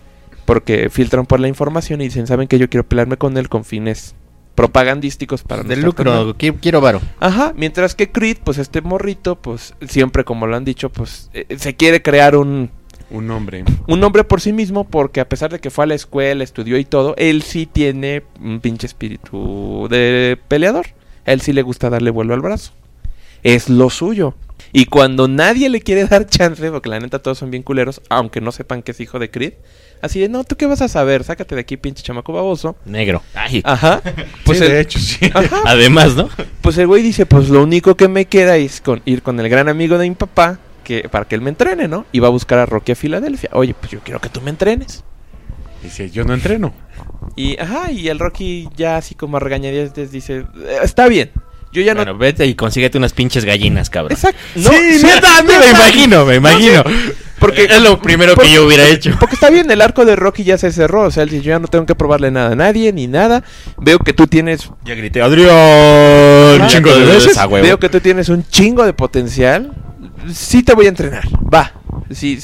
porque filtran por la información y dicen, saben que yo quiero pelearme con él con fines propagandísticos para Del nuestra carrera". lucro, quiero varo. Ajá, mientras que Creed, pues este morrito, pues siempre como lo han dicho, pues se quiere crear un hombre. nombre por sí mismo, porque a pesar de que fue a la escuela, estudió y todo, él sí tiene un pinche espíritu de peleador. A él sí le gusta darle vuelo al brazo. Es lo suyo. Y cuando nadie le quiere dar chance, porque la neta todos son bien culeros, aunque no sepan que es hijo de Creed, así de, no, ¿tú qué vas a saber? Sácate de aquí, pinche chamaco baboso. Negro. Ay. Ajá. Pues Sí, el, de hecho, sí. ajá. Además, ¿no? Pues el güey dice, pues lo único que me queda es ir con el gran amigo de mi papá, para que él me entrene, ¿no? Y va a buscar a Rocky a Filadelfia. Oye, pues yo quiero que tú me entrenes. Dice, yo no entreno. Y el Rocky ya así como a regañadientes dice, está bien, yo ya Bueno, no... vete y consíguete unas pinches gallinas, cabrón. Exacto. Sí, neta, me imagino. Porque Es lo primero que yo hubiera hecho. Porque está bien, el arco de Rocky ya se cerró. O sea, él dice, yo ya no tengo que probarle nada a nadie, ni nada. Veo que tú tienes... Ya grité, Adrián. Un chingo de veces. A huevo. Veo que tú tienes un chingo de potencial. Sí te voy a entrenar. Va. Sí,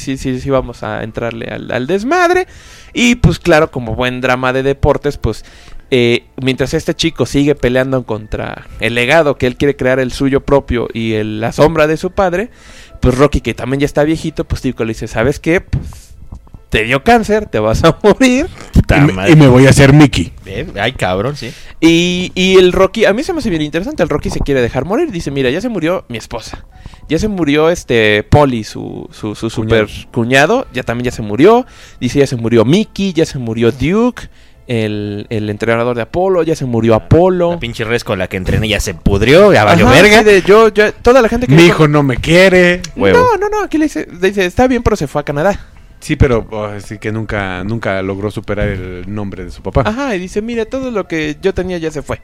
vamos a entrarle al desmadre. Y pues claro, como buen drama de deportes, pues... mientras este chico sigue peleando contra el legado que él quiere crear el suyo propio y la sombra de su padre, pues Rocky, que también ya está viejito, pues Tico le dice, ¿sabes qué? Pues te dio cáncer, te vas a morir. Y me voy a hacer Mickey. Ay, cabrón, sí. Y el Rocky, a mí se me hace bien interesante, el Rocky se quiere dejar morir, dice, mira, ya se murió mi esposa, ya se murió Polly, su super cuñado, ya se murió, dice, ya se murió Mickey, ya se murió Duke, el entrenador de Apolo, ya se murió Apolo. La pinche res con la que entrené ya se pudrió, ya valió Ajá, verga. sí, yo, toda la gente que... Mi hijo no me quiere. Huevo. No, aquí le dice, está bien, pero se fue a Canadá. Sí, pero sí que nunca logró superar el nombre de su papá. Ajá, y dice, mira, todo lo que yo tenía ya se fue.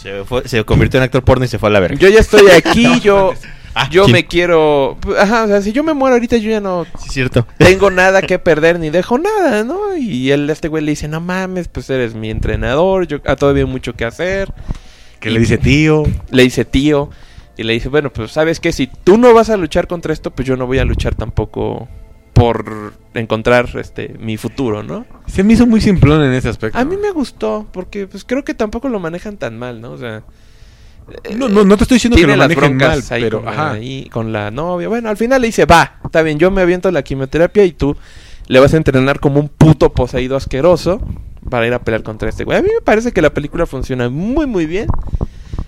Se convirtió en actor porno y se fue a la verga. Yo ya estoy aquí, yo sí. me quiero... Ajá, o sea, si yo me muero ahorita, yo ya no... Sí, cierto. Tengo nada que perder ni dejo nada, ¿no? Y este güey le dice, no mames, pues eres mi entrenador, yo todavía hay mucho que hacer. Que le dice tío. Le dice tío. Y le dice, bueno, pues sabes qué, si tú no vas a luchar contra esto, pues yo no voy a luchar tampoco por encontrar mi futuro, ¿no? Se me hizo muy simplón en ese aspecto. A mí me gustó, porque pues creo que tampoco lo manejan tan mal, ¿no? O sea... No te estoy diciendo que tiene lo las manejen mal, broncas ahí pero ajá. con la novia. Bueno, al final le dice, va, está bien, yo me aviento la quimioterapia y tú le vas a entrenar como un puto poseído asqueroso para ir a pelear contra este güey. A mí me parece que la película funciona muy, muy bien.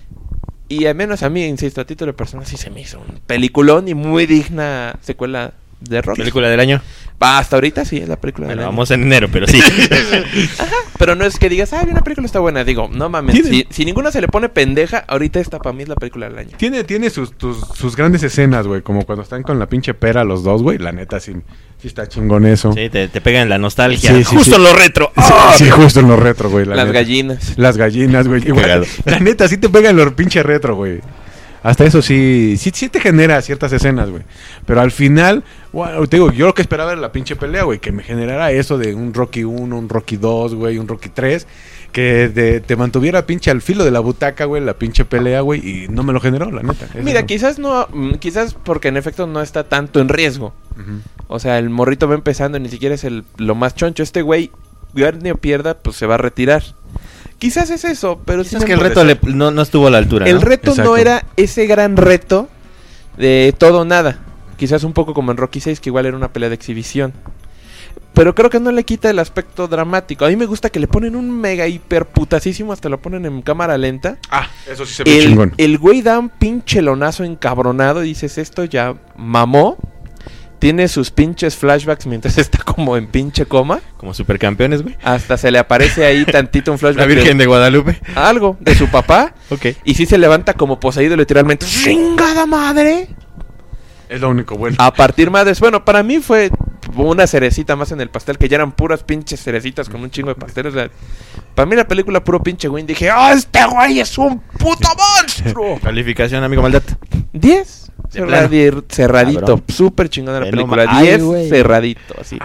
Y al menos a mí, insisto, a título de persona sí se me hizo un peliculón y muy digna secuela de Rocky. ¿Película del año? Hasta ahorita sí es la película del Bueno, año. vamos en enero, pero sí. Ajá, pero no es que digas, ay, una película está buena. Digo, no mames, si ninguna se le pone pendeja, ahorita esta para mí es la película del año. Tiene sus grandes escenas, güey. Como cuando están con la pinche pera los dos, güey. La neta, sí está chingón eso. Sí, te pega en la nostalgia. Sí, Justo sí. en lo retro. Sí, justo en lo retro, güey. Las gallinas. Las gallinas, güey. Igual, la neta, sí te pega en lo pinche retro, güey. Hasta eso sí te genera ciertas escenas, güey. Pero al final, bueno, te digo, yo lo que esperaba era la pinche pelea, güey. Que me generara eso de un Rocky 1, un Rocky 2, güey, un Rocky 3. Que te mantuviera pinche al filo de la butaca, güey, la pinche pelea, güey. Y no me lo generó, la neta. Eso Mira, no. quizás porque en efecto no está tanto en riesgo. O sea, el morrito va empezando y ni siquiera es lo más choncho. Este güey, gane o pierda, pues se va a retirar. Quizás es eso, pero Es que el reto no estuvo a la altura, El ¿no? reto Exacto. no era ese gran reto de todo o nada. Quizás un poco como en Rocky 6, que igual era una pelea de exhibición. Pero creo que no le quita el aspecto dramático. A mí me gusta que le ponen un mega hiper putasísimo, hasta lo ponen en cámara lenta. Ah, eso sí se ve chingón. El güey da un pinche lonazo encabronado y dices, esto ya mamó. Tiene sus pinches flashbacks mientras está como en pinche coma. Como supercampeones, güey. Hasta se le aparece ahí tantito un flashback. La Virgen de Guadalupe. Algo, de su papá. Ok. Y sí se levanta como poseído literalmente. ¡Chingada madre! Es lo único bueno. A partir madres. Bueno, para mí fue una cerecita más en el pastel, que ya eran puras pinches cerecitas con un chingo de pasteles. O sea, para mí la película puro pinche güey. Dije, ¡ah, este güey es un puto monstruo! Calificación, amigo Maldad. 10. Cerradito. Cabrón. Súper chingona la No película. ma- ay, 10 güey. cerradito, así.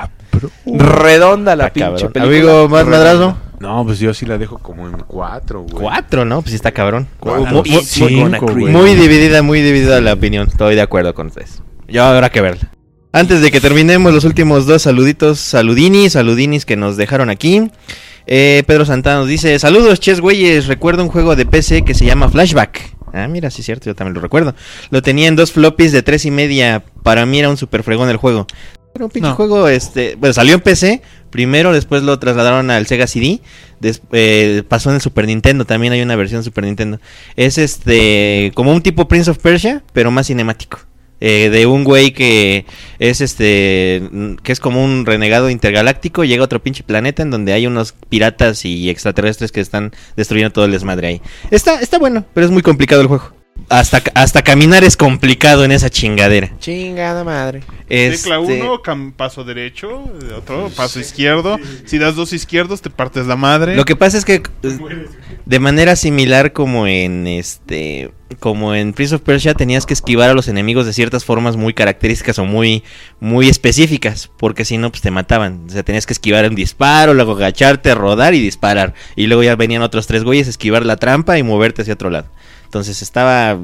Redonda la Está pinche cabrón. película. Amigo, más madrazo. No, pues yo sí la dejo como en 4, güey. 4, ¿no? Pues sí está cabrón. Cuatro, Muy- cinco, güey. Muy dividida la opinión. Estoy de acuerdo con ustedes. Ya habrá que verla. Antes de que terminemos los últimos dos saludinis que nos dejaron aquí. Pedro Santana nos dice: saludos, ches güeyes. Recuerdo un juego de PC que se llama Flashback. Ah, mira, sí es cierto, yo también lo recuerdo. Lo tenía en 2 floppies de 3.5. Para mí era un super fregón el juego. Era un pinche juego, bueno, salió en PC primero, después lo trasladaron al Sega CD, pasó en el Super Nintendo, también hay una versión de Super Nintendo. Es como un tipo Prince of Persia, pero más cinemático. De un güey que es como un renegado intergaláctico, llega a otro pinche planeta en donde hay unos piratas y extraterrestres que están destruyendo todo el desmadre ahí. Está bueno, pero es muy complicado el juego. Hasta caminar es complicado en esa chingadera. Chingada madre. Tecla 1, paso derecho, otro, paso izquierdo. Si das 2 izquierdos, te partes la madre. Lo que pasa es que de manera similar como en Prince of Persia, tenías que esquivar a los enemigos de ciertas formas muy características o muy específicas, porque si no pues te mataban. O sea, tenías que esquivar un disparo, luego agacharte, rodar y disparar, y luego ya venían otros 3 güeyes, esquivar la trampa y moverte hacia otro lado. Entonces estaba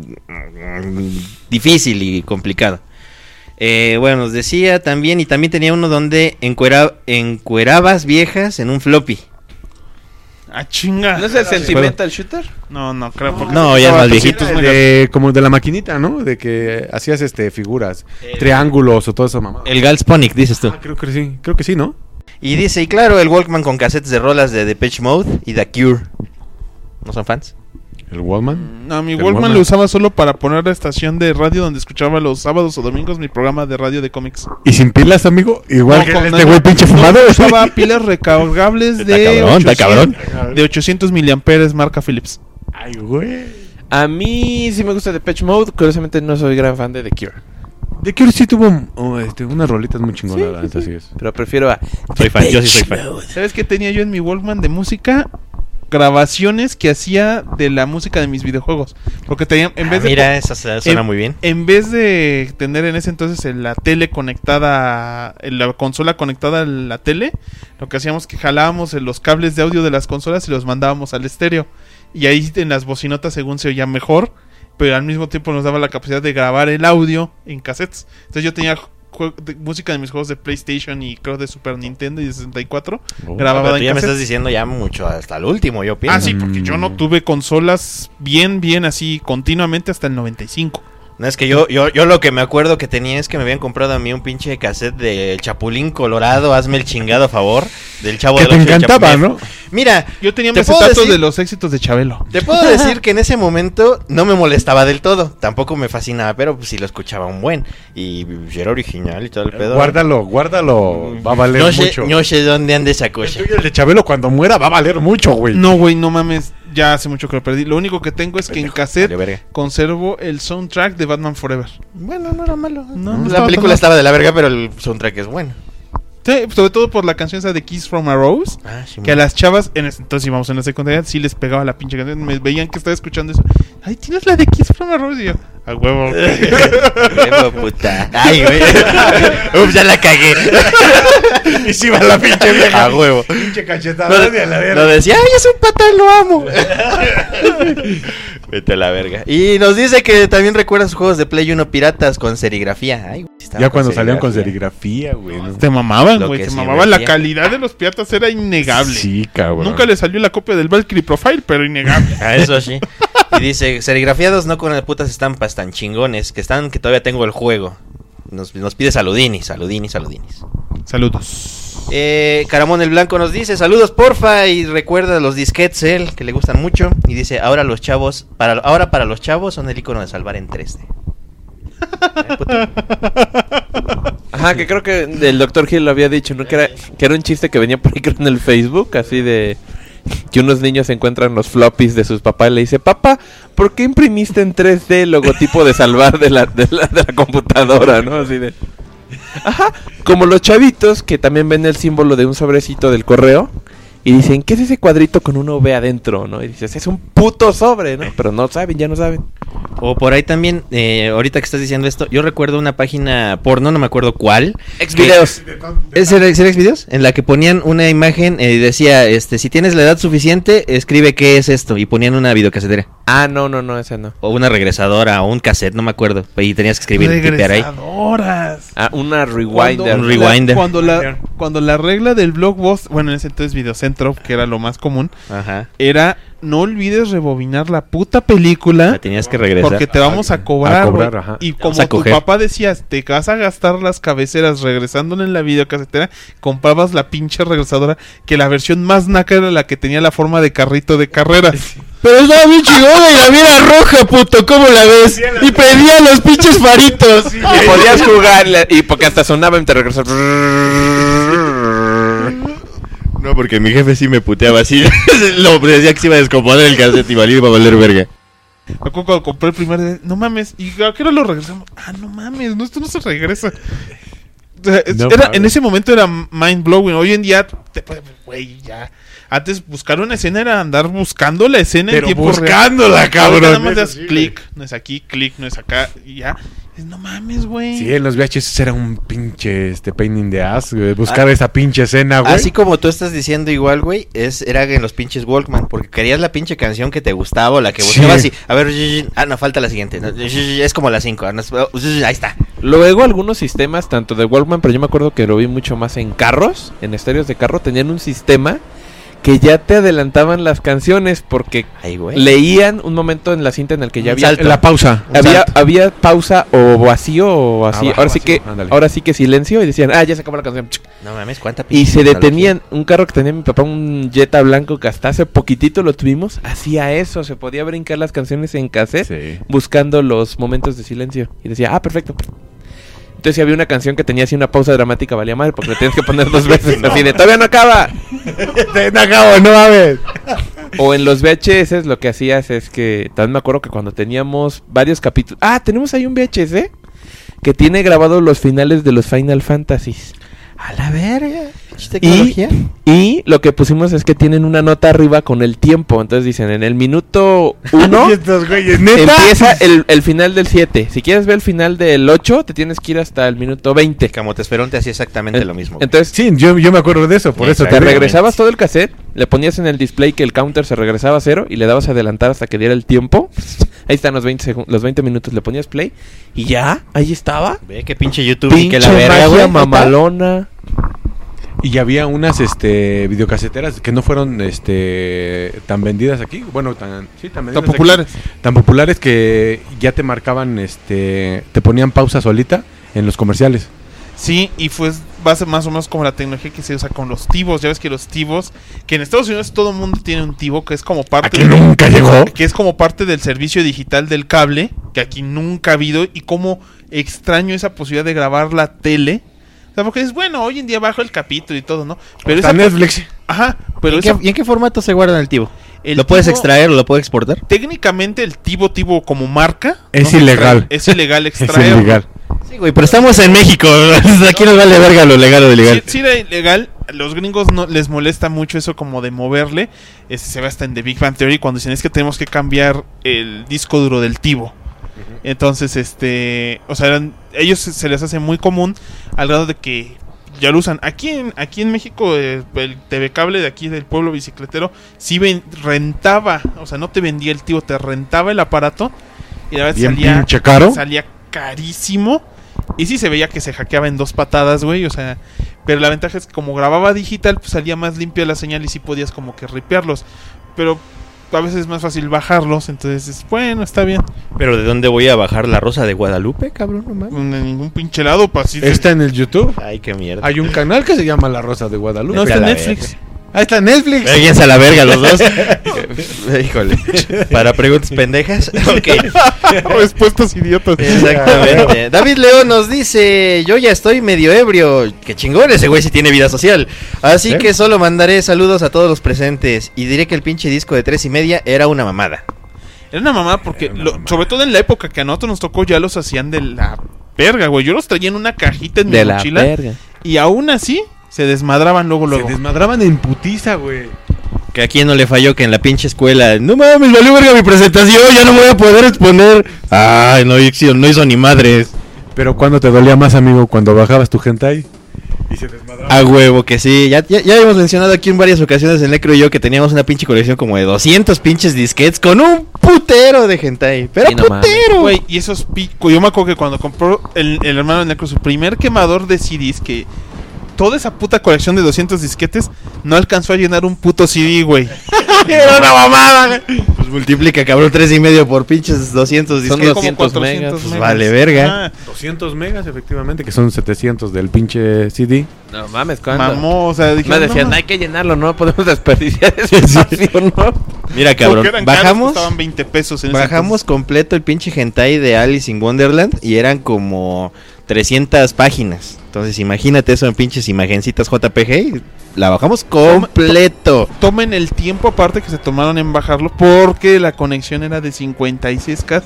difícil y complicado. Bueno, nos decía también, y también tenía uno donde encuerabas viejas en un floppy. Ah, chinga. ¿No es el Sentimental Shooter? No, creo. Porque No, ya es más viejito. Como de la maquinita, ¿no? De que hacías figuras, triángulos o todo eso, mamá. El Galsponic, dices tú. Creo que sí, ¿no? Y dice, y claro, el Walkman con cassettes de rolas de Depeche Mode y The Cure. ¿No son fans? ¿El Wallman? No, mi El Walkman lo usaba solo para poner la estación de radio donde escuchaba los sábados o domingos mi programa de radio de cómics. ¿Y sin pilas, amigo? Igual que con- este güey pinche fumado. Usaba pilas recargables de Está cabrón. de 800 miliamperes marca Philips. Ay, güey. A mí sí me gusta Depeche Mode. Curiosamente no soy gran fan de The Cure. The Cure sí tuvo unas rolitas muy chingonas, la neta, así es. Pero prefiero a... Soy fan, yo sí soy fan. ¿Sabes qué tenía yo en mi Walkman de música? Grabaciones que hacía de la música de mis videojuegos. Porque tenía, en vez de Mira, esa suena muy bien. En vez de tener en ese entonces la tele conectada, la consola conectada a la tele, lo que hacíamos es que jalábamos los cables de audio de las consolas y los mandábamos al estéreo. Y ahí en las bocinotas según se oía mejor, pero al mismo tiempo nos daba la capacidad de grabar el audio en cassettes. Entonces yo tenía música de mis juegos de PlayStation y creo de Super Nintendo y de 64. Grababa Pero tú en ya me cassettes. estás diciendo ya mucho hasta el último, yo pienso. Ah, sí, porque yo no tuve consolas bien así continuamente hasta el 95. No, es que yo lo que me acuerdo que tenía es que me habían comprado a mí un pinche cassette de Chapulín Colorado, hazme el chingado a favor, del Chavo Que del te Ocho de encantaba, Chapulín. ¿no? Mira, Yo tenía ¿te puedo acetatos decir? de los éxitos de Chabelo. Te puedo decir que en ese momento no me molestaba del todo, tampoco me fascinaba, pero pues sí lo escuchaba un buen, y era original y todo el pedo. Guárdalo, va a valer mucho. No sé dónde anda esa El cosa. tuyo, el de Chabelo, cuando muera va a valer mucho, güey. No, güey, no mames. Ya hace mucho que lo perdí. Lo único que tengo es que en cassette Vale, verga. conservo el soundtrack de Batman Forever. Bueno, no era malo. No, no la estaba película tan estaba de la verga, pero el soundtrack es bueno. Sí, sobre todo por la canción esa de Kiss from a Rose. Ah, sí, Que a las chavas, en ese entonces íbamos en la secundaria, sí les pegaba la pinche canción. Me veían que estaba escuchando eso. Ay, ¿tienes la de Kiss from a Rose? Y yo, a huevo. Huevo, puta. Ay, güey. Ups, ya la cagué. Y si va la pinche vieja. A huevo. Pinche cachetada de a la verga. Lo decía, ay, es un patán, lo amo. Vete a la verga. Y nos dice que también recuerda sus juegos de Play 1 piratas con serigrafía. Ay, güey, estaba Ya cuando salían con serigrafía. serigrafía, güey. ¿no? Te mamaban, Lo güey. que Te sí mamaban. La decía. calidad de los piratas era innegable. Sí, cabrón. Nunca le salió la copia del Valkyrie Profile, pero innegable. Ah, eso sí. Y dice, serigrafiados no con las putas estampas tan chingones que todavía tengo el juego. Nos pide saludinis. Saludos. Caramón el Blanco nos dice, saludos porfa, y recuerda los disquetes él, que le gustan mucho. Y dice, ahora para los chavos son el icono de salvar en 3D. Ajá, que creo que el Dr. Hill lo había dicho, ¿no? Que era un chiste que venía por ahí creo, en el Facebook, así de que unos niños encuentran los floppies de sus papás y le dice, papá, ¿por qué imprimiste en 3D el logotipo de salvar de la computadora, no? Así de... Ajá, como los chavitos que también ven el símbolo de un sobrecito del correo y dicen, ¿qué es ese cuadrito con una V adentro, no? Y dices, es un puto sobre, ¿no? Pero no saben, ya no saben. O por ahí también, ahorita que estás diciendo esto, yo recuerdo una página porno, no me acuerdo cuál. Xvideos. ¿Es el Xvideos? En la que ponían una imagen y decía, si tienes la edad suficiente, escribe qué es esto. Y ponían una videocasetera. Ah, no, esa no. O una regresadora, o un cassette, no me acuerdo. Y tenías que escribir, tipear ahí. Regresadoras. Ah, una rewinder. Un rewinder. Cuando la regla del Blockbuster, bueno, en ese entonces Videocentro, que era lo más común, Ajá. era no olvides rebobinar la puta película. La tenías que regresar. Porque te vamos a cobrar, A cobrar, güey. ajá. Y Te vamos como a tu coger. papá decía, te vas a gastar las cabeceras regresándole en la videocasetera, comprabas la pinche regresadora, que la versión más naca era la que tenía la forma de carrito de carreras. Pero estaba bien chingona y la mía era roja, puto, ¿cómo la ves? Y pedía los pinches faritos. Y podías jugar y porque hasta sonaba y te regresaba. No, porque mi jefe sí me puteaba así. Lo decía que se iba a descomponer el cassette y iba a valer verga. Me acuerdo cuando compré el primer, no mames, y a qué hora lo regresamos. Ah, no mames, no, esto no se regresa. O sea, No era, mames. en ese momento era mind blowing. Hoy en día, güey, ya. Antes buscar una escena era andar buscando la escena Pero en tiempo buscándola, real. cabrón. Ahorita nada más Eso das sí, clic, no es aquí, clic, no es acá, y ya. No mames, güey. Sí, en los VHS era un pinche pain in the ass, güey, buscar esa pinche escena, güey. Así como tú estás diciendo igual, güey, era en los pinches Walkman, porque querías la pinche canción que te gustaba o la que Sí. buscabas y, a ver, no, falta la siguiente, no, es como la 5, ahí está. Luego algunos sistemas, tanto de Walkman, pero yo me acuerdo que lo vi mucho más en carros, en estéreos de carro, tenían un sistema que ya te adelantaban las canciones porque Ay, güey. leían un momento en la cinta en el que ya Un había salto. La pausa. había pausa o vacío o así. Abajo, vacío, ándale. Ahora sí que silencio y decían, ya se acabó la canción. No mames, cuánta Y pinche se tecnología. detenían, un carro que tenía mi papá, un Jetta blanco que hasta hace poquitito lo tuvimos, hacía eso, se podía brincar las canciones en cassette Sí. buscando los momentos de silencio. Y decía, perfecto. Entonces si había una canción que tenía así una pausa dramática, valía madre, porque le tienes que poner 2 veces, así de, todavía no acaba. No acabo, no mames. O en los VHS lo que hacías es que, también me acuerdo que cuando teníamos varios capítulos, tenemos ahí un VHS que tiene grabados los finales de los Final Fantasies. A la verga, pinche tecnología. Y lo que pusimos es que tienen una nota arriba con el tiempo. Entonces dicen, en el minuto 1 Y estos güeyes, ¿neta? empieza el final del 7. Si quieres ver el final del 8, te tienes que ir hasta el minuto 20. Como te esperó, te hacía exactamente lo mismo. Entonces, Sí, yo me acuerdo de eso, por eso te Exactamente. regresabas todo el cassette, le ponías en el display que el counter se regresaba a 0 y le dabas a adelantar hasta que diera el tiempo. Ahí están los 20 minutos, le ponías play y ya, ahí estaba. Ve que pinche YouTube y Pinche que la verga, magia güey. mamalona. Y había unas videocaseteras que no fueron tan vendidas aquí, bueno, tan vendidas Tan populares. aquí, tan populares que ya te marcaban te ponían pausa solita en los comerciales. Sí, y pues va a ser más o menos como la tecnología que se usa con los TiVos. Ya ves que los TiVos, que en Estados Unidos todo el mundo tiene un TiVo, que es como parte Aquí nunca llegó. que es como parte del servicio digital del cable, que aquí nunca ha habido, y como extraño esa posibilidad de grabar la tele. O sea, porque es bueno, hoy en día bajo el capítulo y todo, ¿no? Pero Está esa Netflix. Ajá, pero ¿Y esa- en qué formato se guarda en el TiVo? el ¿Lo puedes TiVo- extraer o lo puedes exportar? Técnicamente el TiVo como marca Es no se ilegal. extrae. Es ilegal Es extraerlo. ilegal. Sí, güey, pero estamos en México. Aquí nos vale verga lo legal o ilegal. Sí, era ilegal. Los gringos no les molesta mucho eso como de moverle. Se ve hasta en The Big Bang Theory cuando dicen es que tenemos que cambiar el disco duro del TiVo. Entonces, o sea, ellos se les hace muy común al grado de que ya lo usan. Aquí en México, el TV Cable de aquí del pueblo bicicletero sí rentaba, o sea, no te vendía el TiVo, te rentaba el aparato y la verdad Bien pinche caro. salía carísimo. Y sí se veía que se hackeaba en 2 patadas, güey, o sea, pero la ventaja es que como grababa digital, pues salía más limpia la señal y sí podías como que ripearlos. Pero a veces es más fácil bajarlos, entonces, bueno, está bien. Pero ¿de dónde voy a bajar la Rosa de Guadalupe, cabrón? No mames. En ningún pinche lado, pues así. Está en el YouTube. Ay, qué mierda. Hay un canal que se llama La Rosa de Guadalupe. No, está a en la Netflix. Ahí está Netflix. Váyanse a la verga los dos. Híjole. Para preguntas pendejas. Ok. Respuestas idiotas. Exactamente. David León nos dice: yo ya estoy medio ebrio. Qué chingón, ese güey sí tiene vida social. Así ¿Sí? que solo mandaré saludos a todos los presentes. Y diré que el pinche disco de 3:30 era una mamada. Era una mamada porque, sobre todo en la época que a nosotros nos tocó, ya los hacían de la verga, güey. Yo los traía en una cajita en mi mochila. Y aún así, se desmadraban luego. Se desmadraban en putiza, güey. Que a quien no le falló que en la pinche escuela, no mames, valió verga mi presentación, ya no voy a poder exponer. Ay, no hizo ni madres. Pero ¿cuándo te dolía más, amigo? Cuando bajabas tu hentai y se desmadraba. A huevo que sí, ya hemos mencionado aquí en varias ocasiones el Necro y yo que teníamos una pinche colección como de 200 pinches disquetes con un putero de hentai. Pero Sí, no mames. putero. Güey, y esos yo me acuerdo que cuando compró el hermano de Necro su primer quemador de CDs, que toda esa puta colección de 200 disquetes no alcanzó a llenar un puto CD, güey. Era una mamada. Pues multiplica, cabrón, 3,5 por pinches 200 Son disquetes. Como 200 400 megas, pues megas. vale verga. Ah, 200 megas, efectivamente, que son 700 del pinche CD. No mames, ¿cuándo? mamó, o sea, dije, Me decían, no, hay que llenarlo, no podemos desperdiciar ese espacio, ¿no? Mira, cabrón, porque eran caros, bajamos costaban 20 pesos en ese Bajamos completo el pinche hentai de Alice in Wonderland y eran como 300 páginas. Entonces imagínate eso en pinches imagencitas JPG y la bajamos completo. Tomen el tiempo aparte que se tomaron en bajarlo porque la conexión era de 56K.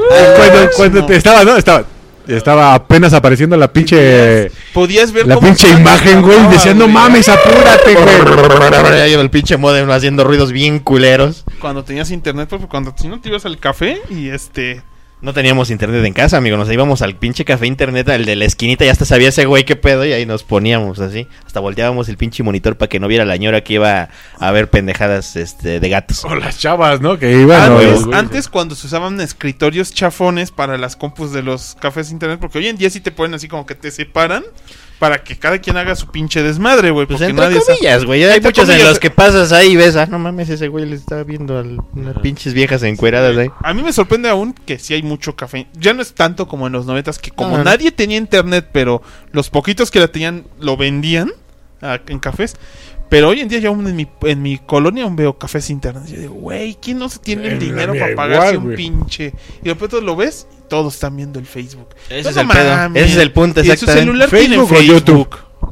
Cuando te estaba apenas apareciendo la pinche Podías ver la cómo pinche se imagen, güey, grababa, decía, no güey. mames, apúrate, güey. Ya lleva el pinche modem haciendo ruidos bien culeros. Cuando tenías internet, porque cuando si no te ibas al café y No teníamos internet en casa, amigo. Nos íbamos al pinche café internet, al de la esquinita, y hasta sabía ese güey qué pedo, y ahí nos poníamos así. Hasta volteábamos el pinche monitor para que no viera la ñora que iba a ver pendejadas de gatos. O las chavas, ¿no? Que iban. antes cuando se usaban escritorios chafones para las compus de los cafés internet, porque hoy en día sí te ponen así como que te separan para que cada quien haga su pinche desmadre, güey. Pues Porque entre nadie comillas, güey. Hay Entre muchos en comillas. los que pasas ahí y ves, no mames, ese güey le está viendo a unas pinches viejas encueradas ahí. A mí me sorprende aún que sí hay mucho café. Ya no es tanto como en los 90s, que como No. nadie tenía internet, pero los poquitos que la tenían lo vendían en cafés. Pero hoy en día yo aún en mi colonia aún veo cafés internet. Yo digo, güey, ¿quién no se tiene el En la dinero mía para pagarse igual, un güey. pinche? Y de pronto lo ves y todos están viendo el Facebook. Ese No es el pedo. mames. Ese es el punto, Y en su exactamente. celular Facebook tienen o YouTube.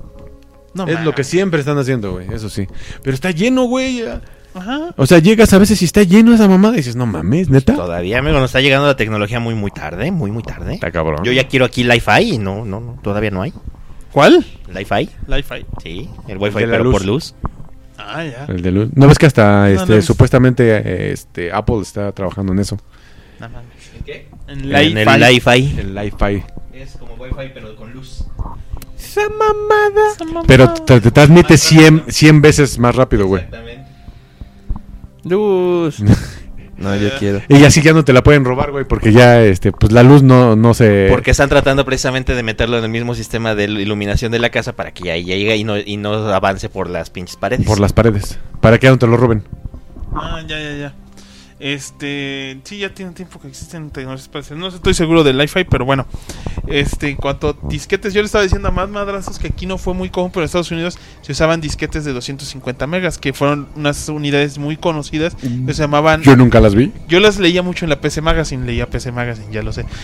No Es lo que mames. siempre están haciendo, güey, eso sí. Pero está lleno, güey. ya. Ajá. O sea, llegas a veces y está lleno esa mamada y dices, no mames, neta. Todavía, amigo, nos está llegando la tecnología muy tarde, muy tarde. Está cabrón. Yo ya quiero aquí Li-Fi y no, todavía no hay. ¿Cuál? Li-Fi, Li-Fi. sí, el Wi-Fi De la pero luz. por luz. Ah, ya. El de luz. ¿No ves que hasta No, no, supuestamente Apple está trabajando en eso? No mames. ¿Qué? En En el Li-Fi. Li-Fi. El Li-Fi. Es como Wi-Fi pero con luz. Esa mamada. Pero te transmite 100 veces más rápido, güey. Exactamente. Luz. No, yo quiero. Y así ya no te la pueden robar, güey, porque ya, pues la luz no se... Porque están tratando precisamente de meterlo en el mismo sistema de iluminación de la casa para que ya llegue y no avance por las pinches paredes. Por las paredes, para que ya no te lo roben. Ya. Sí, ya tiene tiempo que existen tecnologías parecidas. No estoy seguro del Li-Fi, pero bueno. En cuanto a disquetes, yo le estaba diciendo a más madrazos que aquí no fue muy común, pero en Estados Unidos se usaban disquetes de 250 megas, que fueron unas unidades muy conocidas, que se llamaban... Yo nunca las vi. Yo las leía mucho en la PC Magazine, ya lo sé.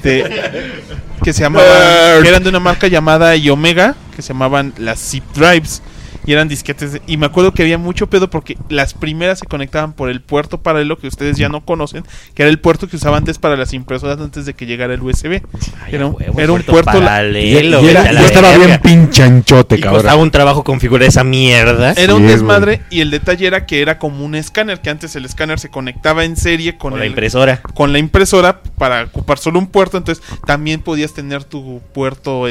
Que se llamaban, que eran de una marca llamada Omega, que se llamaban las zip drives. Y eran disquetes y me acuerdo que había mucho pedo porque las primeras se conectaban por el puerto paralelo que ustedes ya no conocen, que era el puerto que usaban antes para las impresoras antes de que llegara el USB. Era un puerto paralelo. Y estaba bien pinche anchote, y cabrón. costaba un trabajo configurar esa mierda. Era un desmadre y el detalle era que era como un escáner, que antes el escáner se conectaba en serie con la impresora. Con la impresora para ocupar solo un puerto, entonces también podías tener tu puerto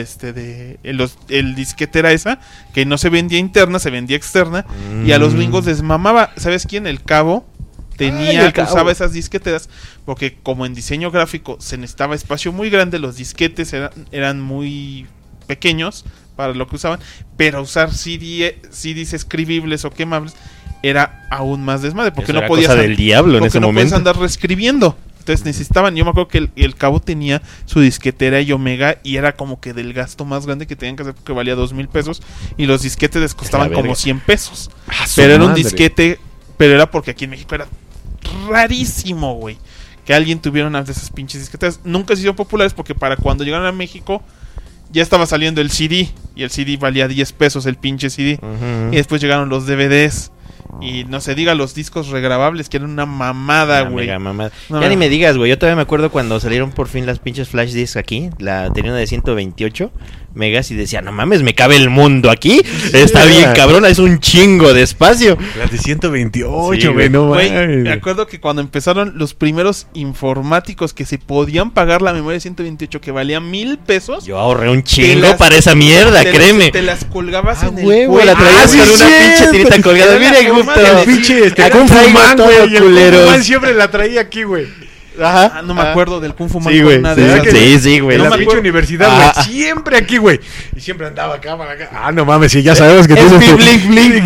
el disquete era esa, que no se vendía interna, se vendía externa, y a los gringos les mamaba. ¿Sabes quién? El Cabo usaba esas disqueteras, porque como en diseño gráfico se necesitaba espacio muy grande, los disquetes eran muy pequeños para lo que usaban, pero usar CDs escribibles o quemables era aún más desmadre, porque no podías del diablo en ese momento. Puedes andar reescribiendo. Entonces necesitaban, yo me acuerdo que el Cabo tenía su disquetera y Omega y era como que del gasto más grande que tenían que hacer porque valía $2,000 y los disquetes les costaban como $100. Pero era un disquete, pero era porque aquí en México era rarísimo, güey, que alguien tuviera una de esas pinches disqueteras. Nunca se hicieron populares porque para cuando llegaron a México ya estaba saliendo el CD y el CD valía $10 el pinche CD. Y después llegaron los DVDs. Y no se diga los discos regrabables, que eran una mamada, güey. Ya ni me digas, güey. Yo todavía me acuerdo cuando salieron por fin las pinches flash discs aquí. Tenía una de 128 megas y decía, no mames, me cabe el mundo aquí. Está bien cabrona, es un chingo de espacio. Las de 128, güey, no mames. Me acuerdo que cuando empezaron los primeros informáticos que se podían pagar la memoria de 128 que valía $1,000. Yo ahorré un chingo para esa mierda, créeme. Te las colgabas en el huevo, la traías con una pinche tirita colgada. Mira, justo. El pinche Kung Fu Man, güey. El Kung Fu Man siempre la traía aquí, güey. Ajá. No me acuerdo del Kung Fu Man. Sí, güey. Sí, güey. En la pinche universidad, güey. Siempre aquí, güey. Y siempre andaba acá. No mames, sí, ya sabemos que tienes tu... Blink.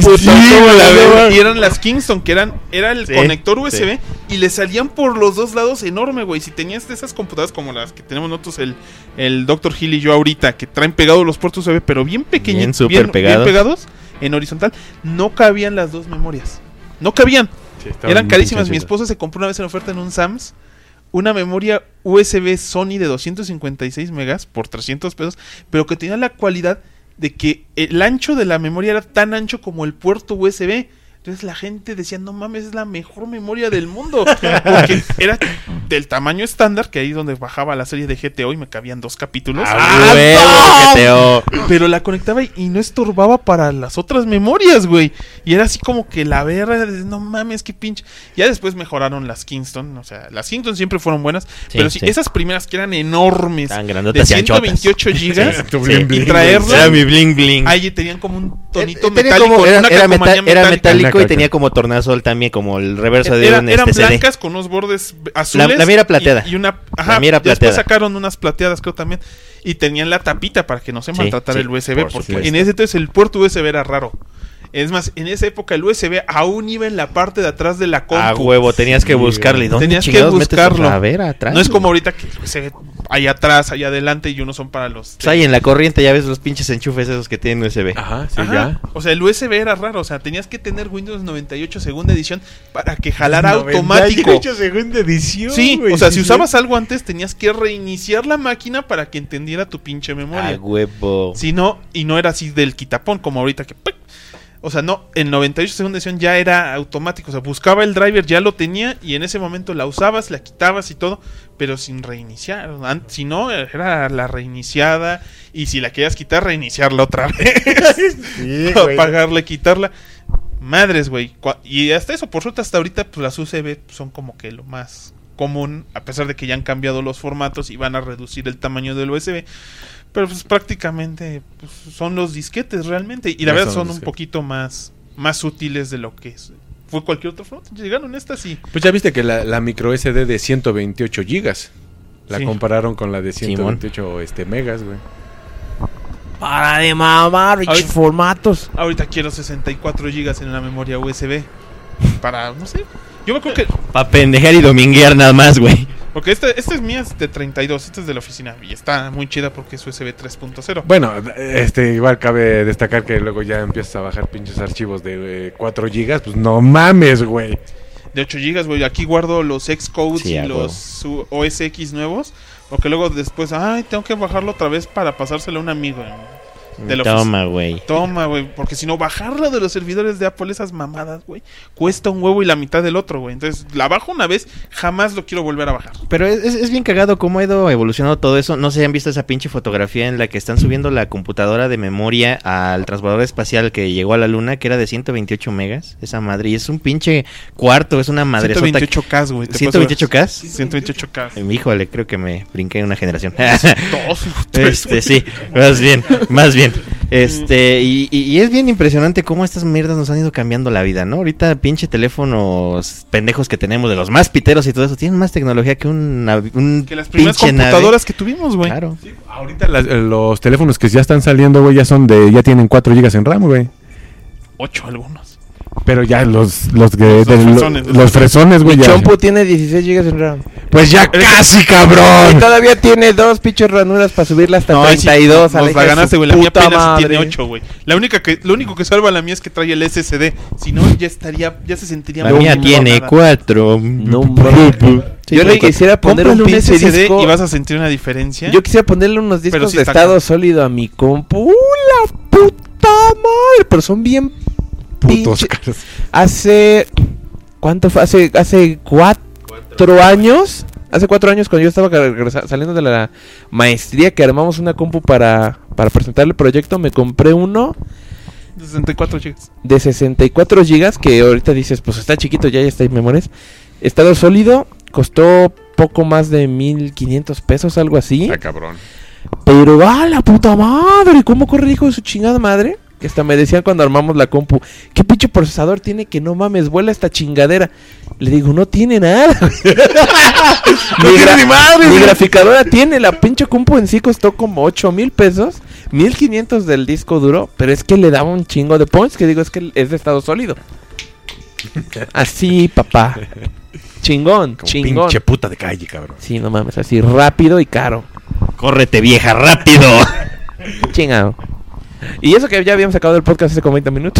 Y eran las Kingston, que era el conector USB y le salían por los dos lados enorme, güey. Si tenías de esas computadoras como las que tenemos nosotros, el Dr. Hill y yo ahorita, que traen pegados los puertos USB, pero bien pequeñitos, bien pegados, en horizontal, no cabían las dos memorias. No cabían. Sí, eran carísimas. Mi esposo se compró una vez en oferta en un Sam's una memoria USB Sony de 256 megas por $300, pero que tenía la cualidad de que el ancho de la memoria era tan ancho como el puerto USB. Entonces la gente decía, no mames, es la mejor memoria del mundo. Porque era del tamaño estándar, que ahí es donde bajaba la serie de GTO y me cabían 2 capítulos. GTO. Pero la conectaba y no estorbaba para las otras memorias, güey. Y era así como que la verga, no mames, qué pinche. Ya después mejoraron las Kingston. O sea, las Kingston siempre fueron buenas. Pero sí, esas primeras que eran enormes, de 128 gigas, y traerlas. Era mi bling bling. Ahí tenían como un tonito metálico. Era metálico. Y tenía como tornasol también, como el reverso de un eran CD. blancas con unos bordes azules. La mira plateada. Y una, la mira plateada. Después sacaron unas plateadas, creo también. Y tenían la tapita para que no se maltratara el USB. Porque en ese entonces el puerto USB era raro. Es más, en esa época el USB aún iba en la parte de atrás de la compu. Ah, huevo, tenías que buscarle. ¿Dónde tenías que buscarlo? A ver, atrás. No es como ahorita que el USB hay atrás, hay adelante y unos son para los... Pues ahí en la corriente ya ves los pinches enchufes esos que tienen USB. Ajá, sí, ya. O sea, el USB era raro, o sea, tenías que tener Windows 98 segunda edición para que jalara automático. 98 segunda edición. Sí, güey, o sea, si usabas algo antes tenías que reiniciar la máquina para que entendiera tu pinche memoria. Ah, huevo. Si no, y no era así del quitapón como ahorita que... O sea, no, en 98 segunda edición ya era automático. O sea, buscaba el driver, ya lo tenía y en ese momento la usabas, la quitabas y todo, pero sin reiniciar. Si no, era la reiniciada y si la querías quitar, reiniciarla otra vez. Sí, apagarla, quitarla. Madres, güey. Y hasta eso, por suerte, hasta ahorita, pues las USB son como que lo más común, a pesar de que ya han cambiado los formatos y van a reducir el tamaño del USB. Pero pues prácticamente son los disquetes realmente. Y la verdad son un poquito más útiles de lo que fue cualquier otro formato. Llegaron estas y... Pues ya viste que la micro SD de 128 gigas la Sí. compararon con la de 128 megas, güey. Para de mamar, Ahorita- formatos. Ahorita quiero 64 gigas en una memoria USB. Para, no sé. Yo me acuerdo que... Pa' pendejar y dominguear nada más, güey. Porque esta es mía, es de 32. Esta es de la oficina. Y está muy chida porque es USB 3.0. Bueno, igual cabe destacar que luego ya empiezas a bajar pinches archivos de 4 gigas, pues no mames, güey. De 8 gigas, güey. Aquí guardo los Xcodes Sí, y a los OS X nuevos. Porque luego después, tengo que bajarlo otra vez para pasárselo a un amigo. De la Toma, güey. Toma, güey, porque si no, bajarlo de los servidores de Apple, esas mamadas, güey, cuesta un huevo y la mitad del otro, güey. Entonces, la bajo una vez, jamás lo quiero volver a bajar. Pero es bien cagado cómo ha ido evolucionando todo eso. No sé si han visto esa pinche fotografía en la que están subiendo la computadora de memoria al transbordador espacial que llegó a la luna, que era de 128 megas. Esa madre. Y es un pinche cuarto, es una madre. 128K, güey. te 128K. puedo- 128K. Híjole, creo que me brinqué una generación. Dos. Sí, más bien. Y es bien impresionante cómo estas mierdas nos han ido cambiando la vida, ¿no? Ahorita pinche teléfonos pendejos que tenemos de los más piteros y todo eso, tienen más tecnología que un Que las primeras pinche computadoras que tuvimos, güey. Claro. Ahorita los teléfonos que ya están saliendo, güey, ya tienen 4 gigas en RAM, güey. 8 algunos. Pero ya los fresones, los fresones, güey, Mi ya. chompu tiene 16 gigas en RAM. Pues ya casi, Y cabrón. todavía tiene 2 pinches ranuras para subirla hasta 32. a Nos hija la de ganaste, su güey. La mía puta apenas madre. tiene 8, güey. Lo único que salva la mía es que trae el SSD. Si no, ya se sentiría La muy mía tiene nada. 4. No mames. Yo le quisiera poner un Cómprale pinche SSD disco. y vas a sentir una diferencia. Yo quisiera ponerle unos discos Pero sí de está estado caro. sólido a mi compu. La puta madre. Pero son bien Putos pinche- caros. Hace... ¿Cuánto fue? Hace 4 años. Hace 4 años cuando yo estaba saliendo de la maestría que armamos una compu para presentar el proyecto, me compré uno 64 gigas. de 64 gigas que ahorita dices, pues está chiquito, ya está en memorias. Estado sólido, costó poco más de 1,500 pesos, algo así. Ah, cabrón. Pero la puta madre, ¿cómo corre hijo de su chingada madre? Que hasta me decían cuando armamos la compu, ¿qué pinche procesador tiene que no mames, vuela esta chingadera? Le digo, no tiene nada. No tiene ni madre, Mi güey. graficadora tiene, la pinche compu en sí costó como 8,000 pesos, 1,500 del disco duro, pero es que le daba un chingo de points, que digo, es que es de estado sólido. Así, papá. Chingón, Como chingón. pinche puta de calle, cabrón. Sí, no mames, así rápido y caro. Córrete, vieja, rápido. Chingado. Y eso que ya habíamos sacado del podcast hace como 20 minutos.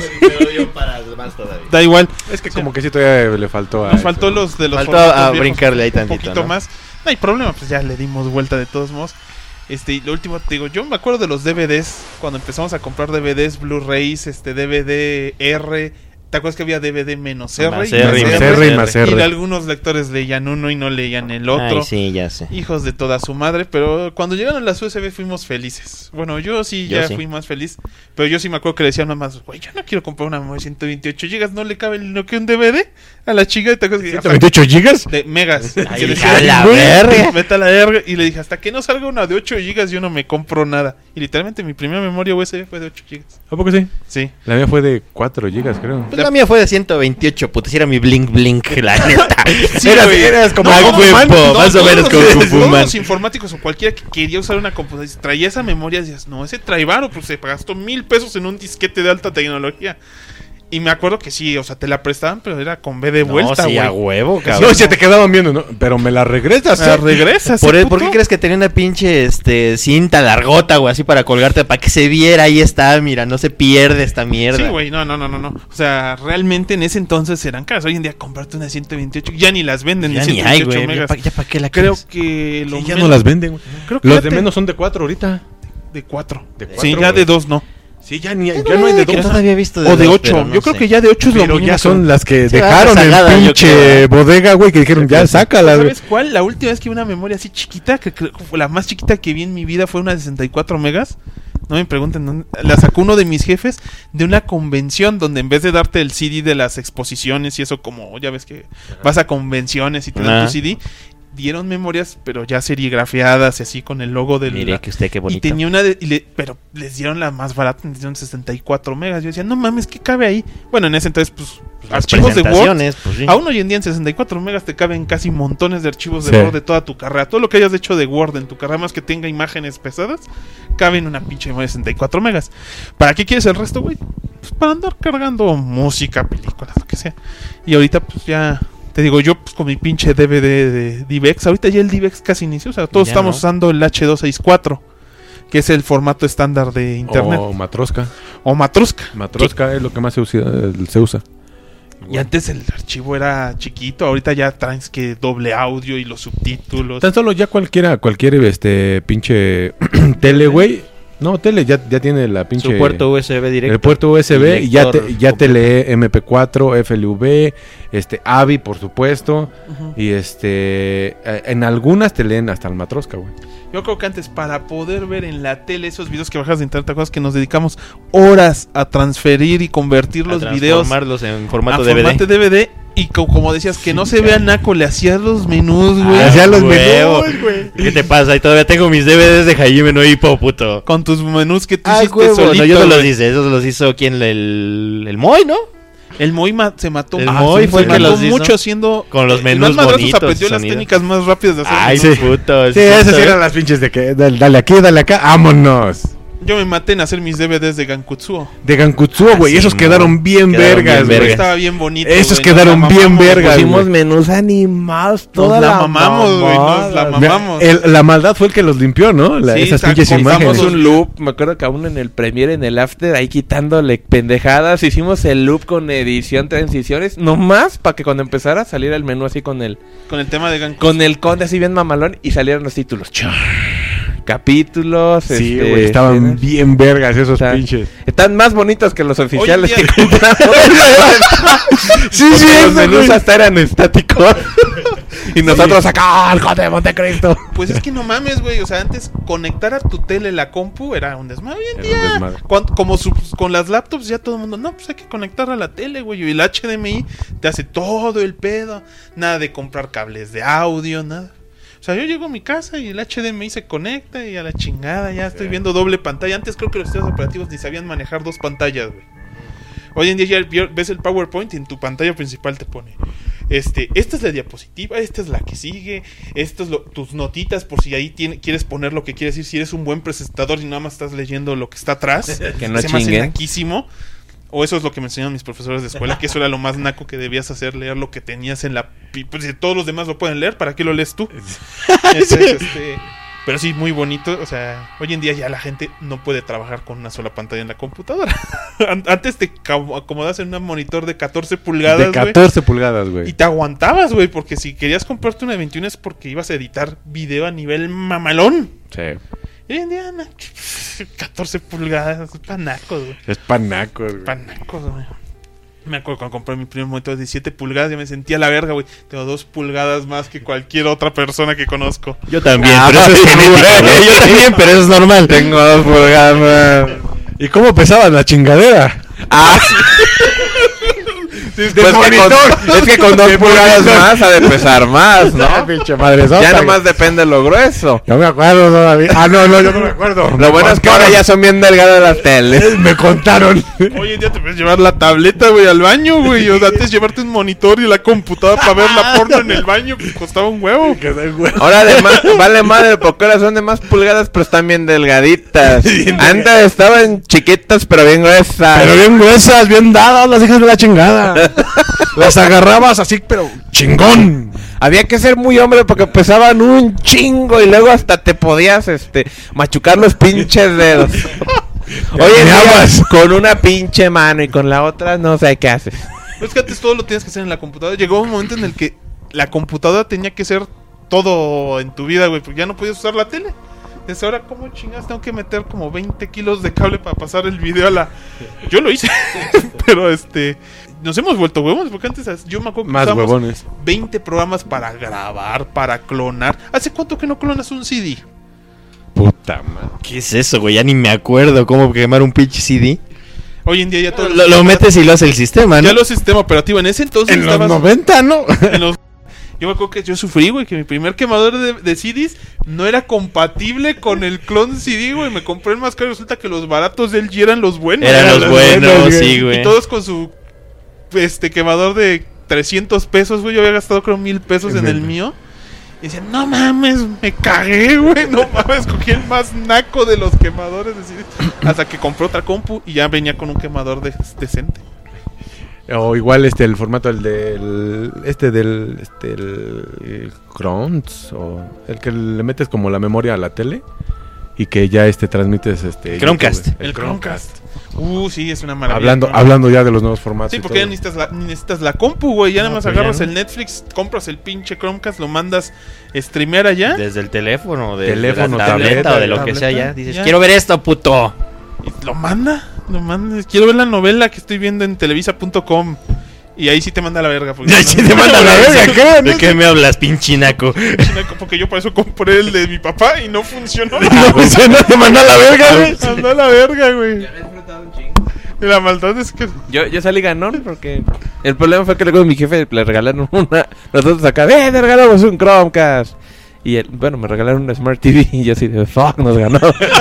Da igual. Es que como que sí todavía le faltó a Nos faltó los de los Faltó formatos a viejos, brincarle ahí un tantito, poquito ¿no? más. No hay problema, pues ya le dimos vuelta de todos modos. Y lo último te digo, yo me acuerdo de los DVDs cuando empezamos a comprar DVDs, Blu-rays, DVD R. ¿Te acuerdas que había DVD menos R? Más y R, más y R? R y más Y R. algunos lectores leían uno y no leían el otro. Ay, sí, ya sé. Hijos de toda su madre, pero cuando llegaron las USB fuimos felices. Bueno, yo sí fui más feliz, pero yo sí me acuerdo que le decían mamás, güey, yo no quiero comprar una memoria de 128 gigas, no le cabe lo que un DVD a la chica. ¿Te acuerdas que ¿128 gigas? de megas? Ay, Que hija de la verga. Vete a la verga. Y le dije, hasta que no salga una de 8 gigas yo no me compro nada. Y literalmente mi primera memoria USB fue de 8 gigas. ¿A poco sí? Sí. La mía fue de 4 gigas, creo. Pues la mía fue de 128, puta, si era mi blink blink, la neta. Sí, eras, güey. eras como No, Kung Fu man, Po, no, más o todos menos como los- Kung Fu todos Man. los informáticos o cualquiera que quería usar una computadora, traía esa memoria, decías, no, ese trae varo, pues se gastó 1,000 pesos en un disquete de alta tecnología. Y me acuerdo que sí, o sea, te la prestaban, pero era con B de vuelta, No, sí, güey. a huevo, cabrón. No, si te quedaban viendo, ¿no? Pero me la regresas. La regresas. ¿Por qué crees que tenía una pinche cinta largota, güey, así para colgarte, para que se viera? Ahí está, mira, no se pierde esta mierda. Sí, güey, no. O sea, realmente en ese entonces eran caras. Hoy en día comprarte una 128, ya ni las venden Ya de ni hay, 128 güey. megas. ¿Ya para qué la Creo quieres? que Sí, lo ya menos- no las venden, güey. Creo que Los ya de menos son de 4 ahorita. de 4. De Sí, 4, ya güey. de 2 no. Sí, ya no hay de Que 2. todavía he visto O de dos, 8. pero no Yo creo sé. que ya de 8 es lo Pero mínimo. ya son las que Sí, dejaron va rezagada, en yo pinche creo. bodega, güey, que dijeron, ya sácalas, güey. ¿Sabes cuál? La última vez que vi una memoria así chiquita, que creo que fue la más chiquita que vi en mi vida, fue una de 64 megas. No me pregunten dónde. La sacó uno de mis jefes de una convención donde en vez de darte el CD de las exposiciones y eso, como ya ves que vas a convenciones y te dan Ajá. tu CD, dieron memorias, pero ya serigrafiadas y así con el logo del. Mire que usted qué Y bonito. tenía una pero les dieron la más barata, les dieron 64 megas. Yo decía, no mames, ¿qué cabe ahí? Bueno, en ese entonces, pues, archivos de Word. presentaciones, pues sí. Aún hoy en día en 64 megas te caben casi montones de archivos de Sí. Word de toda tu carrera. Todo lo que hayas hecho de Word en tu carrera, más que tenga imágenes pesadas, cabe en una pinche memoria de 64 megas. ¿Para qué quieres el resto, güey? Pues para andar cargando música, películas, lo que sea. Y ahorita pues ya... Te digo, yo pues con mi pinche DVD de DivX, ahorita ya el DivX casi inició, o sea, todos Ya estamos no. usando el H264, que es el formato estándar de internet. O Matroska. O Matroska. Matroska es lo que más se usa. Y antes el archivo era chiquito, ahorita ya traes que doble audio y los subtítulos. Tan solo ya cualquier pinche tele, güey. No, tele ya tiene la pinche... Su puerto USB directo. El puerto USB Y y ya lector te lee MP4, FLV, AVI, por supuesto. Y en algunas te leen hasta el Matroska, güey. Yo creo que antes, para poder ver en la tele esos videos que bajas de internet, ¿te acuerdas que nos dedicamos horas a transferir y convertir los videos transformarlos en a formato DVD. formato DVD? Y como decías, que no se vea naco, le hacías los menús, güey. Hacía los huevo. menús, güey. ¿Qué te pasa? Y todavía tengo mis DVDs de Jaime no Hippo, puto. Con tus menús que tú Ay, hiciste huevo. solito. No, yo no los güey. hice, esos los hizo quien, el Moy, ¿no? El Moy se mató. El Moy fue se el que mató los hizo. mucho haciendo... Con los y menús más madrazos bonitos, aprendió las sonido. técnicas más rápidas de hacer Ay, menús. sí, puto. Sí, esas eran las pinches de que dale aquí, dale acá, vámonos. Yo me maté en hacer mis DVDs de Gankutsuo. De Gankutsuo, güey, sí, esos mo. quedaron bien Quedaron vergas, bien güey. vergas. Estaba bien bonito. Esos güey, quedaron nos la bien mamamos, vergas, güey. Pusimos menús animados, toda Nos la la mamamos, güey, mamada. nos la Mira, mamamos. la maldad fue el que los limpió, ¿no? Sí, Esas o sea, pinches contamos imágenes. Hicimos un loop, me acuerdo que aún en el Premiere, en el After, ahí quitándole pendejadas, hicimos el loop con edición, transiciones, nomás para que cuando empezara saliera el menú así con el tema de Gankutsuo. con el conde así bien mamalón y salieran los títulos. Capítulos, Sí, güey, estaban escenas. bien vergas esos O sea, pinches. Están más bonitos que los oficiales Hoy en que día- compramos. Sí, Porque sí, los eso, menús güey. hasta eran estáticos. Y nosotros acá, el conde de Montecristo. Pues es que no mames, güey. O sea, antes conectar a tu tele la compu era un desmadre. Hoy en Era un día, desmadre. con las laptops ya todo el mundo, no, pues hay que conectar a la tele, güey. Y el HDMI te hace todo el pedo. Nada de comprar cables de audio, nada. O sea, yo llego a mi casa y el HDMI se conecta y a la chingada ya estoy viendo doble pantalla. Antes creo que los sistemas operativos ni sabían manejar dos pantallas, güey. Hoy en día ya ves el PowerPoint y en tu pantalla principal te pone esta es la diapositiva, esta es la que sigue, esto es tus notitas por si ahí quieres poner lo que quieres decir, si eres un buen presentador y nada más estás leyendo lo que está atrás. Que no se me hace chinguen. naquísimo. O eso es lo que me enseñaron mis profesores de escuela, que eso era lo más naco que debías hacer, leer lo que tenías en la... Pues si todos los demás lo pueden leer, ¿para qué lo lees tú? Pero sí, muy bonito. O sea, hoy en día ya la gente no puede trabajar con una sola pantalla en la computadora. Antes te acomodas en un monitor de 14 pulgadas, De güey. 14 pulgadas, Y güey. te aguantabas, güey, porque si querías comprarte una de 21 es porque ibas a editar video a nivel mamalón. Sí. Y hoy en día, 14 pulgadas, panacos, güey. Es panacos, güey. Panacos, güey. Me acuerdo cuando compré mi primer monitor de 17 pulgadas, ya me sentía la verga, güey. Tengo 2 pulgadas más que cualquier otra persona que conozco. Yo también, pero eso es genético, güey. Yo también, pero eso es normal. Tengo 2 pulgadas. ¿Y cómo pesaba la chingadera? Ah, sí. Pues es que con 2 pulgadas más ha de pesar más, ¿no? Pinche madre sota, Ya güey. nomás depende de lo grueso. No me acuerdo todavía. Ah, no, yo no me acuerdo. Lo bueno es que ahora ya son bien delgadas las teles. Me contaron. Hoy en día te puedes llevar la tableta, güey, al baño, güey. O sea, antes llevarte un monitor y la computadora para ver la porno en el baño, pues costaba un huevo. Ahora además vale madre porque ahora son de más pulgadas pero están bien delgaditas. Antes estaban chiquitas pero bien gruesas. Pero bien gruesas, bien dadas, las hijas de la chingada. Las agarrabas así, pero chingón. Había que ser muy hombre porque pesaban un chingo y luego hasta te podías machucar los pinches dedos. Oye, con una pinche mano y con la otra no sé qué haces. Es que antes todo lo tienes que hacer en la computadora. Llegó un momento en el que la computadora tenía que ser todo en tu vida, güey, porque ya no podías usar la tele. Desde ahora, ¿cómo chingas? Tengo que meter como 20 kilos de cable para pasar el video a la... Yo lo hice, pero nos hemos vuelto huevones, porque antes yo me acuerdo que Más usábamos huevones. 20 programas para grabar, para clonar. ¿Hace cuánto que no clonas un CD? Puta madre. ¿Qué es eso, güey? Ya ni me acuerdo cómo quemar un pitch CD. Hoy en día ya todo... Lo metes y lo hace el sistema, ¿no? Ya los sistema operativo. En ese entonces En los estabas- 90, ¿no? en los- Yo me acuerdo que yo sufrí, güey, que mi primer quemador de CDs no era compatible con el clon CD, güey. Me compré el más caro y resulta que los baratos de LG eran los buenos. Eran los buenos, buenos, sí, güey. Y todos con su quemador de 300 pesos, güey. Yo había gastado creo 1,000 pesos en el mío. Y decía, no mames, me cagué, güey. No mames, cogí el más naco de los quemadores. Hasta que compré otra compu y ya venía con un quemador decente. O igual el formato el Crons, o el que le metes como la memoria a la tele y que ya transmites Chromecast. YouTube, El Chromecast. Sí, es una maravilla. Hablando ya de los nuevos formatos. Sí, porque ya necesitas la compu, güey. Ya nada más pues agarras ya no. el Netflix, compras el pinche Chromecast, lo mandas streamear allá. Desde el teléfono, Teléfono, la tableta tableta, o de lo que tableta, sea ya. Dices, ya. quiero ver esto, puto. Y lo manda. Quiero ver la novela que estoy viendo en televisa.com. Y ahí sí te manda a la verga. Porque Ahí sí te manda a la verga, ¿qué? ¿De qué me hablas, pinchinaco? Porque yo por eso compré el de mi papá y no funcionó. No funcionó, te manda a la verga, güey. Mandó a la verga, güey. Y la maldad es que... Yo salí ganón porque el problema fue que luego mi jefe le regalaron una. Nosotros acá, te regalamos un Chromecast. Y me regalaron una Smart TV y yo así de fuck, nos ganó.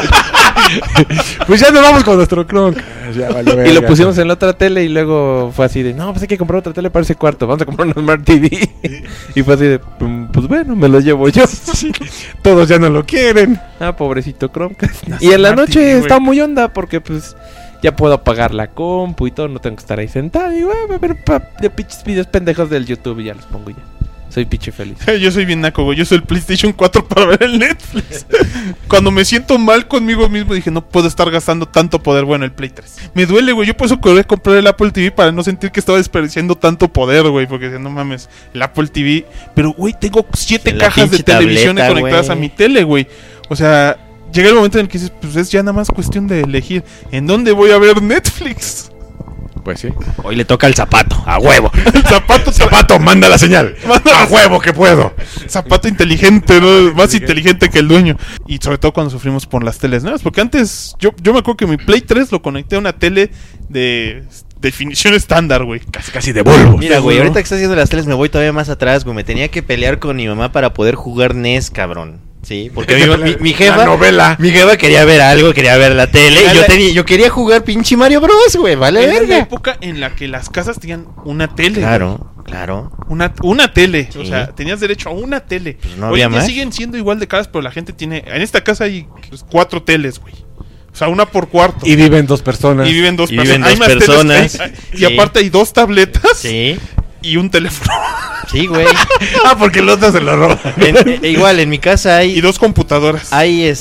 Pues ya nos vamos con nuestro Chromecast. Y lo pusimos en la otra tele y luego fue así de, no, pues hay que comprar otra tele para ese cuarto, vamos a comprar una Smart TV. Y fue así de, pues bueno, me lo llevo yo. Todos ya no lo quieren. Ah, pobrecito Chromecast. Y en la Smart noche TV, güey. está muy onda porque pues ya puedo apagar la compu y todo, no tengo que estar ahí sentado. Y voy a ver de pinches videos pendejos del YouTube y ya los pongo ya. Soy pinche feliz. Yo soy bien naco, güey. Yo soy el PlayStation 4 para ver el Netflix. Cuando me siento mal conmigo mismo, dije, no puedo estar gastando tanto poder. Bueno, el Play 3. Me duele, güey. Yo por eso quería comprar el Apple TV para no sentir que estaba desperdiciando tanto poder, güey. Porque decía, no mames, el Apple TV. Pero, güey, tengo 7 La cajas de pinche televisión tableta, conectadas güey. a mi tele, güey. O sea, llega el momento en el que dices, pues es ya nada más cuestión de elegir en dónde voy a ver Netflix. Pues sí. Hoy le toca el zapato, a huevo. El zapato, Manda la señal. Manda A huevo que puedo. zapato inteligente, ¿no? Más inteligente que el dueño. Y sobre todo cuando sufrimos por las teles nuevas. Porque antes, yo me acuerdo que mi Play 3 lo conecté a una tele de definición estándar, güey. Casi de Volvo. Mira, güey, ahorita que estás haciendo las teles me voy todavía más atrás, güey. Me tenía que pelear con mi mamá para poder jugar NES, cabrón. Sí, porque mi jefa, La novela. mi jefa quería ver algo, quería ver la tele y yo quería jugar pinche Mario Bros, güey, vale Era la verga. época en la que las casas tenían una tele. Claro. Una tele. Sí. O sea, tenías derecho a una tele. Pues no Hoy había en día más. siguen siendo igual de caras, pero la gente tiene... En esta casa hay 4 teles, güey. O sea, una por cuarto. Y viven 2 personas. Y viven 2 Y personas. viven Hay dos más teles, personas. y Sí. aparte hay 2 tabletas Sí, y un teléfono. sí, güey. Porque el otro se lo roba. Igual en mi casa Y hay 2 computadoras. hay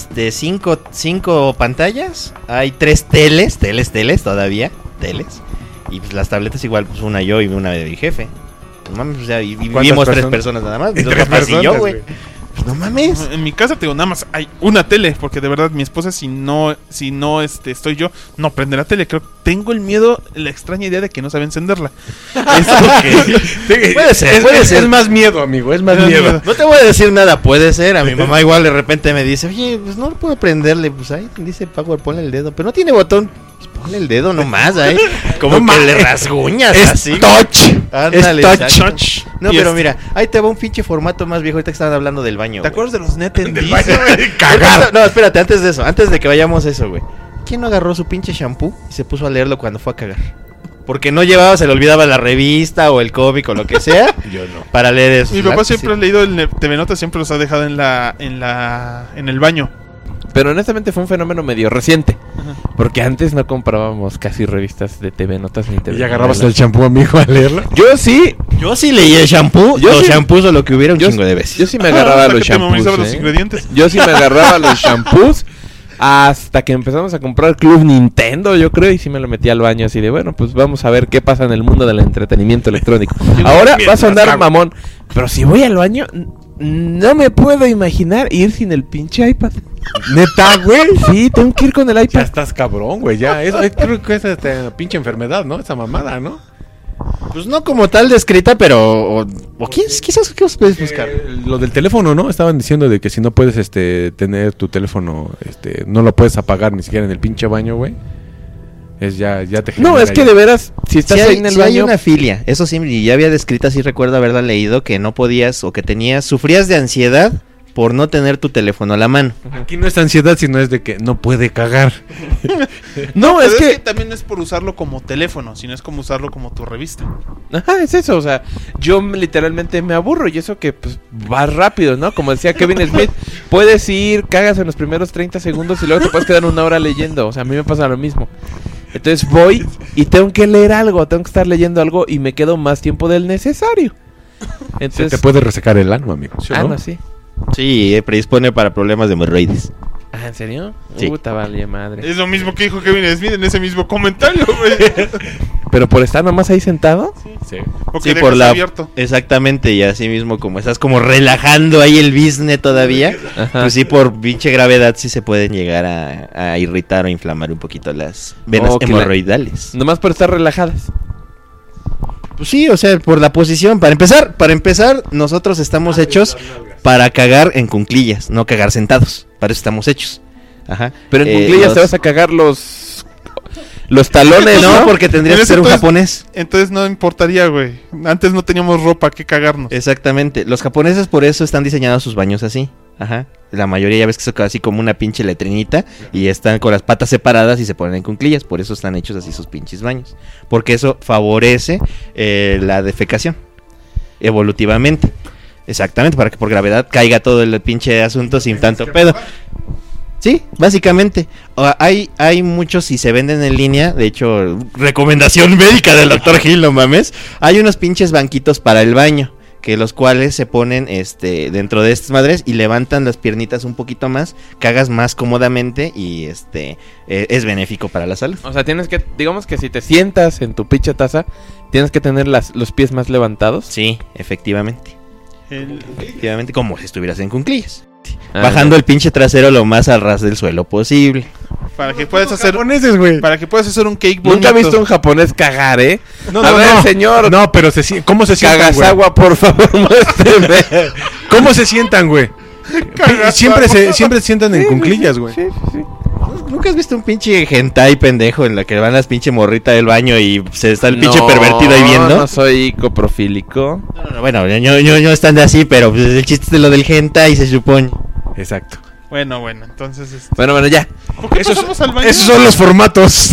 5 pantallas, hay 3 teles todavía, teles. Y pues las tabletas igual, pues una yo y una de mi jefe. No mames, o sea, y vivimos 3 personas nada más, mis 2 papás y yo, güey. Pues no mames. En mi casa, te digo, nada más hay una tele. Porque de verdad, mi esposa, si no estoy yo, no prende la tele. Tengo el miedo, la extraña idea de que no sabe encenderla. Puede ser. Es más miedo, amigo. Es más miedo. No te voy a decir nada, puede ser. A mi mamá igual de repente me dice, oye, pues no puedo prenderle. Pues ahí dice Power, ponle el dedo. Pero no tiene botón. Pues ponle el dedo nomás, ahí. Como No que mames. le rasguñas Es así. touch. Ándale, Es exacto. touch. No, Y pero este- mira, ahí te va un pinche formato más viejo. Ahorita que estaban hablando del baño. ¿Te güey. acuerdas de los NetNT? Cagar. No, espérate, antes de eso, antes de que vayamos a eso, güey. ¿Quién no agarró su pinche shampoo y se puso a leerlo cuando fue a cagar? Porque no llevaba, se le olvidaba la revista o el cómic o lo que sea. Yo no. Para leer eso. Mi papá siempre ha leído el TV Notas, siempre los ha dejado en el baño. Pero honestamente fue un fenómeno medio reciente. Porque antes no comprábamos casi revistas de TV Notas ni TV Y agarrabas el novelas. champú, amigo, a leerlo. Yo sí, Yo sí leí el shampoo, Yo los sí. shampoos o lo que hubiera un yo, chingo de veces. yo sí me agarraba Hasta los que te memorizabas shampoos. los ingredientes. Yo sí me agarraba los shampoos hasta que empezamos a comprar Club Nintendo, yo creo, y sí me lo metí al baño así de, bueno, pues vamos a ver qué pasa en el mundo del entretenimiento electrónico. Ahora va a sonar mamón, pero si voy al baño, no me puedo imaginar ir sin el pinche iPad. Neta, güey. Sí, tengo que ir con el Ya iPad. estás cabrón, güey. Ya, creo que es pinche enfermedad, ¿no? Esa mamada, ¿no? Pues no como tal descrita, pero... quizás que os puedes buscar. Lo del teléfono, ¿no? Estaban diciendo de que si no puedes tener tu teléfono, no lo puedes apagar ni siquiera en el pinche baño, güey. Ya te No, genera es que ahí. de veras, si estás Sí ahí hay, en el sí hay baño, una filia, eso sí, y ya había descrita, sí recuerdo haberla leído, que no podías, o que sufrías de ansiedad por no tener tu teléfono a la mano. Aquí no es ansiedad, sino es de que no puede cagar. No, Pero es que... también no es por usarlo como teléfono, sino es como usarlo como tu revista. Ajá, es eso, o sea, yo literalmente me aburro y eso que pues va rápido, ¿no? Como decía Kevin Smith, puedes ir, cagas en los primeros 30 segundos y luego te puedes quedar una hora leyendo, o sea, a mí me pasa lo mismo. Entonces voy y tengo que leer algo, tengo que estar leyendo algo y me quedo más tiempo del necesario. Se Entonces, te puede resecar el ano, amigo. ¿Sí o no? no, sí. Sí, predispone para problemas de hemorroides. Ah, ¿en serio? Sí. Puta vale madre. Es lo mismo que dijo Kevin Smith en ese mismo comentario, güey. Pero por estar nomás ahí sentado. Sí. Porque Sí, dejas por la... abierto. Exactamente, y así mismo como estás como relajando ahí el business todavía, Ajá. pues sí, por pinche gravedad sí se pueden llegar a irritar o inflamar un poquito las venas Oh, que hemorroidales. Nomás por estar relajadas. Pues sí, o sea, por la posición. Para empezar, nosotros estamos hechos para cagar en cunclillas, no cagar sentados. Para eso estamos hechos. Ajá. Pero en cuclillas te vas a cagar los talones, No, ¿no? porque tendrías En que ese ser un entonces- japonés. Entonces no importaría, güey. Antes no teníamos ropa que cagarnos. Exactamente. Los japoneses por eso están diseñados sus baños así. Ajá. La mayoría ya ves que son así como una pinche letrinita y están con las patas separadas y se ponen en cunclillas. Por eso están hechos así sus pinches baños. Porque eso favorece la defecación evolutivamente. Exactamente, para que por gravedad caiga todo el pinche asunto sin tanto pedo. Sí, básicamente. Hay muchos y se venden en línea. De hecho, recomendación médica del Dr. Gil, no mames. Hay unos pinches banquitos para el baño, que los cuales se ponen dentro de estas madres y levantan las piernitas un poquito más, cagas más cómodamente y es benéfico para la salud. O sea, tienes que, digamos que si te sientas en tu pinche taza, tienes que tener los pies más levantados. Sí, efectivamente. Efectivamente, como si estuvieras en cunclillas. Ah, Bajando no. el pinche trasero lo más al ras del suelo posible. Para que puedas hacer Japoneses, güey. para que puedas hacer un cake bonito. Nunca he visto un japonés cagar, ¿eh? No, A no, ver, no. señor. No, pero ¿cómo se sientan, güey? Kagasawa, por favor, muéstreme. ¿Cómo se sientan, güey? Siempre se sientan en cunclillas, güey. Sí, sí, sí. ¿Nunca has visto un pinche hentai pendejo en la que van las pinche morrita del baño y se está el pinche No, pervertido ahí viendo? No soy coprofílico. No, bueno, no están de así, pero pues, el chiste es de lo del hentai se supone. Exacto. Bueno, entonces Bueno, ya. ¿por qué pasamos al baño? Esos son los formatos.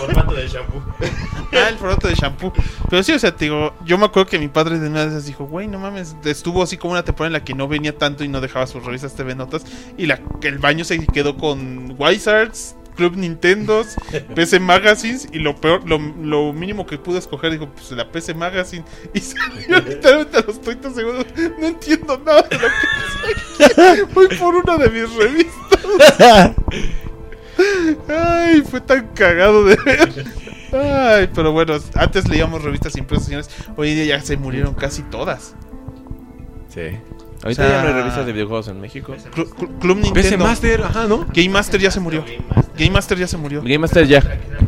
El formato de shampoo. Pero sí, o sea, te digo, yo me acuerdo que mi padre de una vez dijo, güey, no mames, estuvo así como una temporada en la que no venía tanto y no dejaba sus revistas TV Notas y que el baño se quedó con Wizards, Club Nintendos, PC Magazines y lo peor, lo mínimo que pude escoger, dijo, pues la PC Magazine y salió literalmente a los 30 segundos, no entiendo nada de lo que dice aquí, voy por una de mis revistas. Ay, fue tan cagado de ver. Ay, pero bueno, antes leíamos revistas impresas, señores. Hoy día ya se murieron casi todas. Sí. Ahorita O sea, ya no hay revistas de videojuegos en México. Club Nintendo. PC Master, ajá, ¿no? Game Master ya se murió. Game Master ya se murió. Game Master ya.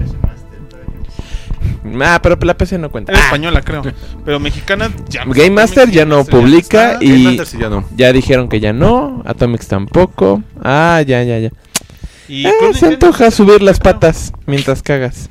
Pero la PC no cuenta. Era española, creo. Pero mexicana ya no. Game Master ya no publica está. Game y Master sí ya no. ya dijeron que ya no. Atomics tampoco. Ya. Y Club Se Nintendo antoja ya subir las creo. patas mientras cagas.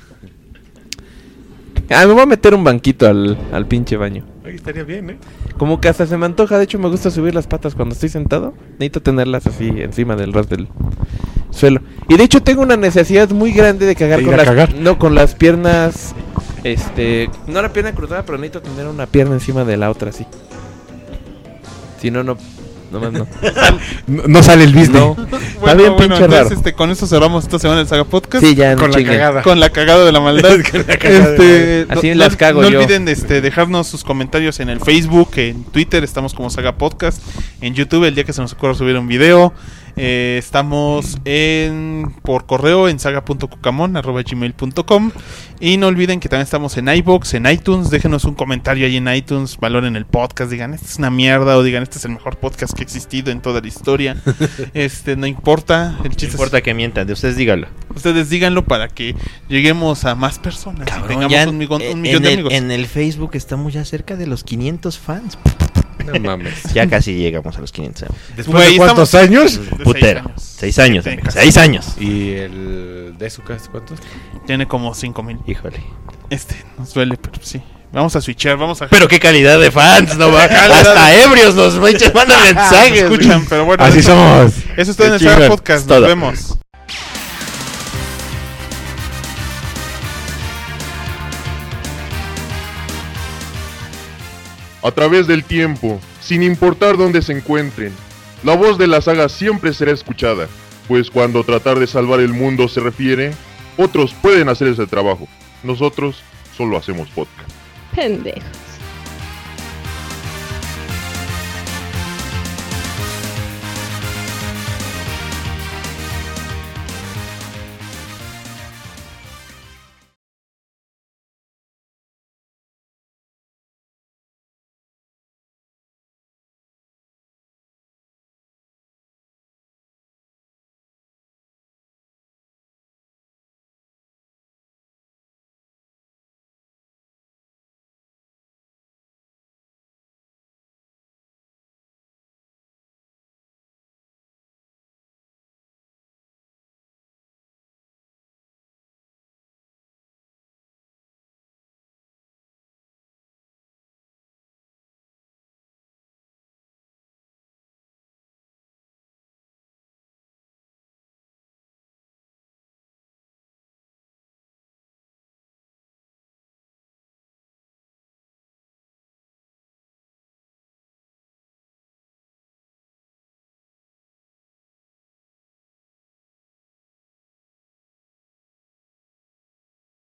Me voy a meter un banquito al pinche baño. Ahí estaría bien, ¿eh? Como que hasta se me antoja. De hecho, me gusta subir las patas cuando estoy sentado. Necesito tenerlas así encima del ras del suelo. Y de hecho, tengo una necesidad muy grande de cagar ¿De ir con a las cagar? no con las piernas. No la pierna cruzada, pero necesito tener una pierna encima de la otra así. Si no, no más no. No sale el business. No. Está bien pinche entonces, raro. con eso cerramos esta semana el Saga Podcast. Sí, ya no Con la chinguen. cagada. Con la cagada de la maldad. Con la cagada de Así no, las cago no yo. olviden dejarnos sus comentarios en el Facebook, en Twitter, estamos como Saga Podcast, en YouTube el día que se nos ocurra subir un video. Estamos por correo en saga.cucamon@gmail.com y no olviden que también estamos en iVoox, en iTunes. Déjenos un comentario ahí en iTunes, valoren el podcast, digan esta es una mierda o digan este es el mejor podcast que ha existido en toda la historia. No importa, el No chiste importa que mientan, de ustedes díganlo. ustedes díganlo para que lleguemos a más personas y tengamos ya un millón en de amigos. En el Facebook estamos ya cerca de los 500 fans. No mames. Ya casi llegamos a los 500. ¿Después Güey, de cuántos estamos- años? De Putero. 6 años, Sí, amigo, casi. 6 años. ¿Y el de su casa cuántos? Tiene como 5,000. Híjole. Nos duele, pero sí. Vamos a switchar, vamos a... Pero qué calidad de fans, no va. Hasta ebrios nos mandan mensajes. Escuchan, pero bueno. Así somos. Eso es todo en el Qué Saga chingón. Podcast. Es todo. Nos vemos. A través del tiempo, sin importar dónde se encuentren, la voz de la saga siempre será escuchada, pues cuando tratar de salvar el mundo se refiere, otros pueden hacer ese trabajo. Nosotros solo hacemos podcast. Pendejo.